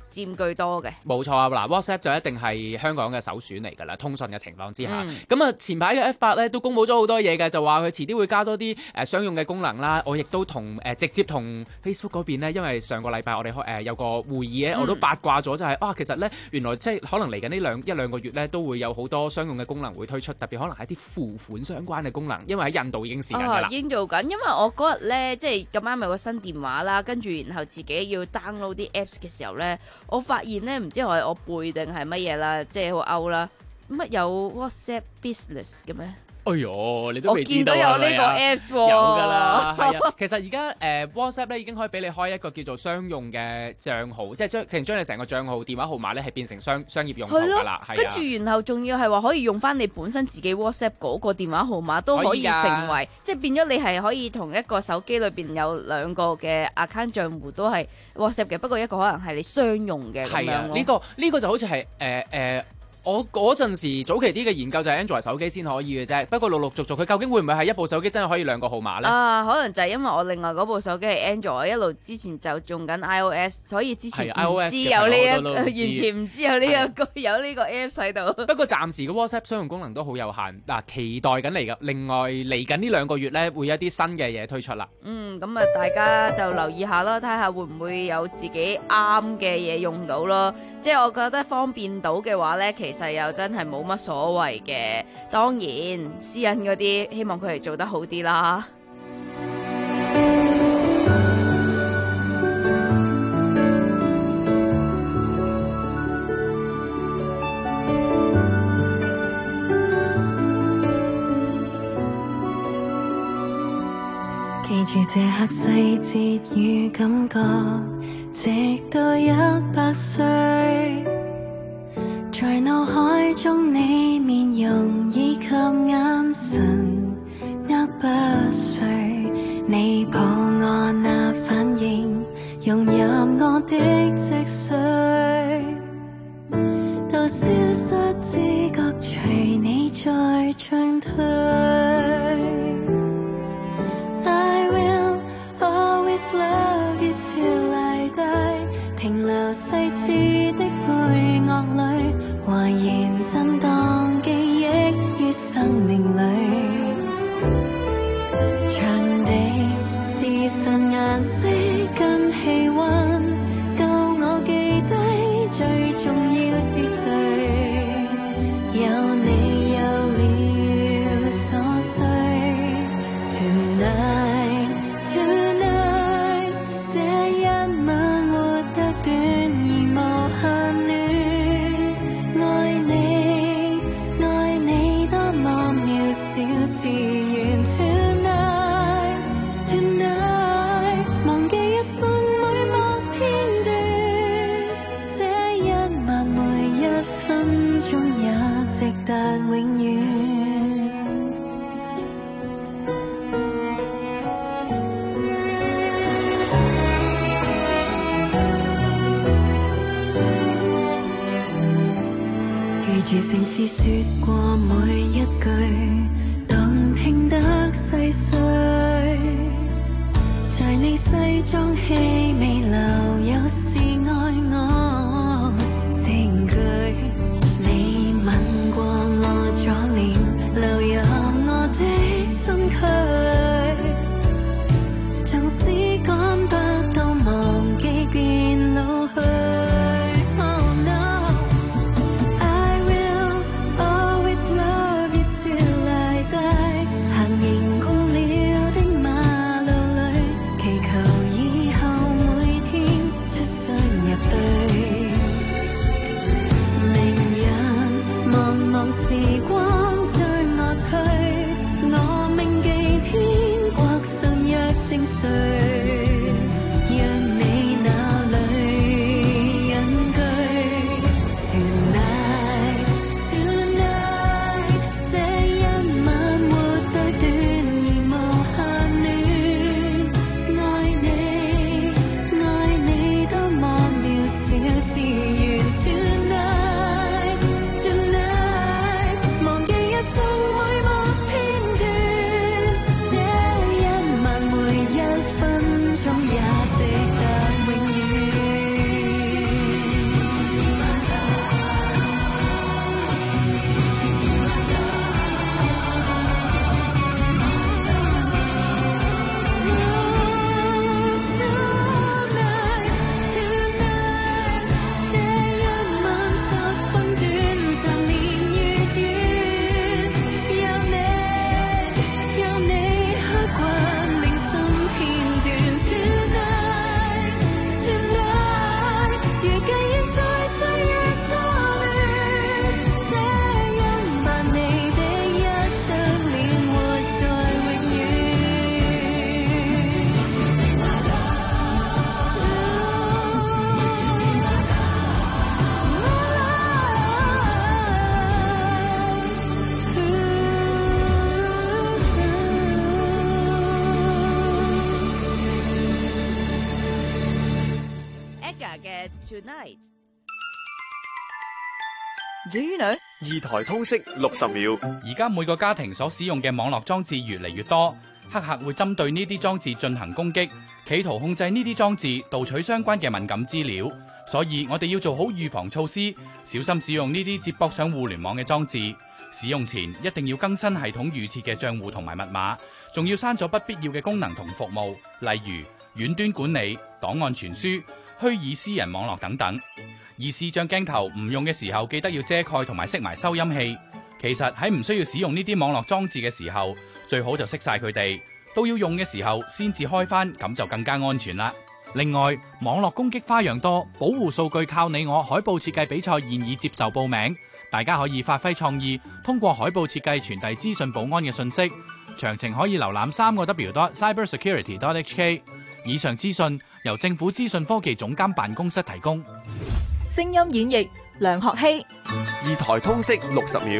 佔據多嘅。 冇錯啊，嗱 WhatsApp 就一定係香港嘅首選嚟㗎啦，通訊嘅情況之下。咁啊、嗯，前排嘅 F 八咧都公佈咗好多嘢嘅，就話佢遲啲會加多啲誒、呃、商用嘅功能啦。我亦都同誒、呃、直接同 Facebook 嗰邊咧，因為上個禮拜我哋開誒有個會議咧，我都八卦咗就係、是、啊，其實咧原來即係可能嚟緊呢兩一兩個月咧都會有好多商用嘅功能會推出，特別可能係啲付款相關嘅功能，因為喺印度已經試緊㗎啦。 已經做緊，因為我嗰日咧即係咁啱有個新電話啦，跟住然後自己要 download 啲 apps 嘅時候咧，我發現咧唔知係我背定係乜嘢啦，即係好 out 啦，乜有 WhatsApp Business 嘅咩？ 哎呦，你都未知道啊！ 我見到有呢個 apps 喎， 有㗎啦，係啊。其實而家誒 WhatsApp 咧已經可以俾你開一個叫做商用嘅帳號，即係將成將你成個帳號電話號碼咧係變成商商業用途㗎啦，係啊。 跟住然後仲要係話可以用翻你本身自己 WhatsApp 嗰個電話號碼都可以成為，即係變咗你係可以同一個手機裏邊有兩個嘅 account 帳戶都係 WhatsApp 嘅，不過一個可能係你商用嘅咁樣咯。係啊，呢個呢個就好似係誒誒。我嗰陣時早期啲嘅研究就係 Android 手機先可以嘅啫，不過陸陸續續佢究竟會唔會係一部手機真係可以兩個號碼呢？啊， 可能就係因為我另外嗰部手機係 Android，一路之前就用緊 iOS， 所以之前唔知有呢一個，完全唔知有呢一個有呢個 Apps 喺度。 不過暫時嘅 WhatsApp 商用功能都好有限，嗱，期待緊嚟㗎。另外嚟緊呢兩個月呢，會有一啲新嘅嘢推出啦。 嗯，咁啊，大家就留意下咯，睇下會唔會有自己啱嘅嘢用到咯。即係我覺得方便到嘅話呢，其實又真係冇乜所謂嘅。當然私隱嗰啲，希望佢哋做得好啲啦。 記住這刻細節與感覺，直到一百歲，在腦海中你面容以及眼神握不碎，你抱我那反應融入我的脊髓，到消失知覺隨你在進退。I will always love you till I die， 停留細緻的配樂裏，還然震盪記憶於生命裏。場地、時辰、顏色跟氣溫，夠我記低最重要是誰，有你有了所需。Tonight Tonight， 這一晚活得短而無限戀，愛你愛你多麼渺小自然。Tonight Tonight， 忘記一生每幕片段，這一晚每一分鐘也值得永遠。記住城市說過每一句，動聽得細碎，在你西裝氣味留有是愛我證據，你吻過我左臉，流入我的身軀，縱使趕不到忘記變老去。 嘅 Tonight。 Do you know？二台通識六十秒。 而家每個家庭所使用嘅網絡裝置越嚟越多，黑客會針對呢啲裝置進行攻擊，企圖控制呢啲裝置，盜取相關嘅敏感資料。所以我哋要做好預防措施，小心使用呢啲接駁上互聯網嘅裝置。使用前一定要更新系統預設嘅賬戶同埋密碼，仲要刪咗不必要嘅功能同服務，例如遠端管理、檔案傳輸、虛擬私人網絡等等。而視像鏡頭唔用嘅時候，記得要遮蓋同埋熄埋收音器。其實喺唔需要使用呢啲網絡裝置嘅時候，最好就熄晒佢哋。到要用嘅時候先至開返，咁就更加安全啦。另外，網絡攻擊花樣多，保護數據靠你我。海報設計比賽現已接受報名，大家可以發揮創意，通過海報設計傳遞資訊保安嘅信息。詳情可以瀏覽三個 W dot cybersecurity dot H K。以上資訊由政府資訊科技總監辦公室提供。 聲音演繹梁學希。 二台通識六十秒。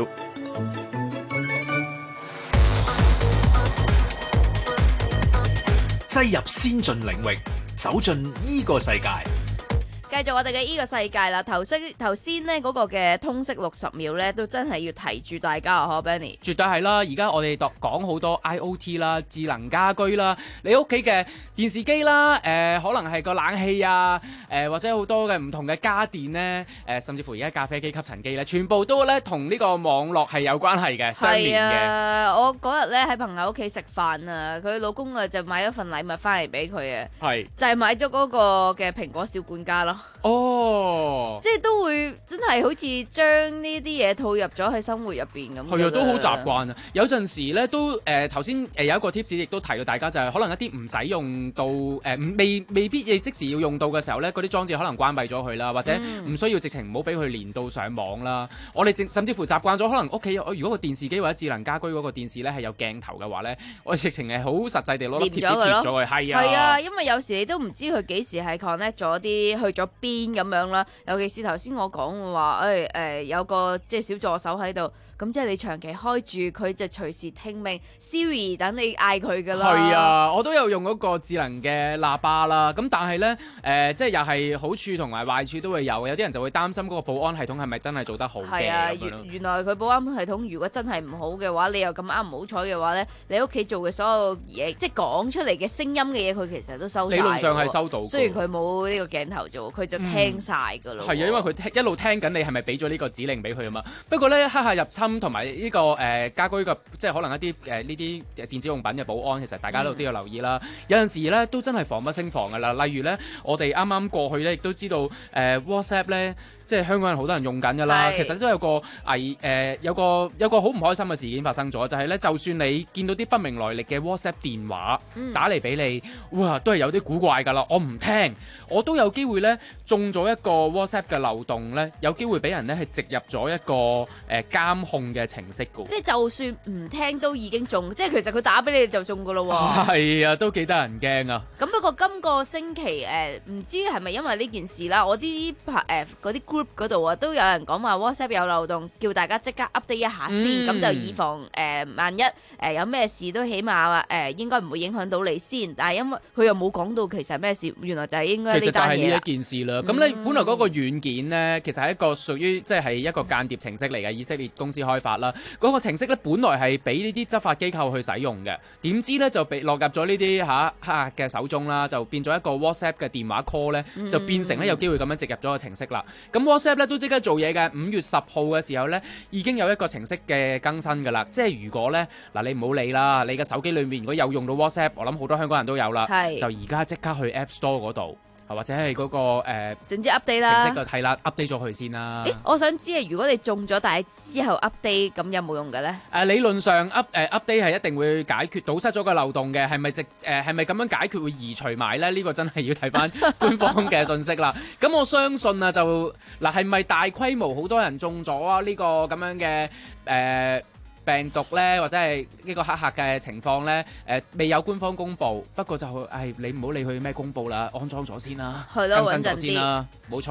擠入先進領域，走進依個世界。 繼續我哋嘅呢個世界啦，頭先頭先呢嗰個嘅通識六十秒呢，都真係要提住大家啊，嗬 Benny。 絕對係啦，而家我哋講好多 I O T 啦、智能家居啦，你屋企嘅電視機啦，誒、呃、可能係個冷氣啊，誒、呃、或者好多嘅唔同嘅家電呢，誒、呃、甚至乎而家咖啡機、吸塵機咧，全部都咧同呢個網絡係有關係嘅，相連嘅。係啊， 我嗰日咧喺朋友屋企食飯啊，佢老公啊就買咗份禮物翻嚟俾佢啊，係就係買咗嗰個嘅蘋果小管家咯。 哦， 即係都會真係好似將呢啲嘢套入咗喺生活入邊咁。 係啊，都好習慣啊。有陣時咧都誒頭先誒有一個 tips 亦都提到大家就係、是、可能一啲唔使用到誒、呃、未未必即時要用到嘅時候咧，嗰啲裝置可能關閉咗佢啦，或者唔需要直情唔好俾佢連到上網啦。嗯、我哋甚至乎習慣咗，可能屋企如果個電視機或者智能家居嗰個電視咧係有鏡頭嘅話咧，我哋直情係好實際地攞粒貼紙貼咗佢。係啊，係啊， 因為有時你都唔知佢幾時係 connect 咗啲去咗邊咁樣啦。尤其是頭先我講嘅話，誒、哎、誒、呃、有個即係小助手喺度。咁即係你長期開住佢就隨時聽命 Siri 等你嗌佢噶啦。 係啊，我都有用嗰個智能嘅喇叭啦。咁但係呢，誒、呃、即係又係好處同埋壞處都會有。有啲人就會擔心嗰個保安系統係咪真係做得好嘅？係啊，原原來佢保安系統如果真係唔好嘅話，你又咁啱唔好彩嘅話呢，你屋企做嘅所有嘢，即係講出嚟嘅聲音嘅嘢，佢其實都收曬。 理論上係收到。 雖然佢冇呢個鏡頭做，佢就聽晒㗎咯。 係啊、嗯，因為佢一路聽緊你係咪俾咗呢個指令俾佢啊嘛。不過呢，黑客入侵同埋呢個誒、呃、家居嘅，即係可能一啲誒呢啲電子用品嘅保安，其實大家都都要留意啦。嗯、有陣時咧都真係防不勝防㗎啦。例如咧，我哋啱啱過去咧，亦都知道誒、呃、WhatsApp 咧，即係香港人好多人用緊㗎啦。其實都有個危誒、呃、有個有個好唔開心嘅事件發生咗，就係、是、咧，就算你見到啲不明來歷嘅 WhatsApp 電話、嗯、打嚟俾你，哇，都係有啲古怪㗎啦。我唔聽，我都有機會咧中咗一個 WhatsApp 嘅漏洞咧，有機會俾人咧係植入咗一個誒、呃、監控嘅程式。 即係就算唔聽都已經中，即係其實佢打俾你就中噶咯喎。 係啊，都幾得人驚啊！ 咁不過今個星期誒，唔、呃、知係咪因為呢件事啦，我啲誒嗰啲 group 嗰度啊，都有人講話 WhatsApp 有漏洞，叫大家即刻 update 一下先，咁、嗯、就以防誒、呃、萬一誒、呃、有咩事都起碼話誒、呃、應該唔會影響到你先。但係因為佢又冇講到其實咩事，原來就係應該呢單嘢。 其實就係呢一件事啦。咁咧、嗯，本來嗰個軟件咧，其實係一個屬於即係一個間諜程式嚟嘅，以色列公司開發啦。嗰個程式咧，本來係俾呢啲執法機構去使用嘅，點知咧就被落入咗呢啲嚇黑客嘅手中啦，就變咗一個 WhatsApp 嘅電話 call 咧，就變成咧有機會咁樣植入咗個程式啦。咁 WhatsApp 咧都即刻做嘢嘅，五月十號嘅時候咧已經有一個程式嘅更新㗎啦。即係如果咧嗱，你唔好理啦，你嘅手機裏面如果有用到 WhatsApp，我諗好多香港人都有啦，就而家即刻去 App Store 嗰度。或者係嗰、那個誒，總、呃、 之 update 啦， 程式係啦 ，update 咗佢先啦。 誒，我想知啊，如果你中咗，但係之後 update，咁有冇用嘅咧？誒、 呃，理論上 up 誒、呃、update 係一定會解決堵塞咗個漏洞嘅，係咪直誒係咪咁樣解決會移除埋咧？呢、這個真係要睇翻官方嘅信息啦。咁我相信啊，就嗱係咪大規模好多人中咗啊？呢個咁樣嘅誒。呃病毒咧，或者係呢個黑客嘅情況咧，誒、呃、未有官方公佈，不過就誒、哎、你唔好理佢咩公佈啦，安裝咗先啦，更新咗先啦，冇錯啊。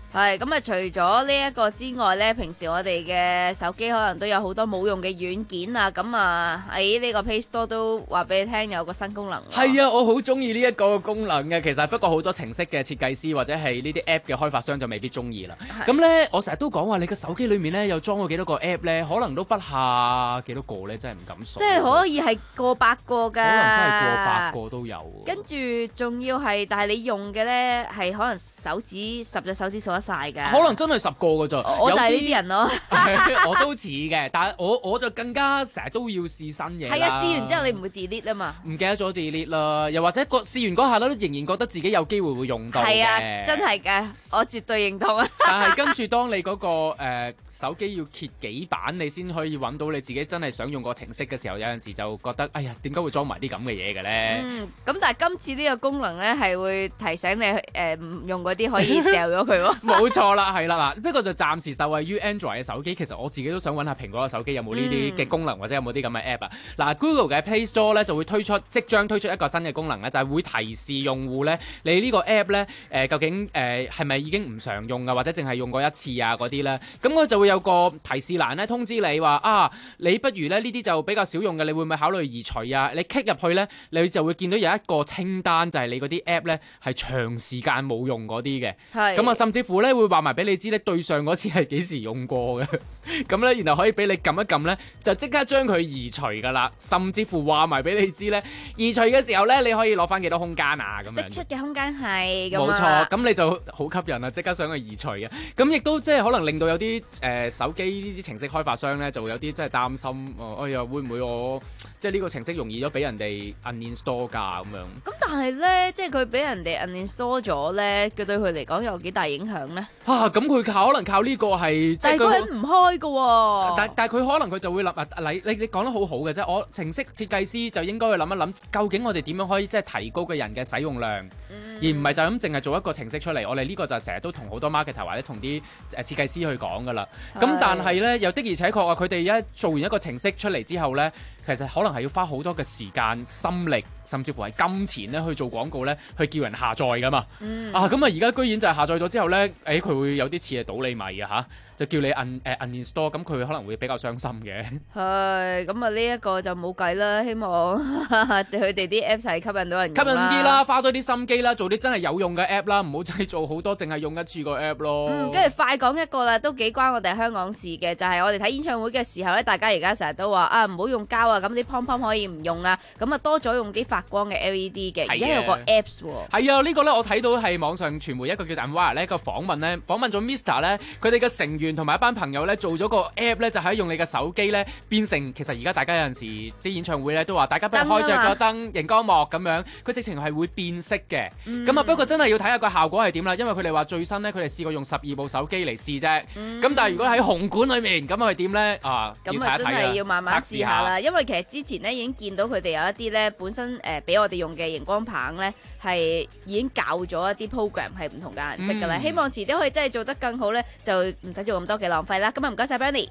係咁啊！除咗呢一個之外呢，平時我哋嘅手機可能都有好多冇用嘅軟件啊，咁啊喺呢個 Play Store 都話俾你聽有個新功能。 係啊，我好中意呢一個功能嘅。其實不過好多程式嘅設計師或者係呢啲 app 嘅開發商就未必中意啦。咁呢，我成日都講話你個手機裏面呢有裝過幾多個 app 呢？可能都不下幾多個呢？真係唔敢數。 即係可以係過百個㗎。可能真係過百個都有。跟住仲要係，但係你用嘅呢係可能手指十隻手指數得晒㗎。 可能真係十個㗎咋。 我就係呢啲人咯。 我都似嘅，但係我我就更加成日都要試新嘢。 係啊，試完之後你唔會 delete 啊嘛。 唔記得咗 delete 啦，又或者個試完嗰下咧，都仍然覺得自己有機會會用到嘅。 係啊，真係嘅，我絕對認同啊。 但係跟住當你嗰、嗰個、呃、手機要揭幾版，你先可以揾到你自己真係想用個程式嘅時候，有陣時就覺得，哎呀，點解會裝埋啲咁嘅嘢嘅咧？ 嗯，咁但係今次呢個功能咧係會提醒你誒唔、呃、用嗰啲可以掉咗佢喎。冇錯啦，係啦嗱，不過就暫時受惠於 Android 嘅手機，其實我自己都想揾下蘋果嘅手機有冇呢啲嘅功能、嗯、或者有冇啲咁嘅 app 啊。嗱 ，Google 嘅 Play Store 咧就會推出，即將推出一個新嘅功能咧，就係、是、會提示用戶咧，你呢個 app 咧誒、呃、究竟誒係咪已經唔常用啊，或者淨係用過一次啊嗰啲咧，咁佢就會有個提示欄咧通知你話啊，你不如咧呢啲就比較少用嘅，你會唔會考慮移除啊？你 click 入去咧，你就會見到有一個清單，就係、是、你嗰啲 app 咧係長時間冇用嗰啲嘅，咁啊甚至乎咧會話埋俾你知咧對上嗰次係幾時用過嘅，咁咧然後可以俾你撳一撳咧，就即刻將佢移除噶啦，甚至乎話埋俾你知咧，移除嘅時候咧你可以攞翻幾多空間啊咁樣。釋出嘅空間係冇錯，咁你就好吸引啊，即刻想去移除嘅，咁亦都即係可能令到有啲誒、呃、手機呢啲程式開發商咧就會有啲即係擔心，哎呀會唔會我即係呢個程式容易咗俾人哋 uninstall 㗎咁樣？咁但係咧，即係佢俾人哋 uninstall 咗咧，佢對佢嚟講有幾大影響咧？啊，咁佢靠可能靠呢個係，但係佢唔開㗎喎。但但係佢可能佢就會諗啊，你你你講得好好嘅啫，我程式設計師就應該去諗一諗，究竟我哋點樣可以即係提高個人嘅使用量，嗯、而唔係就咁淨係做一個程式出嚟。我哋呢個就成日都同好多 marketer 或者同啲誒設計師去講㗎啦。咁但係咧，又的而且確啊，佢哋一做完一個程式出嚟之後咧，其實可能係要花好多嘅時間、心力，甚至乎係金錢咧去做廣告咧，去叫人下載㗎嘛。嗯、啊，咁啊，而家居然就係下載咗之後咧，誒、哎、佢會有啲似係倒你米啊嚇！就叫你 un 誒 uninstall，咁佢可能會比較傷心嘅。係，咁啊呢一個就冇計啦。希望佢哋啲 apps 係吸引到人，吸引啲啦，花多啲心機啦，做啲真係有用嘅 app 啦，唔好製造好多淨係用一次個 app 咯。嗯，跟住快講一個啦，都幾關我哋香港事嘅，就係、是、我哋睇演唱會嘅時候咧，大家而家成日都話啊唔好用膠啊，咁啲 pom pom 可以唔用啊，咁啊多咗用啲發光嘅 L E D 嘅，而家有個 apps 喎。係啊，呢、這個咧我睇到係網上傳媒一個叫做 Unwire 咧一個訪問咧，訪問咗 Mister 咧，佢哋嘅成員同埋一班朋友咧做咗個 app 咧，就係用你嘅手機咧變成，其實而家大家有陣時啲演唱會咧都話大家不如開着個燈熒光幕咁樣，佢直情係會變色嘅。咁、嗯、啊不過真係要睇下個效果係點啦，因為佢哋話最新咧佢哋試過用十二部手機嚟試啫。咁、嗯、但係如果喺紅館裏面咁係點咧啊？咁啊真係要慢慢試下啦，因為其實之前咧已經見到佢哋有一啲咧本身誒俾、呃、我哋用嘅熒光棒咧係已經校咗一啲 program 係唔同嘅顏色㗎啦、嗯。希望遲啲可以真係做得更好咧，就唔使做咁多嘅浪費啦。咁啊唔該晒 Bernie。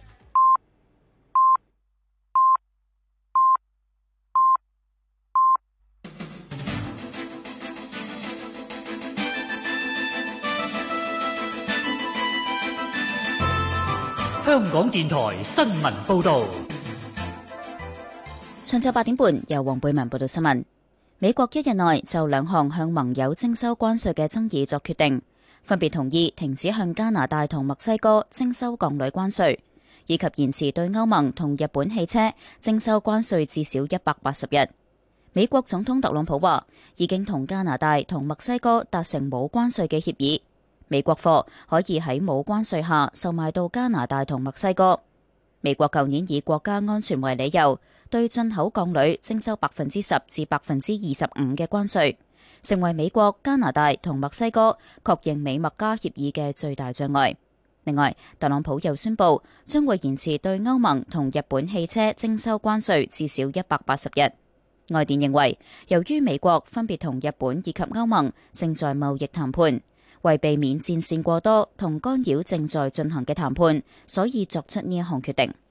香港電台新聞報導。 上晝八點半，由黃貝文報道新聞。美國一日內就兩項向盟友徵收關稅嘅爭議作決定，分別同意停止向加拿大同墨西哥徵收鋼鋁關稅，以及延遲對歐盟同日本汽車徵收關稅至少一百八十日。美國總統特朗普話已經同加拿大同墨西哥達成冇關稅嘅協議，美國貨可以喺冇關稅下售賣到加拿大同墨西哥。美國舊年以國家安全為理由，對進口鋼鋁徵收百分之十至百分之二十五嘅關稅，成為美國、加拿大同墨西哥確認美墨加協議嘅最大障礙。另外，特朗普又宣布將會延遲對歐盟同日本汽車徵收關稅至少一百八十日。外電認為，由於美國分別同日本以及歐盟正在貿易談判，為避免戰線過多同干擾正在進行嘅談判，所以作出呢一項決定。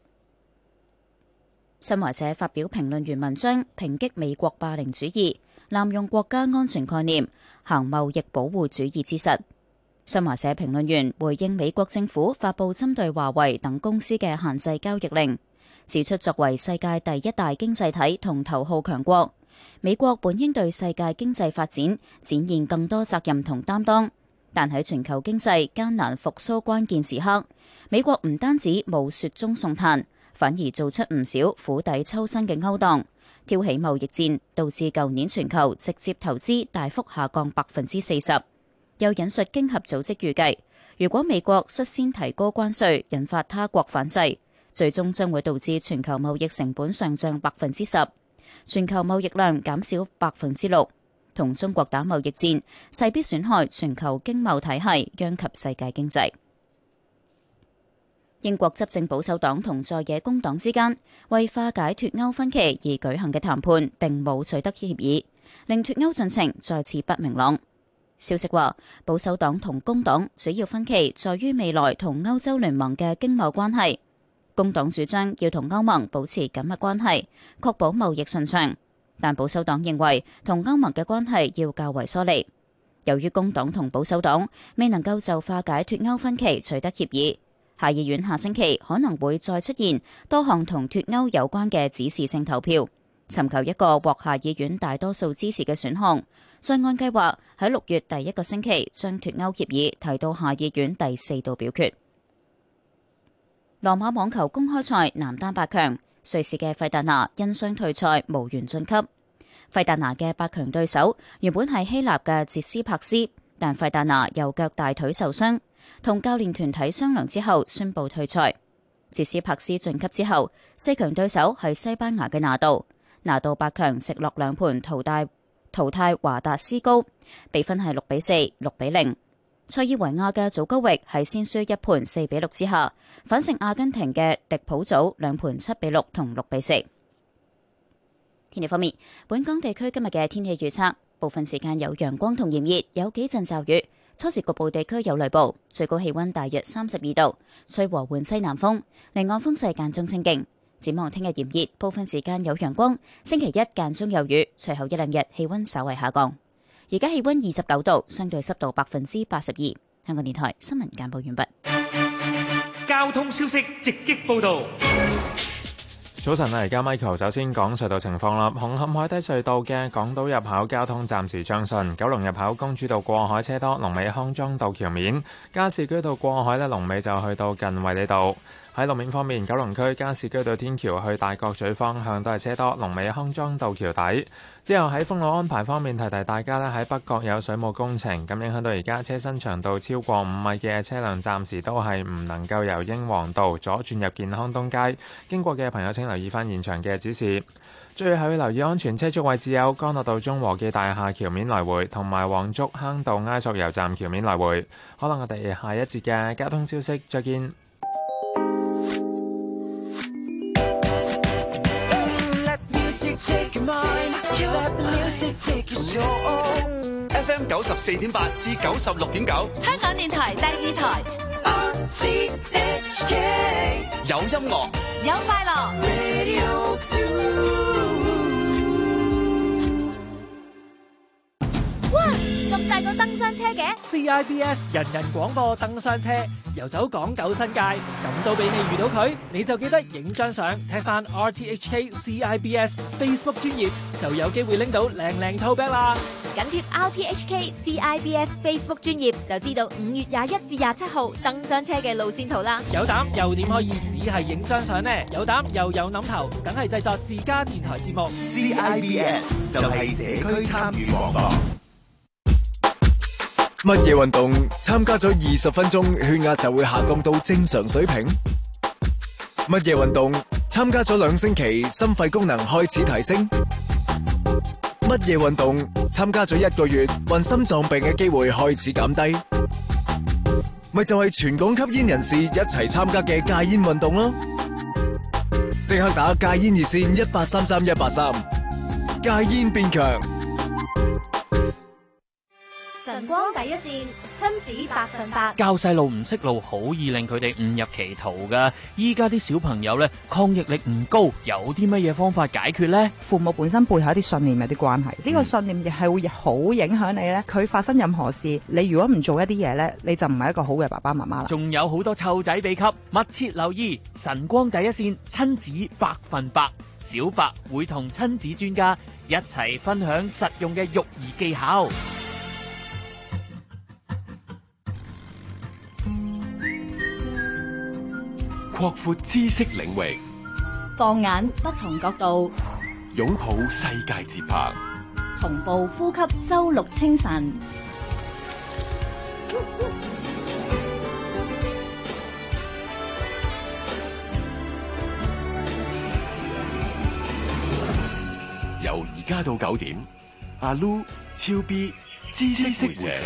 新華社發表評論員文章，抨擊美國霸凌主義、濫用國家安全概念、行貿易保護主義之實。 新華社評論員回應美國政府發布針對華為等公司嘅限制交易令，指出作為世界第一大經濟體同頭號強國，美國本應對世界經濟發展展現更多責任同擔當。但喺全球經濟艱難復甦關鍵時刻，美國唔單止冇雪中送炭，反而做出唔少釜底抽薪嘅勾當，挑起貿易戰，導致舊年全球直接投資大幅下降百分之四十。又引述經合組織預計，如果美國率先提高關稅，引發他國反制，最終將會導致全球貿易成本上漲百分之十，全球貿易量減少百分之六。同中國打貿易戰，勢必損害全球經貿體系，殃及世界經濟。英國執政保守黨同在野工黨之間為化解脫歐分歧而舉行嘅談判並冇取得協議，令脫歐進程再次不明朗。消息話，保守黨同工黨主要分歧在於未來同歐洲聯盟嘅經貿關係。工黨主張要同歐盟保持緊密關係，確保貿易順暢，但保守黨認為同歐盟嘅關係要較為疏離。由於工黨同保守黨未能夠就化解脫歐分歧取得協議，下議院下星期可能會再出現多項同脫歐有關嘅指示性投票，尋求一個獲下議院大多數支持嘅選項，再按計劃喺六月第一個星期將脫歐協議提到下議院第四度表決。羅馬網球公開賽男單八強，瑞士嘅費達拿因傷退賽無緣晉級。費達拿嘅八強對手原本係希臘嘅捷斯帕斯，但費達拿右腳大腿受傷，同教練團體商量之後宣布退賽。捷斯帕斯晉級之後，四強對手係西班牙嘅拿度，拿度八強直落兩盤淘汰淘汰華達斯高，比分係六比四、六比零。塞爾維亞嘅祖高域喺先輸一盤四比六之下，反勝阿根廷嘅迪普祖兩盤七比六同六比四。天氣方面，本港地區今日嘅天氣預測，部分時間有陽光同炎熱，有幾陣驟雨，初時局部地區有雷暴，最高氣溫大約三十二度，吹和緩西南風，離岸風勢間中清勁。展望聽日炎熱，部分時間有陽光，星期一間中有雨，隨後一兩日氣溫稍為下降。而家氣溫二十九度，相對濕度百分之八十二。香港電台新聞簡報完畢。 交通消息直擊報道。 早晨啊，而家 Michael 首先講隧道情況啦。紅磡海底隧道嘅港島入口交通暫時暢順，九龍入口公主道過海車多，龍尾康莊道橋面，加士居道過海呢，龍尾就去到近衛理道。喺路面方面，九龍區加士居道天橋去大角咀方向都係車多，龍尾康莊道橋底。之後喺封路安排方面，提提大家咧，喺北角有水務工程，咁影響到而家車身長度超過五米嘅車輛，暫時都係唔能夠由英皇道左轉入健康東街。經過嘅朋友請留意翻現場嘅指示。最後要留意安全車速位置有干諾道中和記大廈橋面來回，同埋黃竹坑道埃索油站橋面來回。可能我哋下一節嘅交通消息再見。 Take mine, let the music take your soul. F M 九十四點八至九十六點九， 香港電台第二台。 R T H K 有音樂， 有快樂。 Radio two。 哇！咁大個登山車嘅 C I B S 人人廣播登山車，遊走港九新界，咁都俾你遇到佢，你就記得影張相，踢翻 R T H K C I B S Facebook 專頁，就有機會拎到靚靚 tote bag 啦。 緊貼 R T H K C I B S Facebook 專頁，就知道五月廿一至廿七號登山車嘅路線圖啦。 有膽又點可以只係影張相呢？有膽又有諗頭，梗係製作自家電台節目。 C I B S 就係社區參與廣播。 乜嘢運動參加咗二十分鐘，血壓就會下降到正常水平？乜嘢運動參加咗兩星期，心肺功能開始提升？乜嘢運動參加咗一個月，患心臟病嘅機會開始減低？咪就係全港吸煙人士一齊參加嘅戒煙運動咯！即刻打戒煙熱線一八三三一八三，戒煙變強。 晨晨光第一線，親子百分百。 教細路唔識路，好易令佢哋誤入歧途噶。依家啲小朋友咧，抗逆力唔高，有啲乜嘢方法解決呢？ 父母本身背後一啲信念有啲關係，呢、嗯、個信念亦係會好影響你咧。佢發生任何事，你如果唔做一啲嘢咧，你就唔係一個好嘅爸爸媽媽啦。 仲有好多湊仔秘笈，密切留意晨光第一線，親子百分百。小白會同親子專家一齊分享實用嘅育兒技巧。 擴闊知識領域， 放眼不同角度， 擁抱世界節拍， 同步呼吸周六清晨。 由而家到九點，阿 Lu、超 B、知識會社。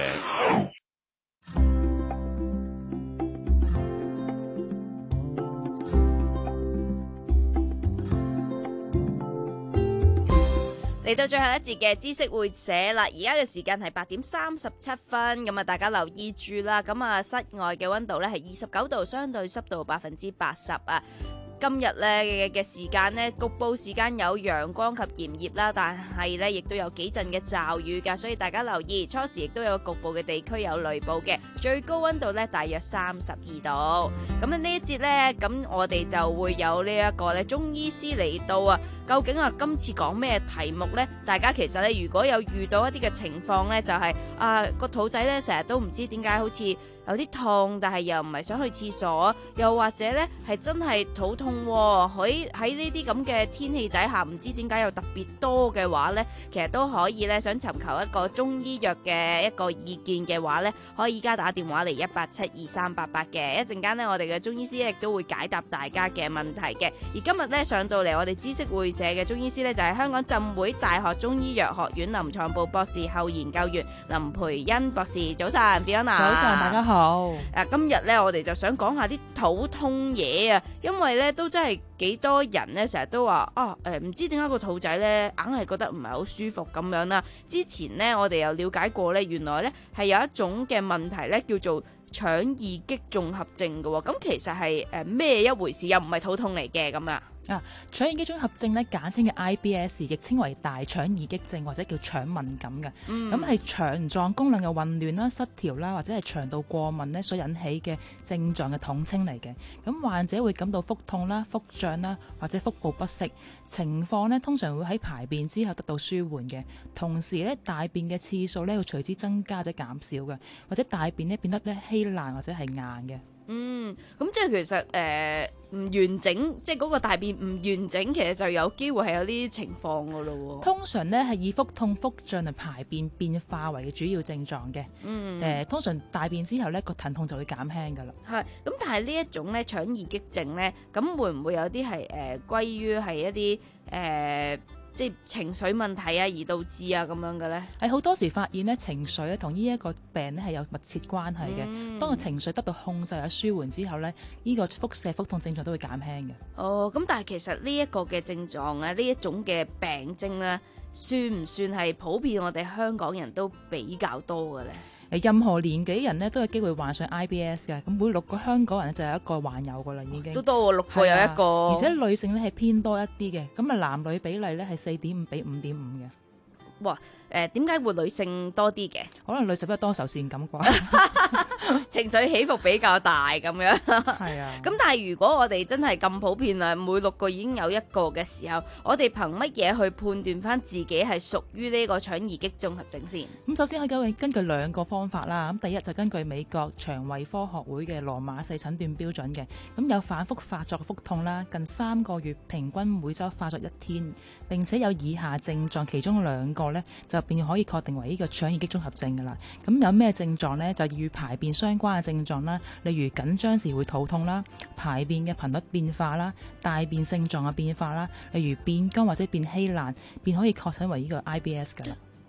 嚟到最後一節嘅知識會社啦，而家嘅時間係八點三十七分，咁啊大家留意住啦。咁啊室外嘅溫度咧係二十九度，相對濕度百分之八十啊。今日咧嘅時間呢，局部時間有陽光及炎熱啦，但係咧亦都有幾陣嘅驟雨㗎，所以大家留意，初時亦都有局部嘅地區有雷暴嘅，最高溫度咧大約三十二度。咁啊呢一節咧，咁我哋就會有呢一個咧中醫師嚟到啊，究竟啊今次講咩題目呢？大家其實咧如果有遇到一啲嘅情況咧，就係、是、啊個肚仔咧成日都唔知點解好似有啲痛，但係又唔係想去廁所，又或者咧係真係肚痛喎，喺喺呢啲咁嘅天氣底下，唔知點解又特別多嘅話咧，其實都可以咧想尋求一個中醫藥嘅一個意見嘅話咧，可以而家打電話嚟一八七二三八八嘅，一陣間咧我哋嘅中醫師亦都會解答大家嘅問題嘅。而今日咧上到嚟我哋知識會社嘅中醫師咧就係香港浸會大學中醫藥學院臨床部博士後研究員林培恩博士。早晨 Fiona。 早晨，大家好。好， 誒，今日咧我哋就想講下啲肚痛嘢啊，因為咧都真係幾多人咧成日都話啊，誒唔知點解個肚仔咧硬係覺得唔係好舒服咁樣啦。之前咧我哋有了解過咧，原來咧係有一種嘅問題咧叫做腸易激綜合症嘅喎，咁其實係誒咩一回事？又唔係肚痛嚟嘅咁啊？ 啊，腸易激綜合症咧，簡稱嘅 I B S， 亦稱為大腸易激症或者叫腸敏感嘅。咁係、嗯、腸臟功能嘅混亂啦、失調啦，或者係腸道過敏咧所引起嘅症狀嘅統稱嚟嘅。咁患者會感到腹痛啦、腹脹啦，或者腹部不適，情況咧通常會喺排便之後得到舒緩嘅。同時咧，大便嘅次數咧會隨之增加或者減少嘅，或者大便咧變得咧稀爛或者係硬嘅。 嗯，咁即係其實誒唔、呃、完整，即係嗰個大便唔完整，其實就有機會係有呢啲情況噶咯。 通常咧係以腹痛、腹脹同排便變化為嘅主要症狀嘅。嗯，誒、呃、通常大便之後咧個疼痛就會減輕噶啦。係， 咁但係呢一種咧腸易激症咧，咁會唔會有啲係誒歸於係一啲誒？呃即係情緒問題啊，而導致啊咁樣嘅咧， 係好多時發現咧情緒咧同呢一個病咧係有密切關係嘅。嗯、當個情緒得到控制啊舒緩之後咧，呢、這個腹瀉腹痛症狀都會減輕嘅。 哦，咁但係其實呢一個嘅症狀啊，呢一種嘅病徵咧，算唔算係普遍我哋香港人都比較多嘅咧？ 任何年紀人咧都有機會患上 I B S 嘅，咁每六個香港人咧就有一個患有噶啦，已經都多喎，六個有一個， 而且女性咧係偏多一啲嘅，咁啊男女比例咧係四點五比五點五嘅。 哇！誒點解會女性多啲嘅？ 可能女性比較多愁善感啩， 情緒起伏比較大咁樣。 係啊。咁但係如果我哋真係咁普遍啦，每六個已經有一個嘅時候，我哋憑乜嘢去判斷翻自己係屬於呢個腸易激綜合症先？ 咁首先可以根據根據兩個方法啦。咁第一就根據美國腸胃科學會嘅羅馬四診斷標準嘅，咁有反覆發作嘅腹痛啦，近三個月平均每週發作一天，並且有以下症狀，其中兩個咧就便可以確定為呢個腸易激綜合症噶啦。咁有咩症狀呢？就與排便相關嘅症狀啦，例如緊張時會肚痛啦，排便嘅頻率變化啦，大便性狀嘅變化啦，例如變乾或者變稀爛，便可以確診為呢個 I B S 噶啦。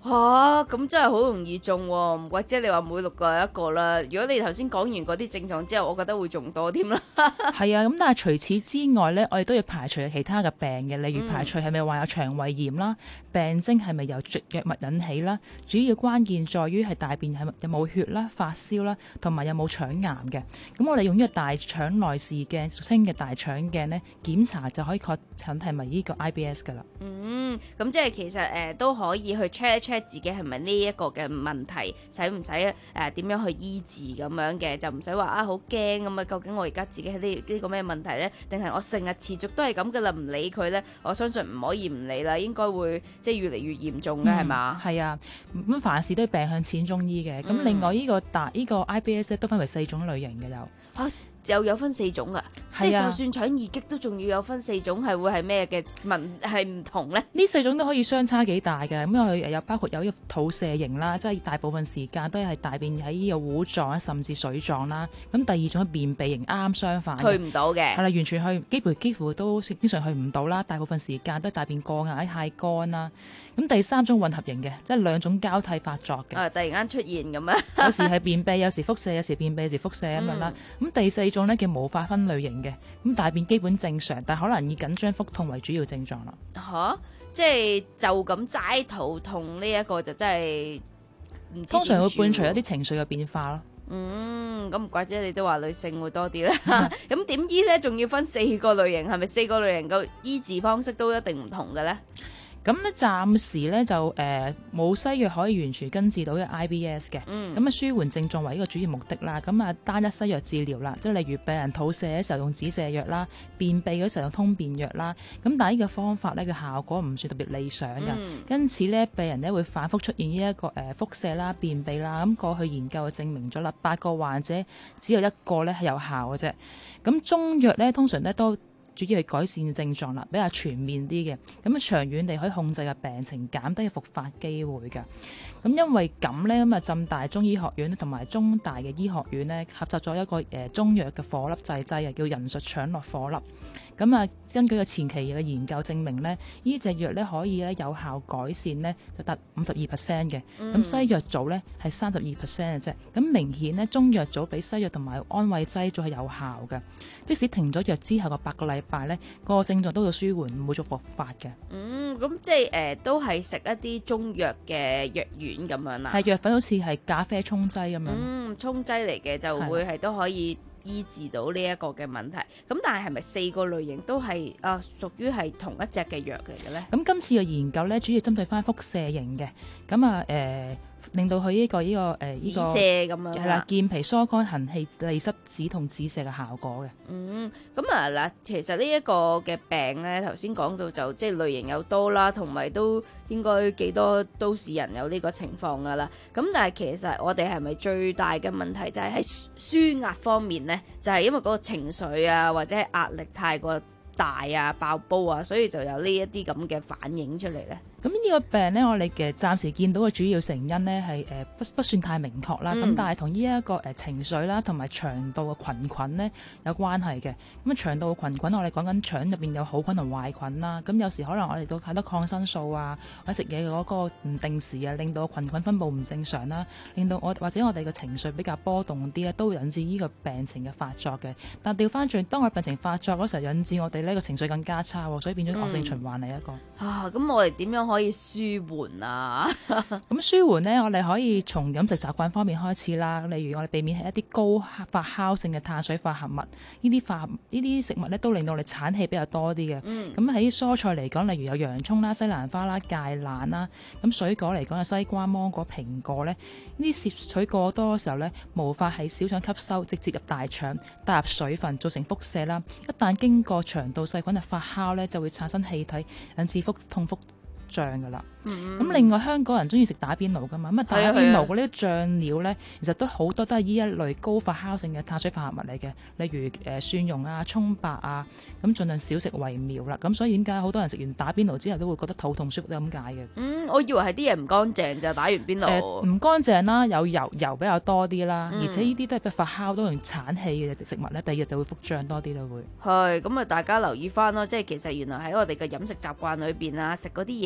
吓，咁真係好容易中喎，唔怪之你話每六個有一個啦。如果你頭先講完嗰啲症狀之後，我覺得會中多添啦。 係啊，咁但係除此之外咧，我哋都要排除其他嘅病嘅，例如排除係咪患有腸胃炎啦，病徵係咪由藥物引起啦，主要關鍵在於係大便係有冇血啦、發燒啦，同埋有冇腸癌嘅。咁我哋用呢個大腸內視鏡，俗稱嘅大腸鏡咧，檢查就可以確診係咪呢個 I B S 噶啦。 嗯，咁即係其實誒、呃、都可以去 check 一 check 自己係咪呢一個嘅問題，使唔使誒點樣去醫治咁樣嘅，就唔使話啊好驚咁啊！究竟我而家自己係呢呢個咩問題咧？定係我成日持續都係咁噶啦，唔理佢咧？我相信唔可以唔理啦，應該會即係越嚟越嚴重嘅係嘛？ 係啊，咁凡事都係病向淺中醫嘅。咁、嗯、另外呢個大呢個 I B S 都分為四種類型嘅有。 啊又有分四種噶，即係就算腸易激都仲要有分四種，係會係咩嘅問係唔同咧？ 呢四種都可以相差幾大嘅，咁佢有包括有呢個肚瀉型啦，即係大部分時間都係大便喺呢個糊狀甚至水狀啦。咁第二種係便秘型，啱啱相反， 去唔到嘅， 係啦，完全去幾乎幾乎都經常去唔到啦。大部分時間都係大便過硬、太乾啦。咁第三種混合型嘅，即係兩種交替發作嘅， 啊，突然間出現咁樣， 有時係便秘，有時腹瀉，有時便秘，有時腹瀉咁樣啦。咁、嗯、第四種咧叫無法分類型嘅，咁大便基本正常，但可能以緊張腹痛為主要症狀啦。 嚇、啊，即係就咁齋肚痛呢一個就真係唔知， 通常會伴隨一啲情緒嘅變化咯。 嗯，咁唔怪之你都話女性會多啲啦。咁點醫咧？仲要分四個類型，係咪四個類型嘅醫治方式都一定唔同嘅咧？ 咁咧暫時咧就誒冇、呃、西藥可以完全根治到嘅 I B S 嘅，咁啊、嗯、舒緩症狀為呢個主要目的啦。咁啊單一西藥治療啦，即係例如病人肚瀉嘅時候用止瀉藥啦，便秘嗰時候用通便藥啦。咁但係呢個方法咧嘅效果唔算特別理想嘅，嗯、因此咧病人咧會反覆出現呢一個誒腹瀉啦、便秘啦。咁過去研究就證明咗啦，八個患者只有一個咧係有效嘅啫。咁中藥咧通常咧都主要係改善症狀啦，比較全面啲嘅，咁啊長遠地可以控制嘅病情，減低復發機會嘅。咁因為咁咧，咁啊浸大中醫學院同埋中大嘅醫學院咧合作咗一個誒中藥嘅顆粒製劑啊，叫人術腸絡顆粒。咁啊，根據個前期嘅研究證明咧，呢隻藥咧可以咧有效改善咧就達五十二 percent 嘅。咁、嗯、西藥組咧係三十二 percent 嘅啫。咁明顯咧中藥組比西藥同埋安慰劑組係有效嘅。即使停咗藥之後個八個禮拜咧，個症狀都會舒緩，唔會續復發嘅。 嗯，咁即係誒、呃、都係食一啲中藥嘅藥丸咁樣啦。 係藥粉好似係咖啡沖劑咁樣。 嗯，沖劑嚟嘅就會係都可以醫治到呢一個嘅問題。咁但係係咪四個類型都係啊屬於係同一隻嘅藥嚟嘅咧？ 咁今次嘅研究咧主要針對翻腹瀉型嘅，咁啊誒。呃令到佢呢、這個呢、這個誒呢、呃這個止瀉咁樣係啦， 健脾疏肝行氣利濕止痛止瀉嘅效果嘅。 嗯，咁啊嗱，其實呢一個嘅病咧，頭先講到就即係類型有多啦，同埋都應該幾多都市人有呢個情況噶啦。咁但係其實我哋係咪最大嘅問題就係喺舒壓方面咧？就係、是、因為嗰個情緒啊，或者係壓力太過大啊、爆煲啊，所以就有呢一啲咁嘅反應出嚟咧。 咁呢個病咧，我哋嘅暫時見到嘅主要成因咧係誒不不算太明確啦。咁、嗯、但係同呢一個誒情緒啦，同埋腸道嘅菌群咧有關係嘅。咁啊腸道嘅菌群，我哋講緊腸入邊有好菌同壞菌啦。咁有時可能我哋到太多抗生素啊，或者食嘢嗰個唔定時啊，令到菌群分布唔正常啦，令到我或者我哋嘅情緒比較波動啲咧，都會引致呢個病情嘅發作嘅。但調翻轉，當我病情發作嗰時候，引致我哋呢個情緒更加差，所以變咗惡性循環嚟一個。 嗯、啊，咁我哋點樣可以舒緩啊？ 咁舒緩呢，我哋可以從飲食習慣方面開始啦。例如我哋避免係一啲高發酵性嘅碳水化合物，呢啲化呢啲食物咧都令到我哋產氣比較多啲嘅。咁喺、嗯、蔬菜嚟講，例如有洋葱啦、西蘭花啦、芥蘭啦。咁水果嚟講，有西瓜、芒果、蘋果咧，呢啲攝取過多嘅時候咧，無法喺小腸吸收，直接入大腸，帶入水分，造成腹瀉啦。一旦經過腸道細菌嘅發酵咧，就會產生氣體，引致腹痛、腹脹噶啦。咁、嗯、另外香港人中意食打邊爐噶嘛，咁啊打邊爐嗰啲醬料咧，其實都好多都係呢一類高發酵性嘅碳水化合物嚟嘅，例如誒、呃、蒜蓉啊、葱白啊，咁盡量少食為妙啦。咁所以點解好多人食完打邊爐之後都會覺得肚痛舒服都咁解嘅？ 嗯，我以為係啲嘢唔乾淨就打完邊爐。 誒唔乾淨啦，有油油比較多啲啦，嗯、而且呢啲都係不發酵都用產氣嘅食物咧，第二日就會腹脹多啲都會。 係咁啊，大家留意翻咯，即係其實原來喺我哋嘅飲食習慣裏邊啊，食嗰啲嘢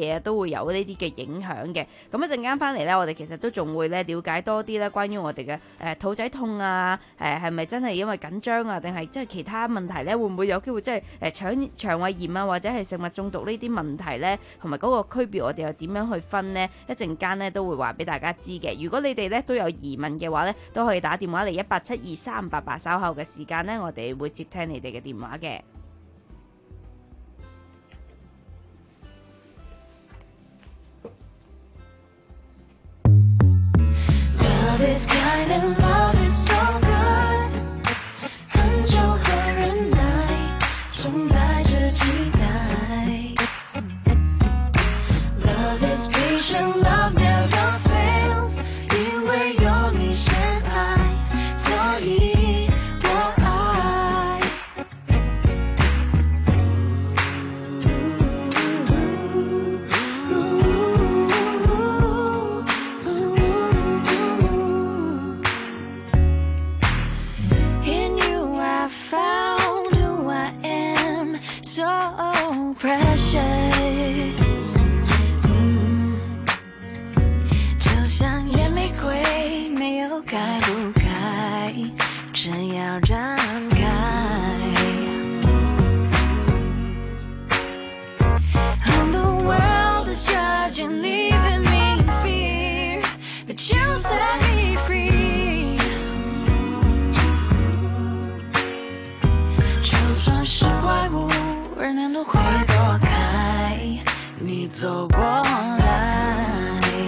嘢都會有呢啲嘅影響嘅。咁一陣間翻嚟咧，我哋其實都仲會咧了解多啲咧關於我哋嘅誒肚仔痛啊，誒係咪真係因為緊張啊，定係即係其他問題咧？會唔會有機會即係誒腸腸胃炎啊，或者係食物中毒呢啲問題咧？同埋嗰個區別，我哋又點樣去分呢？一陣間咧都會話俾大家知嘅。如果你哋咧都有疑問嘅話咧，都可以打電話嚟一八七二三八八，稍後嘅時間咧，我哋會接聽你哋嘅電話嘅。 Love is kind and love is so good， 很久和忍耐，充满着期待。Love is patient, love never fails， 因为有你先爱，所以我爱。In you I found who I am, so precious。该不该真要张开 And the world is judging, leaving me in fear, but you set me free。 就算是怪物，人人都会躲开，你走过来。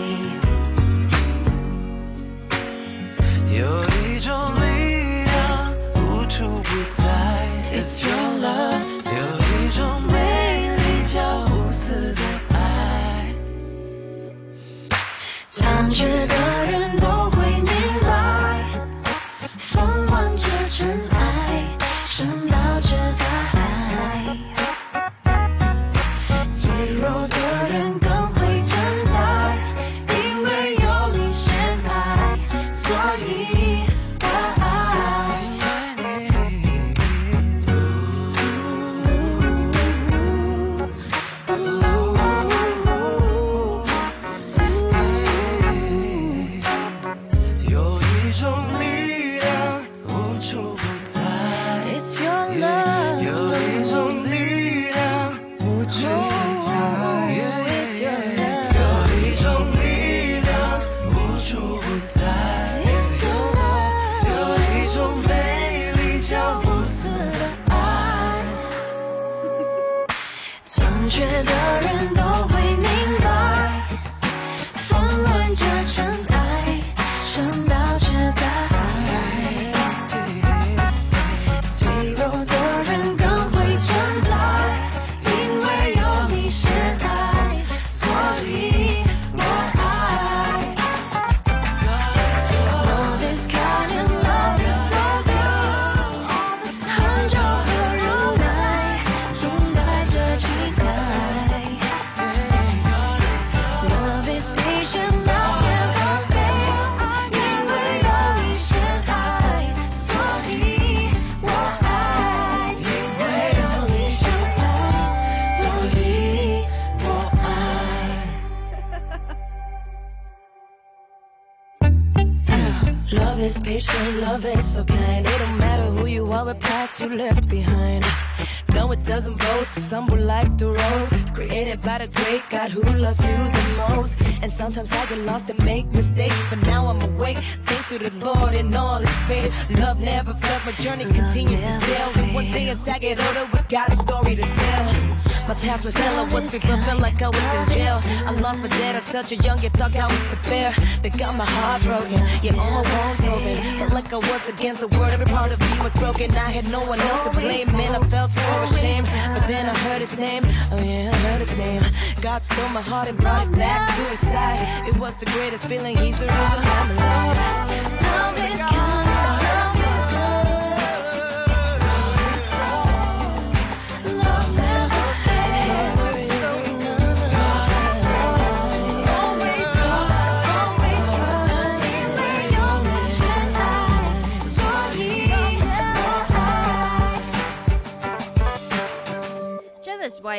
有一种力量无处不在 It's your love， 有一种美丽叫无私的爱，残缺的人都会明白，风吻着尘埃，深抱着大海，脆弱的人更会存在，因为有你先爱，所以觉的人都会明白，风吻着尘埃，深抱着大海，脆弱的人更会存在，因为有你先爱，所以我爱。 Love is kind and love is so good， 很久和忍耐，总带着期待。 Love is patient, love is so kind. It don't matter who you are, what past you left behind. No, it doesn't boast, humble like the rose. Created by the great God who loves you the most. And sometimes I get lost and make mistakes, but now I'm awake. Thanks to the Lord and all His faith. Love never felt, my journey continues to sail. And one day as I get older, we got a story to tell. My past was hell, I was free, but felt like I was in jail. I lost my dad at such a young age, thought I was unfair. They got my heart broken, yeah, all my walls open. Felt like I was against the world, every part of me was broken. I had no one else to blame, man, I felt so ashamed. But then I heard His name, oh yeah, I heard His name. God stole my heart and brought it back to His side. It was the greatest feeling, He's the reason I'm alive. Love is kind.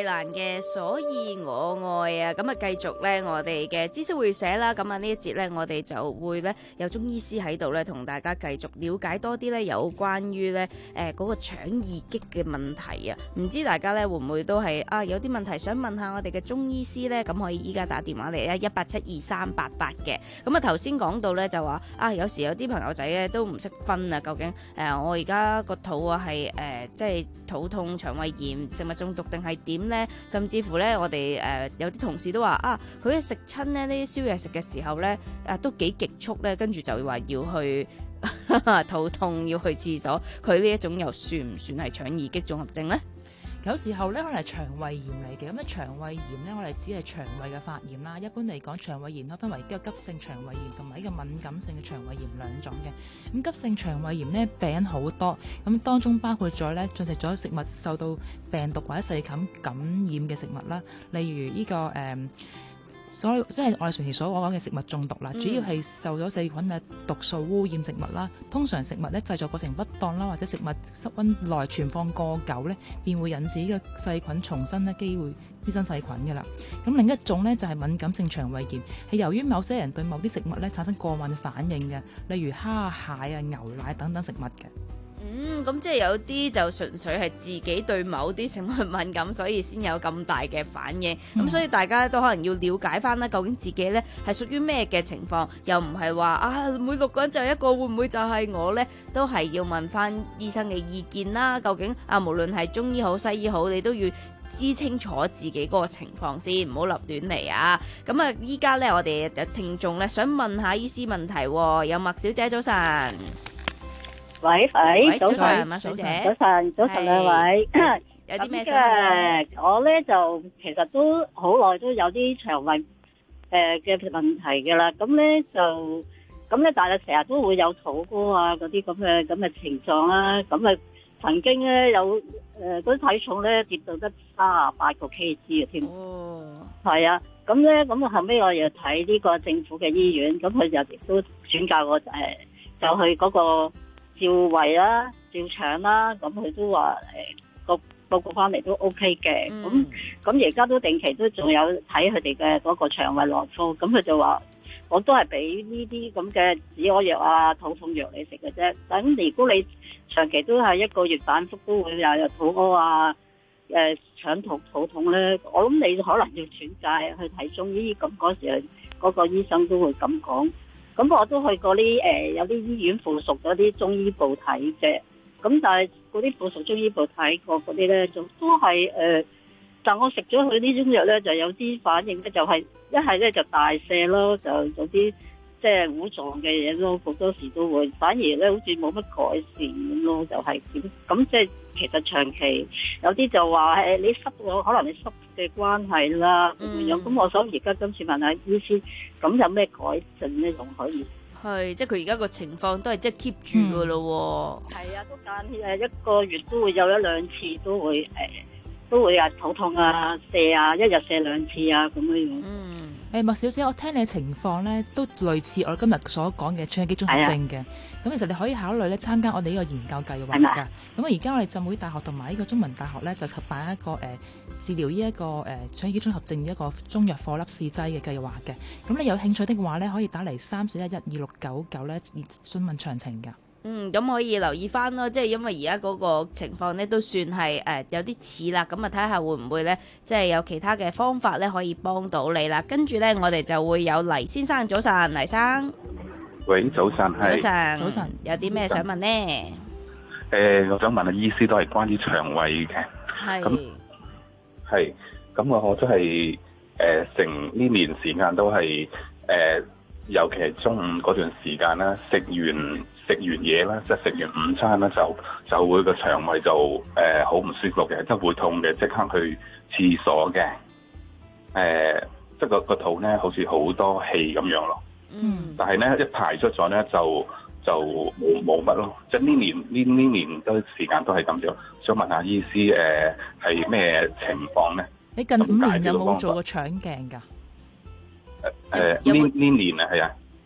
蘭嘅所以我愛啊，咁啊繼續咧我哋嘅知識會社啦，咁啊呢一節咧我哋就會咧有中醫師喺度咧同大家繼續了解多啲咧有關於咧誒嗰個腸易激嘅問題啊，唔知大家咧會唔會都係啊有啲問題想問下我哋嘅中醫師咧，咁可以依家打電話嚟咧一八七二三八八嘅，咁啊頭先講到咧就話啊有時有啲朋友仔咧都唔識分啊，究竟誒、呃、我而家個肚啊係誒即係肚痛、腸胃炎、食物中毒定係點咧？甚至乎咧，我哋誒、呃、有啲同事都話啊，佢食親咧呢啲宵夜食嘅時候咧，啊都幾極速咧，跟住就話要去肚痛，要去廁所。佢呢一種又算唔算係腸易激綜合症咧？ 有時候咧可能係腸胃炎嚟嘅，咁咧腸胃炎咧我哋只係腸胃嘅發炎啦。一般嚟講，腸胃炎可分為一個急性腸胃炎同埋一個敏感性嘅腸胃炎兩種嘅。咁急性腸胃炎咧病因好多，咁當中包括咗咧進食咗食物受到病毒或者細菌感染嘅食物啦，例如呢、這個誒。嗯所以即係我哋平時所講嘅食物中毒啦，主要係受咗細菌嘅毒素污染食物啦。通常食物咧製作過程不當啦，或者食物室溫內存放過久咧，便會引致呢個細菌重新咧機會滋生細菌嘅啦。咁另一種咧就係敏感性腸胃炎，係由於某些人對某啲食物咧產生過敏反應嘅，例如蝦、蟹啊、牛奶等等食物嘅。 嗯，咁即係有啲就純粹係自己對某啲食物敏感，所以先有咁大嘅反應。咁、嗯、所以大家都可能要了解翻啦，究竟自己呢係屬於咩嘅情況，又唔係話啊每六個人就一個，會唔會就係我呢？都係要問翻醫生嘅意見啦。究竟啊，無論係中醫好西醫好，你都要知清楚自己嗰個情況先，唔好立亂嚟啊！咁啊，依家呢，我哋有聽眾呢想問下醫師問題，有麥小姐早晨。 喂喂， 早晨， 麥小姐， 早晨，早晨兩位， 有啲咩想問？ 我咧就其實都好耐都有啲腸胃誒嘅問題嘅啦，咁咧就咁咧，但係成日都會有肚屙啊嗰啲咁嘅咁嘅情狀啦，咁啊曾經咧有誒嗰啲體重咧跌到得三十八個 K G 嘅添，哦，係啊，咁咧咁後尾我又睇呢個政府嘅醫院，咁佢就亦都轉介我誒就去嗰個。照胃啦，照腸啦，咁佢都話誒個報告翻嚟都 OK 嘅，咁咁而家都定期都仲有睇佢哋嘅嗰個腸胃內科，咁佢就話我都係俾呢啲咁嘅止屙藥啊、肚痛藥你食嘅啫。等如果你長期都係一個月反覆都會有有肚屙啊、誒腸痛、肚痛咧，我諗你可能要轉介去睇中醫，咁嗰時嗰個醫生都會咁講。咁我都去過啲誒、呃、有啲醫院附屬嗰啲中醫部睇嘅，咁但係嗰啲附屬中醫部睇過嗰啲咧，就都係誒、呃，但我食咗佢呢種藥咧，就有啲反應咧，就係一係咧就大瀉咯，就有啲即係糊狀嘅嘢咯，好多時都會，反而咧好似冇乜改善咁咯，就係點咁即係其實長期有啲就話誒你濕咗，可能你濕嘅關係啦咁樣，咁我想而家今次問下醫師，咁有咩改進咧仲可以？ 係，即係佢而家個情況都係即係 keep 住噶咯喎。係、 嗯、啊，都間誒一個月都會有一兩次都會誒、呃、都會啊肚痛啊瀉啊，一日瀉兩次啊咁樣樣。嗯。 誒麥小姐，我聽你嘅情況咧，都類似我今日所講嘅腸易激綜合症嘅。咁、啊、其實你可以考慮咧參加我哋呢個研究計劃㗎。咁啊，而家我哋浸會大學同埋呢個中文大學咧就合辦一個誒、呃、治療呢一個誒腸易激綜合症一個中藥顆粒試劑嘅計劃嘅。咁你有興趣的話咧，可以打嚟三四一一二六九九咧詢問詳情㗎。 嗯，咁可以留意翻咯，即係因為而家嗰個情況咧都算係誒、呃、有啲似啦，咁啊睇下會唔會咧，即係有其他嘅方法咧可以幫到你啦。跟住咧，我哋就會有黎先生，早晨，黎生。 喂，早晨，係。 早晨，早晨，有啲咩想問呢？誒、 呃，我想問下醫師都係關於腸胃嘅。係。咁係，咁我我都係誒成呢年時間都係誒、呃，尤其係中午嗰段時間啦，食完。食完嘢啦，即係食完午餐啦，就就會個腸胃就誒好唔舒服嘅，即係會痛嘅，即刻去廁所嘅。誒、呃，即係個個肚咧，好似好多氣咁樣咯。嗯。但係咧，一排出咗咧，就就冇冇乜咯。即係呢年呢呢年都時間都係咁樣。想問下醫師誒係咩情況咧？ 你近五年有冇做過腸鏡㗎？ 誒誒呢呢年啊，係啊。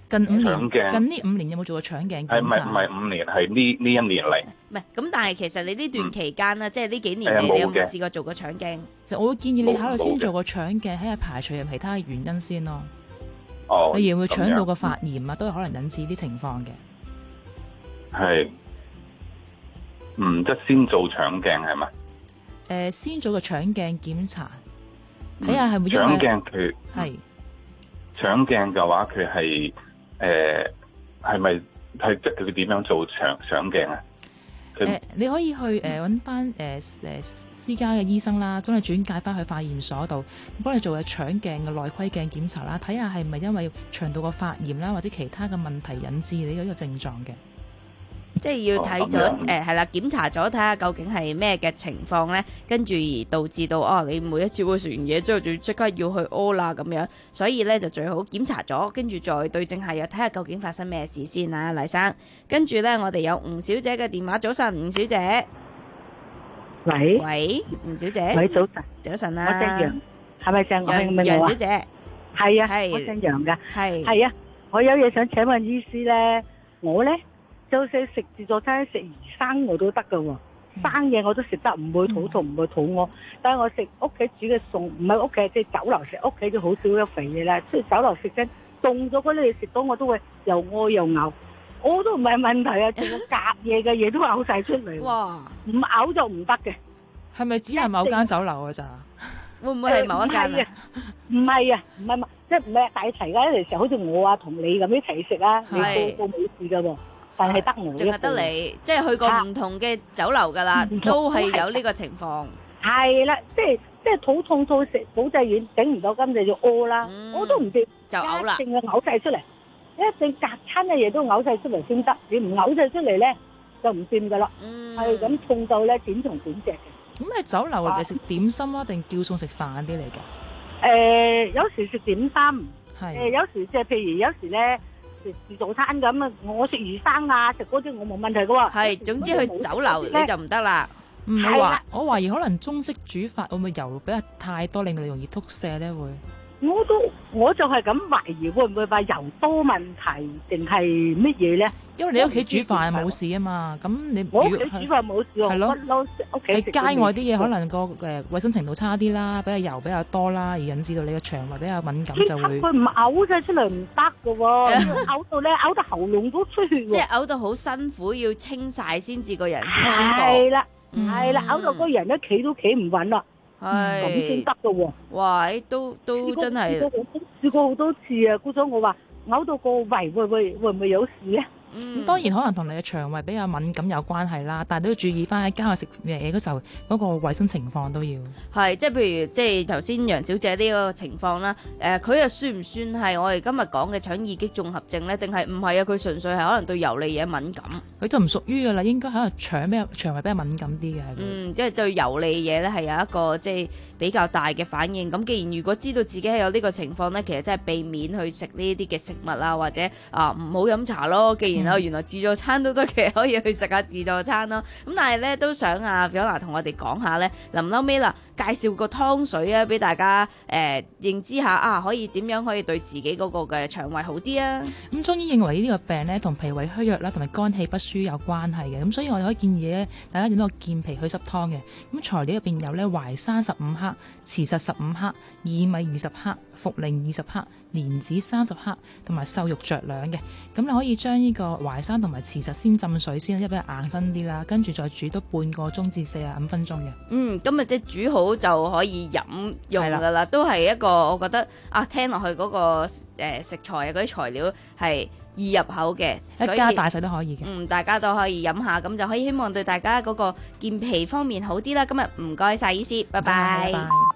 近五年， 腸鏡近呢五年有冇做過腸鏡檢查？ 係唔係唔係五年，係呢呢一年嚟。 唔係咁，但係其實你呢段期間啦，嗯、即係呢幾年誒你你有冇冇嘅試過做過腸鏡？ 就我會建議你考慮先冇嘅做個腸鏡，睇下排除入其他嘅原因先咯。 哦， 例如會腸道咁樣嘅發炎啊，都係可能引致啲情況嘅。 係，嗯，即係先做腸鏡係咪？ 誒，先做個腸鏡檢查， 嗯睇下係咪因為腸鏡佢係腸鏡嘅話，佢係誒係咪係即係佢點樣做腸腸鏡啊？佢誒，你可以去誒揾翻誒誒私家嘅醫生啦，將你轉介翻去化驗所度，幫你做嘅腸鏡嘅內窺鏡檢查啦，睇下係咪因為腸道嘅發炎啦，或者其他嘅問題引致你呢個症狀嘅。 即係要睇咗誒係啦，檢查咗睇下究竟係咩嘅情況咧，跟住而導致到哦，你每一次會食完嘢之後就要即刻要去屙啦咁樣，所以咧就最好檢查咗，跟住再對症下藥，睇下究竟發生咩事先啊，黎生。跟住咧，我哋有吳小姐嘅電話，早晨，吳小姐。 喂喂，吳小姐。 喂，早晨。 早晨啊。 我姓楊，係咪姓楊我？ 楊小姐。 係啊， 係我姓楊噶。 係。 係啊，我有嘢想請問醫師咧，我咧。就算食自助餐食魚生我都得噶喎，生嘢我都食得，唔會肚痛唔會肚餓。但係我食屋企煮嘅餸，唔係屋企即係酒樓食，屋企就好少一肥嘢啦。出去酒樓食緊凍咗嗰啲嘢食到我都會又屙又嘔，我都唔係問題啊，仲有夾嘢嘅嘢都嘔晒出嚟。 哇！ 唔嘔就唔得嘅。 係咪只係某間酒樓㗎咋？ 會唔會係某一間啊？ 唔係啊，唔係即係唔係大齊㗎？有時好似我啊同你咁一齊食啊，你都都冇事㗎喎。但係得我一個， 淨係得你，即係去過唔同嘅酒樓㗎啦，都係有呢個情況。 係啦，即係即係肚痛到食保濟丸頂唔到，咁就要屙啦。我都唔知就嘔啦， 一定要嘔晒出嚟，一定隔餐嘅嘢都嘔晒出嚟先得。你唔嘔晒出嚟咧，就唔掂㗎啦。係咁痛到咧點同點隻嘅。 咁喺酒樓係食點心啊，定叫餸食飯啲嚟㗎？ 誒，有時食點心， 係誒有時即係譬如有時咧。食自助餐咁啊，我食魚生啊，食嗰啲我冇問題噶喎。 係，總之去酒樓你就唔得啦。 唔係話，我懷疑可能中式煮法會唔會油比較太多，令到你容易吐瀉咧？會。 我都我就係咁懷疑，會唔會話油多問題，定係乜嘢咧？ 因為你屋企煮飯冇事啊嘛，咁你我屋企煮飯冇事，係咯，屋企你街外啲嘢可能個誒衞生程度差啲啦，比較油比較多啦，而引致到你個腸胃比較敏感就會。 佢唔嘔晒出嚟唔得㗎喎，嘔到咧嘔到喉嚨都出血喎。 即係嘔到好辛苦，要清晒先至個人先舒服。 係啦，係啦，嘔到個人咧企都企唔穩啦。 係咁先得㗎喎！ 哇！都都真係試過好多次啊！估咗我話嘔到個胃會會會唔會有事咧？ 咁、嗯、當然可能同你嘅腸胃比較敏感有關係啦，但係都要注意翻喺街外食嘢嗰時候嗰個衞生情況都要。 係即係譬如即係頭先楊小姐呢個情況啦，誒佢又算唔算係我哋今日講嘅腸易激綜合症咧？定係唔係啊？佢純粹係可能對油膩嘢敏感。 佢就唔屬於㗎啦，應該可能腸比較腸胃比較敏感啲嘅。 嗯，即係對油膩嘢咧係有一個即係比較大嘅反應。咁既然如果知道自己係有呢個情況咧，其實真係避免去食呢啲嘅食物啊，或者啊唔好飲茶咯。既然啊、嗯、原來自助餐都得嘅，可以去食下自助餐咯。咁但係咧都想啊 Fiona 同我哋講下咧，臨嬲尾啦，介紹個湯水啊，俾大家誒、呃、認知下啊，可以點樣可以對自己嗰個嘅腸胃好啲啊？ 咁中醫認為呢個病咧同脾胃虛弱啦，同埋肝氣不舒有關係嘅。咁所以我哋可以建議咧，大家飲個健脾祛濕湯嘅。咁材料入邊有咧淮山十五克、慈實十五克、薏米二十克、茯苓二十克、蓮子三十克，同埋瘦肉酌量嘅。咁你可以將呢個淮山同埋慈實先浸水先，因為比較硬身啲啦，跟住再煮多半個鐘至四十五分鐘嘅。嗯，今日即係煮好就可以飲用噶啦，都係一個我覺得啊，聽落去嗰、那個誒、呃、食材啊嗰啲材料係易入口嘅，一家大細都可以嘅。嗯，大家都可以飲下，咁就可以希望對大家嗰個健脾方面好啲啦。今日唔該晒醫師，拜拜。拜拜。